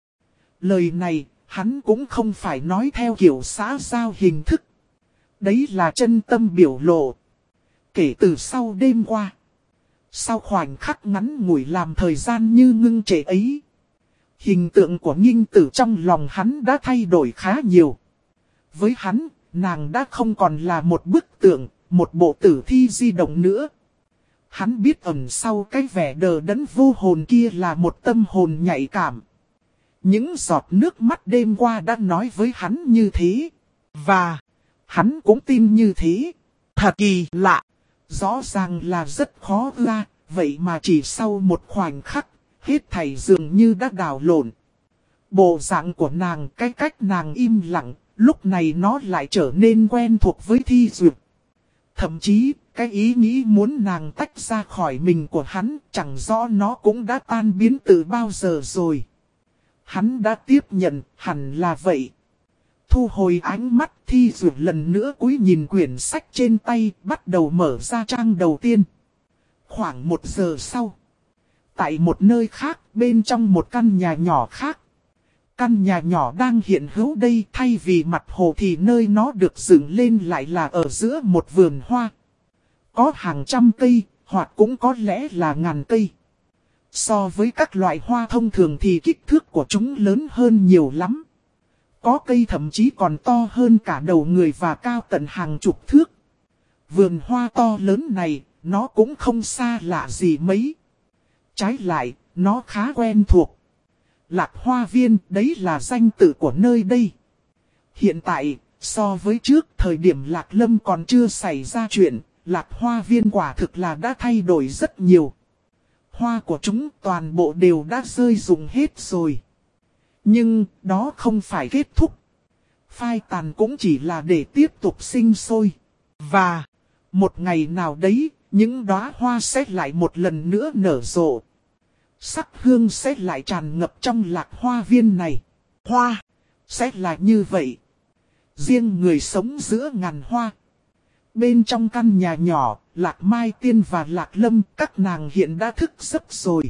Lời này, hắn cũng không phải nói theo kiểu xã giao hình thức. Đấy là chân tâm biểu lộ. Kể từ sau đêm qua. Sau khoảnh khắc ngắn ngủi làm thời gian như ngưng trệ ấy. Hình tượng của Nghinh Tử trong lòng hắn đã thay đổi khá nhiều. Với hắn, nàng đã không còn là một bức tượng, một bộ tử thi di động nữa. Hắn biết ẩn sau cái vẻ đờ đẫn vô hồn kia là một tâm hồn nhạy cảm. Những giọt nước mắt đêm qua đã nói với hắn như thế. Và hắn cũng tin như thế. Thật kỳ lạ. Rõ ràng là rất khó ra, vậy mà chỉ sau một khoảnh khắc, hết thảy dường như đã đảo lộn. Bộ dạng của nàng, cái cách nàng im lặng, lúc này nó lại trở nên quen thuộc với Thi Duyệt. Thậm chí, cái ý nghĩ muốn nàng tách ra khỏi mình của hắn, chẳng rõ nó cũng đã tan biến từ bao giờ rồi. Hắn đã tiếp nhận, hẳn là vậy. Thu hồi ánh mắt, Thi Duyệt lần nữa cúi nhìn quyển sách trên tay, bắt đầu mở ra trang đầu tiên. Khoảng một giờ sau, tại một nơi khác, bên trong một căn nhà nhỏ khác. Căn nhà nhỏ đang hiện hữu đây, thay vì mặt hồ thì nơi nó được dựng lên lại là ở giữa một vườn hoa. Có hàng trăm cây, hoặc cũng có lẽ là ngàn cây. So với các loại hoa thông thường thì kích thước của chúng lớn hơn nhiều lắm. Có cây thậm chí còn to hơn cả đầu người và cao tận hàng chục thước. Vườn hoa to lớn này, nó cũng không xa lạ gì mấy. Trái lại, nó khá quen thuộc. Lạc Hoa Viên, đấy là danh tự của nơi đây. Hiện tại, so với trước thời điểm Lạc Lâm còn chưa xảy ra chuyện, Lạc Hoa Viên quả thực là đã thay đổi rất nhiều. Hoa của chúng toàn bộ đều đã rơi rụng hết rồi. Nhưng, đó không phải kết thúc. Phai tàn cũng chỉ là để tiếp tục sinh sôi. Và, một ngày nào đấy, những đóa hoa sẽ lại một lần nữa nở rộ. Sắc hương sẽ lại tràn ngập trong lạc hoa viên này. Hoa, sẽ là như vậy. Riêng người sống giữa ngàn hoa. Bên trong căn nhà nhỏ, Lạc Mai Tiên và Lạc Lâm các nàng hiện đã thức giấc rồi.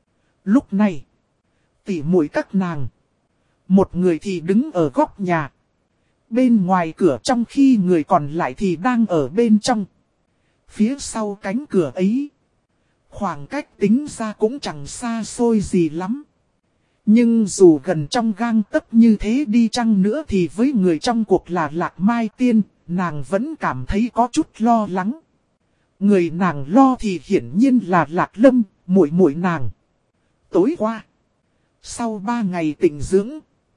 Lúc này, tỉ muội các nàng. Một người thì đứng ở góc nhà. Bên ngoài cửa, trong khi người còn lại thì đang ở bên trong. Phía sau cánh cửa ấy, khoảng cách tính ra cũng chẳng xa xôi gì lắm. Nhưng dù gần trong gang tấc như thế đi chăng nữa thì với người trong cuộc là Lạc Mai Tiên, nàng vẫn cảm thấy có chút lo lắng. Người nàng lo thì hiển nhiên là Lạc Lâm, muội muội nàng. Tối qua, sau ba ngày tĩnh dưỡng,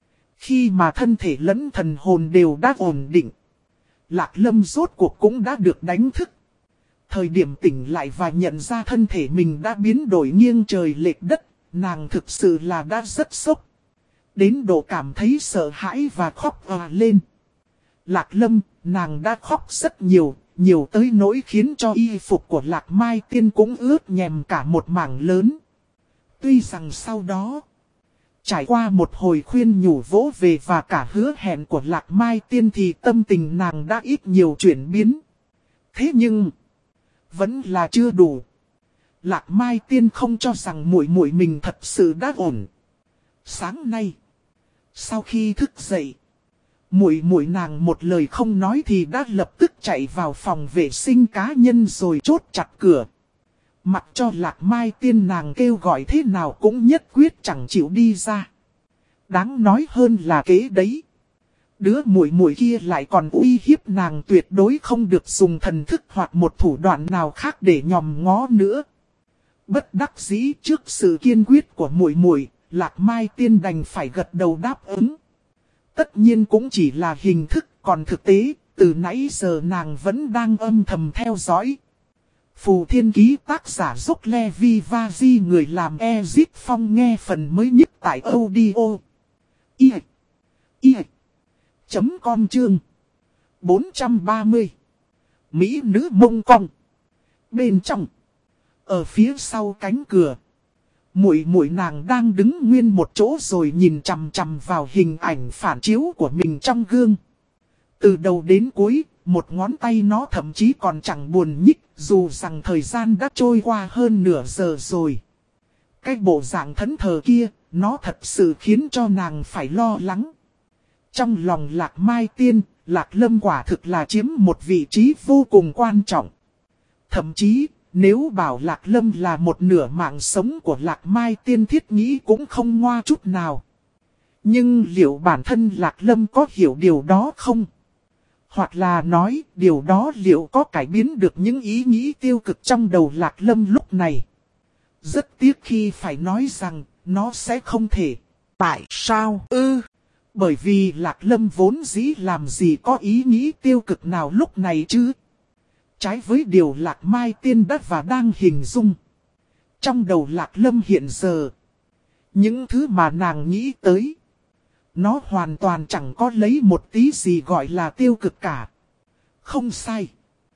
khi mà thân thể lẫn thần hồn đều đã ổn định, Lạc Lâm rốt cuộc cũng đã được đánh thức. Thời điểm tỉnh lại và nhận ra thân thể mình đã biến đổi nghiêng trời lệch đất, nàng thực sự là đã rất sốc. Đến độ cảm thấy sợ hãi và khóc òa lên. Lạc Lâm, nàng đã khóc rất nhiều, nhiều tới nỗi khiến cho y phục của Lạc Mai Tiên cũng ướt nhèm cả một mảng lớn. Tuy rằng sau đó, trải qua một hồi khuyên nhủ vỗ về và cả hứa hẹn của Lạc Mai Tiên thì tâm tình nàng đã ít nhiều chuyển biến. Thế nhưng, vẫn là chưa đủ. Lạc Mai Tiên không cho rằng muội muội mình thật sự đã ổn. Sáng nay, sau khi thức dậy, muội muội nàng một lời không nói thì đã lập tức chạy vào phòng vệ sinh cá nhân rồi chốt chặt cửa. Mặc cho Lạc Mai Tiên nàng kêu gọi thế nào cũng nhất quyết chẳng chịu đi ra. Đáng nói hơn là kế đấy. Đứa muội muội kia lại còn uy hiếp nàng tuyệt đối không được dùng thần thức hoặc một thủ đoạn nào khác để nhòm ngó nữa. Bất đắc dĩ trước sự kiên quyết của muội muội, Lạc Mai Tiên đành phải gật đầu đáp ứng. Tất nhiên cũng chỉ là hình thức, còn thực tế, từ nãy giờ nàng vẫn đang âm thầm theo dõi. Phù Thiên Ký tác giả Dốc Le Vi Va Di, người làm Ezip Phong, nghe phần mới nhất tại audio. I. I. Chấm com chương bốn trăm ba mươi. Mỹ nữ mông cong. Bên trong, ở phía sau cánh cửa, muội muội nàng đang đứng nguyên một chỗ rồi nhìn chằm chằm vào hình ảnh phản chiếu của mình trong gương. Từ đầu đến cuối, một ngón tay nó thậm chí còn chẳng buồn nhích, dù rằng thời gian đã trôi qua hơn nửa giờ rồi. Cái bộ dạng thẫn thờ kia, nó thật sự khiến cho nàng phải lo lắng. Trong lòng Lạc Mai Tiên, Lạc Lâm quả thực là chiếm một vị trí vô cùng quan trọng. Thậm chí, nếu bảo Lạc Lâm là một nửa mạng sống của Lạc Mai Tiên thiết nghĩ cũng không ngoa chút nào. Nhưng liệu bản thân Lạc Lâm có hiểu điều đó không? Hoặc là nói điều đó liệu có cải biến được những ý nghĩ tiêu cực trong đầu Lạc Lâm lúc này? Rất tiếc khi phải nói rằng nó sẽ không thể. Tại sao ư? Ừ, bởi vì Lạc Lâm vốn dĩ làm gì có ý nghĩ tiêu cực nào lúc này chứ? Trái với điều Lạc Mai Tiên đã và đang hình dung. Trong đầu Lạc Lâm hiện giờ, những thứ mà nàng nghĩ tới, nó hoàn toàn chẳng có lấy một tí gì gọi là tiêu cực cả. Không sai.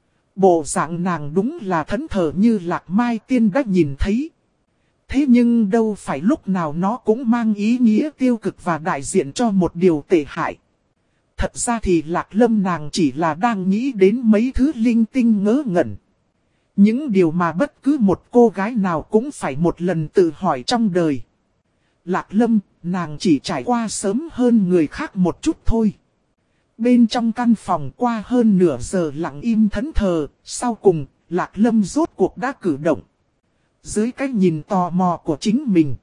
Bộ dạng nàng đúng là thẫn thờ như Lạc Mai Tiên đã nhìn thấy. Thế nhưng đâu phải lúc nào nó cũng mang ý nghĩa tiêu cực và đại diện cho một điều tệ hại. Thật ra thì Lạc Lâm nàng chỉ là đang nghĩ đến mấy thứ linh tinh ngớ ngẩn. Những điều mà bất cứ một cô gái nào cũng phải một lần tự hỏi trong đời. Lạc Lâm, nàng chỉ trải qua sớm hơn người khác một chút thôi. Bên trong căn phòng qua hơn nửa giờ lặng im thẫn thờ, sau cùng, Lạc Lâm rốt cuộc đã cử động. Dưới cái nhìn tò mò của chính mình,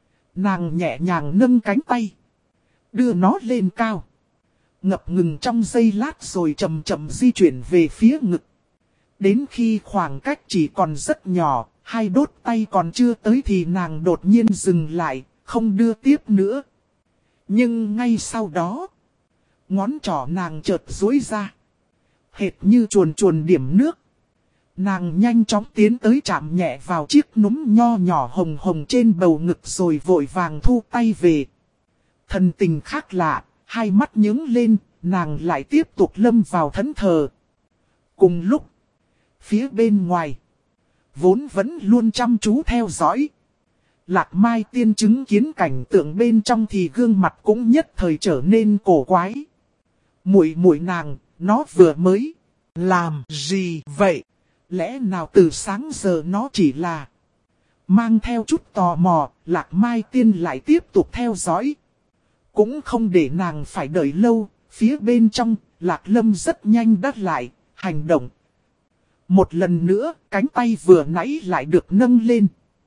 nàng nhẹ nhàng nâng cánh tay, đưa nó lên cao. Ngập ngừng trong giây lát rồi chậm chậm di chuyển về phía ngực. Đến khi khoảng cách chỉ còn rất nhỏ, hai đốt tay còn chưa tới thì nàng đột nhiên dừng lại, không đưa tiếp nữa. Nhưng ngay sau đó, ngón trỏ nàng chợt duỗi ra, hệt như chuồn chuồn điểm nước. Nàng nhanh chóng tiến tới chạm nhẹ vào chiếc núm nho nhỏ hồng hồng trên bầu ngực rồi vội vàng thu tay về. Thần tình khác lạ, hai mắt nhướng lên, nàng lại tiếp tục lâm vào thẫn thờ. Cùng lúc, phía bên ngoài, vốn vẫn luôn chăm chú theo dõi, Lạc Mai Tiên chứng kiến cảnh tượng bên trong thì gương mặt cũng nhất thời trở nên cổ quái. Muội muội nàng, nó vừa mới làm gì vậy? Lẽ nào từ sáng giờ nó chỉ là... Mang theo chút tò mò, Lạc Mai Tiên lại tiếp tục theo dõi. Cũng không để nàng phải đợi lâu, phía bên trong, Lạc Lâm rất nhanh đắt lại, hành động. Một lần nữa, cánh tay vừa nãy lại được nâng lên.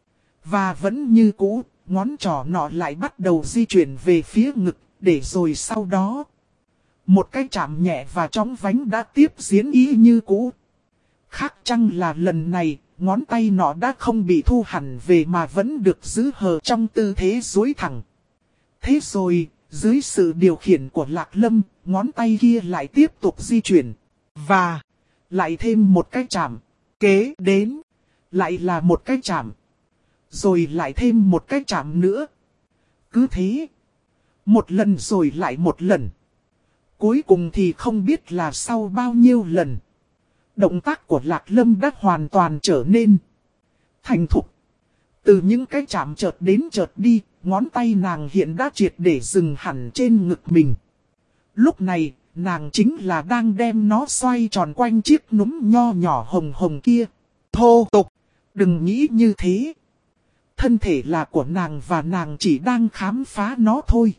Và vẫn như cũ, ngón trỏ nọ lại bắt đầu di chuyển về phía ngực, để rồi sau đó. Một cái chạm nhẹ và chóng vánh đã tiếp diễn ý như cũ. Khác chăng là lần này, ngón tay nọ đã không bị thu hẳn về mà vẫn được giữ hờ trong tư thế duỗi thẳng. Thế rồi, dưới sự điều khiển của Lạc Lâm, ngón tay kia lại tiếp tục di chuyển. Và lại thêm một cái chạm. Kế đến, lại là một cái chạm. Rồi lại thêm một cái chạm nữa. Cứ thế, một lần rồi lại một lần. Cuối cùng thì không biết là sau bao nhiêu lần. Động tác của Lạc Lâm đã hoàn toàn trở nên thành thục. Từ những cái chạm chợt đến chợt đi, ngón tay nàng hiện đã triệt để dừng hẳn trên ngực mình. Lúc này, nàng chính là đang đem nó xoay tròn quanh chiếc núm nho nhỏ hồng hồng kia. Thô tục, đừng nghĩ như thế. Thân thể là của nàng và nàng chỉ đang khám phá nó thôi.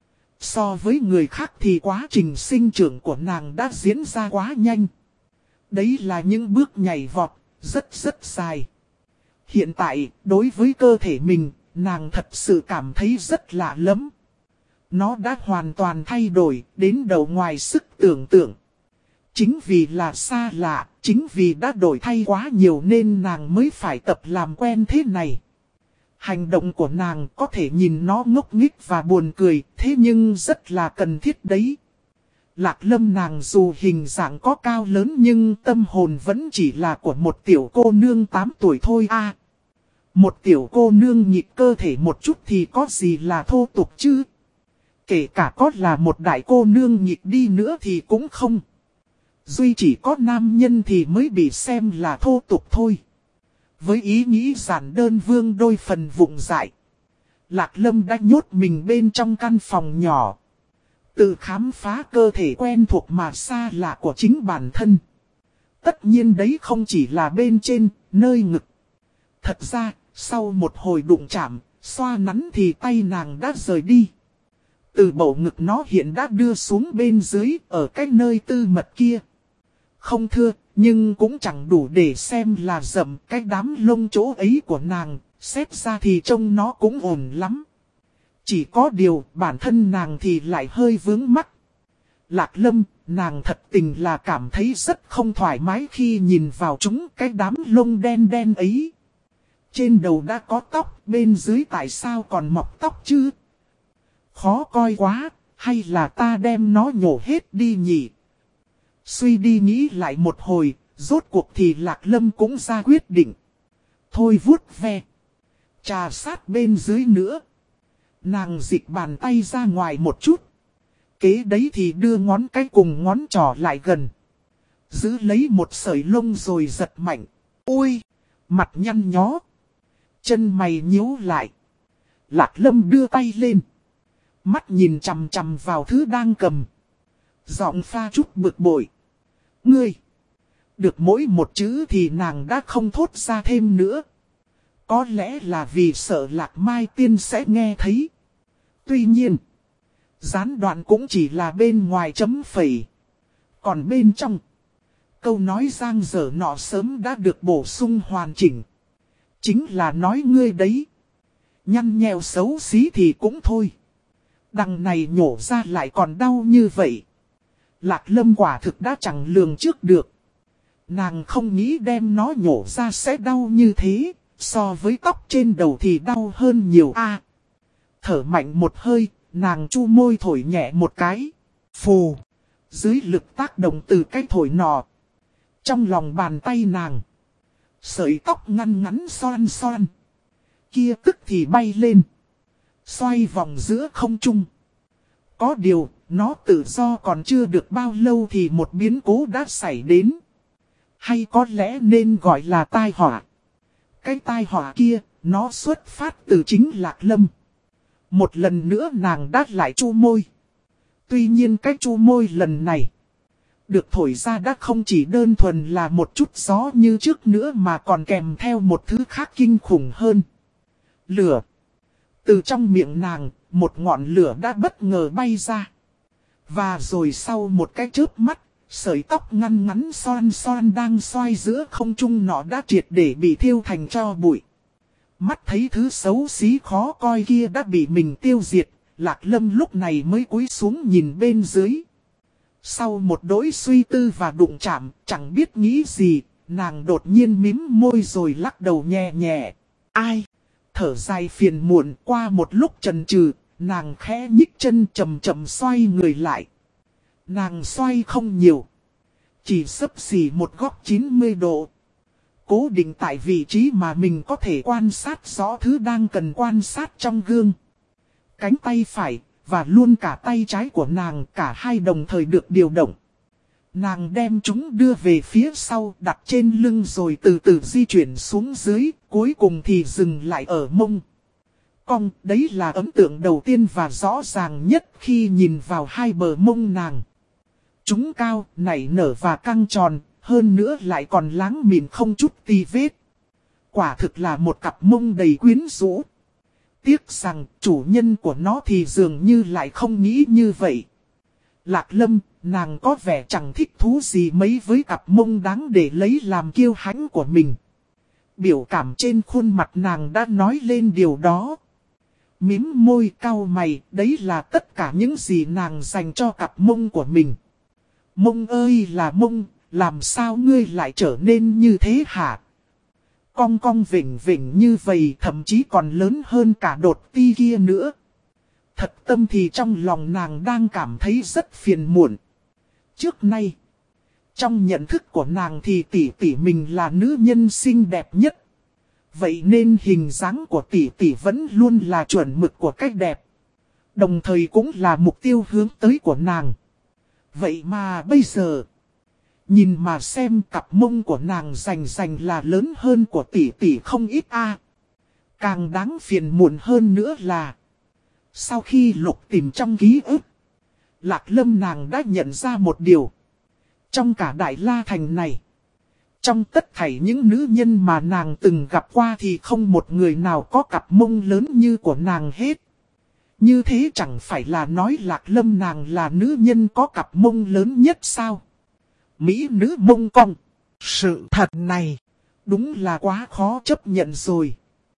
So với người khác thì quá trình sinh trưởng của nàng đã diễn ra quá nhanh. Đấy là những bước nhảy vọt, rất rất dài. Hiện tại, đối với cơ thể mình, nàng thật sự cảm thấy rất lạ lắm. Nó đã hoàn toàn thay đổi, đến đầu ngoài sức tưởng tượng. Chính vì là xa lạ, chính vì đã đổi thay quá nhiều nên nàng mới phải tập làm quen thế này. Hành động của nàng có thể nhìn nó ngốc nghếch và buồn cười, thế nhưng rất là cần thiết đấy. Lạc Lâm nàng dù hình dạng có cao lớn nhưng tâm hồn vẫn chỉ là của một tiểu cô nương tám tuổi thôi à. Một tiểu cô nương nhịp cơ thể một chút thì có gì là thô tục chứ. Kể cả có là một đại cô nương nhịp đi nữa thì cũng không. Duy chỉ có nam nhân thì mới bị xem là thô tục thôi. Với ý nghĩ giản đơn vương đôi phần vụng dại, Lạc Lâm đã nhốt mình bên trong căn phòng nhỏ. Tự khám phá cơ thể quen thuộc mà xa lạ của chính bản thân. Tất nhiên đấy không chỉ là bên trên, nơi ngực. Thật ra, sau một hồi đụng chạm, xoa nắn thì tay nàng đã rời đi. Từ bầu ngực nó hiện đã đưa xuống bên dưới, ở cái nơi tư mật kia. Không thưa, nhưng cũng chẳng đủ để xem là rậm cái đám lông chỗ ấy của nàng, xét ra thì trông nó cũng ổn lắm. Chỉ có điều bản thân nàng thì lại hơi vướng mắc. Lạc Lâm, nàng thật tình là cảm thấy rất không thoải mái khi nhìn vào chúng cái đám lông đen đen ấy. Trên đầu đã có tóc, bên dưới tại sao còn mọc tóc chứ? Khó coi quá, hay là ta đem nó nhổ hết đi nhỉ? Suy đi nghĩ lại một hồi, rốt cuộc thì Lạc Lâm cũng ra quyết định. Thôi vuốt ve. Trà sát bên dưới nữa. Nàng dịch bàn tay ra ngoài một chút. Kế đấy thì đưa ngón cái cùng ngón trỏ lại gần. Giữ lấy một sợi lông rồi giật mạnh. Ôi! Mặt nhăn nhó. Chân mày nhíu lại. Lạc Lâm đưa tay lên. Mắt nhìn chằm chằm vào thứ đang cầm. Giọng pha chút bực bội. Ngươi! Được mỗi một chữ thì nàng đã không thốt ra thêm nữa. Có lẽ là vì sợ Lạc Mai Tiên sẽ nghe thấy. Tuy nhiên, gián đoạn cũng chỉ là bên ngoài chấm phẩy. Còn bên trong, câu nói giang dở nọ sớm đã được bổ sung hoàn chỉnh. Chính là nói ngươi đấy. Nhăn nheo xấu xí thì cũng thôi. Đằng này nhổ ra lại còn đau như vậy. Lạc Lâm quả thực đã chẳng lường trước được. Nàng không nghĩ đem nó nhổ ra sẽ đau như thế. So với tóc trên đầu thì đau hơn nhiều a. À, thở mạnh một hơi, nàng chu môi thổi nhẹ một cái. Phù. Dưới lực tác động từ cái thổi nọ. Trong lòng bàn tay nàng. Sợi tóc ngăn ngắn xoan xoan. Kia tức thì bay lên. Xoay vòng giữa không trung. Có điều, nó tự do còn chưa được bao lâu thì một biến cố đã xảy đến. Hay có lẽ nên gọi là tai họa. Cái tai họa kia, nó xuất phát từ chính Lạc Lâm. Một lần nữa nàng đát lại chu môi. Tuy nhiên cái chu môi lần này được thổi ra đã không chỉ đơn thuần là một chút gió như trước nữa mà còn kèm theo một thứ khác kinh khủng hơn. Lửa. Từ trong miệng nàng, một ngọn lửa đã bất ngờ bay ra. Và rồi sau một cái chớp mắt, sợi tóc ngăn ngắn xoan xoan đang xoay giữa không trung nọ đã triệt để bị thiêu thành tro bụi. Mắt thấy thứ xấu xí khó coi kia đã bị mình tiêu diệt, Lạc Lâm lúc này mới cúi xuống nhìn bên dưới. Sau một đỗi suy tư và đụng chạm, chẳng biết nghĩ gì, nàng đột nhiên mím môi rồi lắc đầu nhẹ nhẹ. Ai? Thở dài phiền muộn. Qua một lúc chần chừ, nàng khẽ nhích chân chậm chậm xoay người lại. Nàng xoay không nhiều, chỉ xấp xỉ một góc chín mươi độ. Cố định tại vị trí mà mình có thể quan sát rõ thứ đang cần quan sát trong gương. Cánh tay phải và luôn cả tay trái của nàng, cả hai đồng thời được điều động. Nàng đem chúng đưa về phía sau, đặt trên lưng rồi từ từ di chuyển xuống dưới, cuối cùng thì dừng lại ở mông. Cong, đấy là ấn tượng đầu tiên và rõ ràng nhất khi nhìn vào hai bờ mông nàng. Chúng cao, nảy nở và căng tròn, hơn nữa lại còn láng mịn không chút tì vết. Quả thực là một cặp mông đầy quyến rũ. Tiếc rằng chủ nhân của nó thì dường như lại không nghĩ như vậy. Lạc Lâm, nàng có vẻ chẳng thích thú gì mấy với cặp mông đáng để lấy làm kiêu hãnh của mình. Biểu cảm trên khuôn mặt nàng đã nói lên điều đó. Mím môi cau mày, đấy là tất cả những gì nàng dành cho cặp mông của mình. Mông ơi là mông, làm sao ngươi lại trở nên như thế hả? Cong cong vỉnh vỉnh như vậy, thậm chí còn lớn hơn cả đột ti kia nữa. Thật tâm thì trong lòng nàng đang cảm thấy rất phiền muộn. Trước nay, trong nhận thức của nàng thì tỷ tỷ mình là nữ nhân xinh đẹp nhất. Vậy nên hình dáng của tỷ tỷ vẫn luôn là chuẩn mực của cách đẹp. Đồng thời cũng là mục tiêu hướng tới của nàng. Vậy mà bây giờ, nhìn mà xem cặp mông của nàng rành rành là lớn hơn của tỷ tỷ không ít a. À. Càng đáng phiền muộn hơn nữa là, sau khi lục tìm trong ký ức, Lạc Lâm nàng đã nhận ra một điều. Trong cả Đại La Thành này, trong tất thảy những nữ nhân mà nàng từng gặp qua thì không một người nào có cặp mông lớn như của nàng hết. Như thế chẳng phải là nói Lạc Lâm nàng là nữ nhân có cặp mông lớn nhất sao? Mỹ nữ mông cong. Sự thật này đúng là quá khó chấp nhận rồi.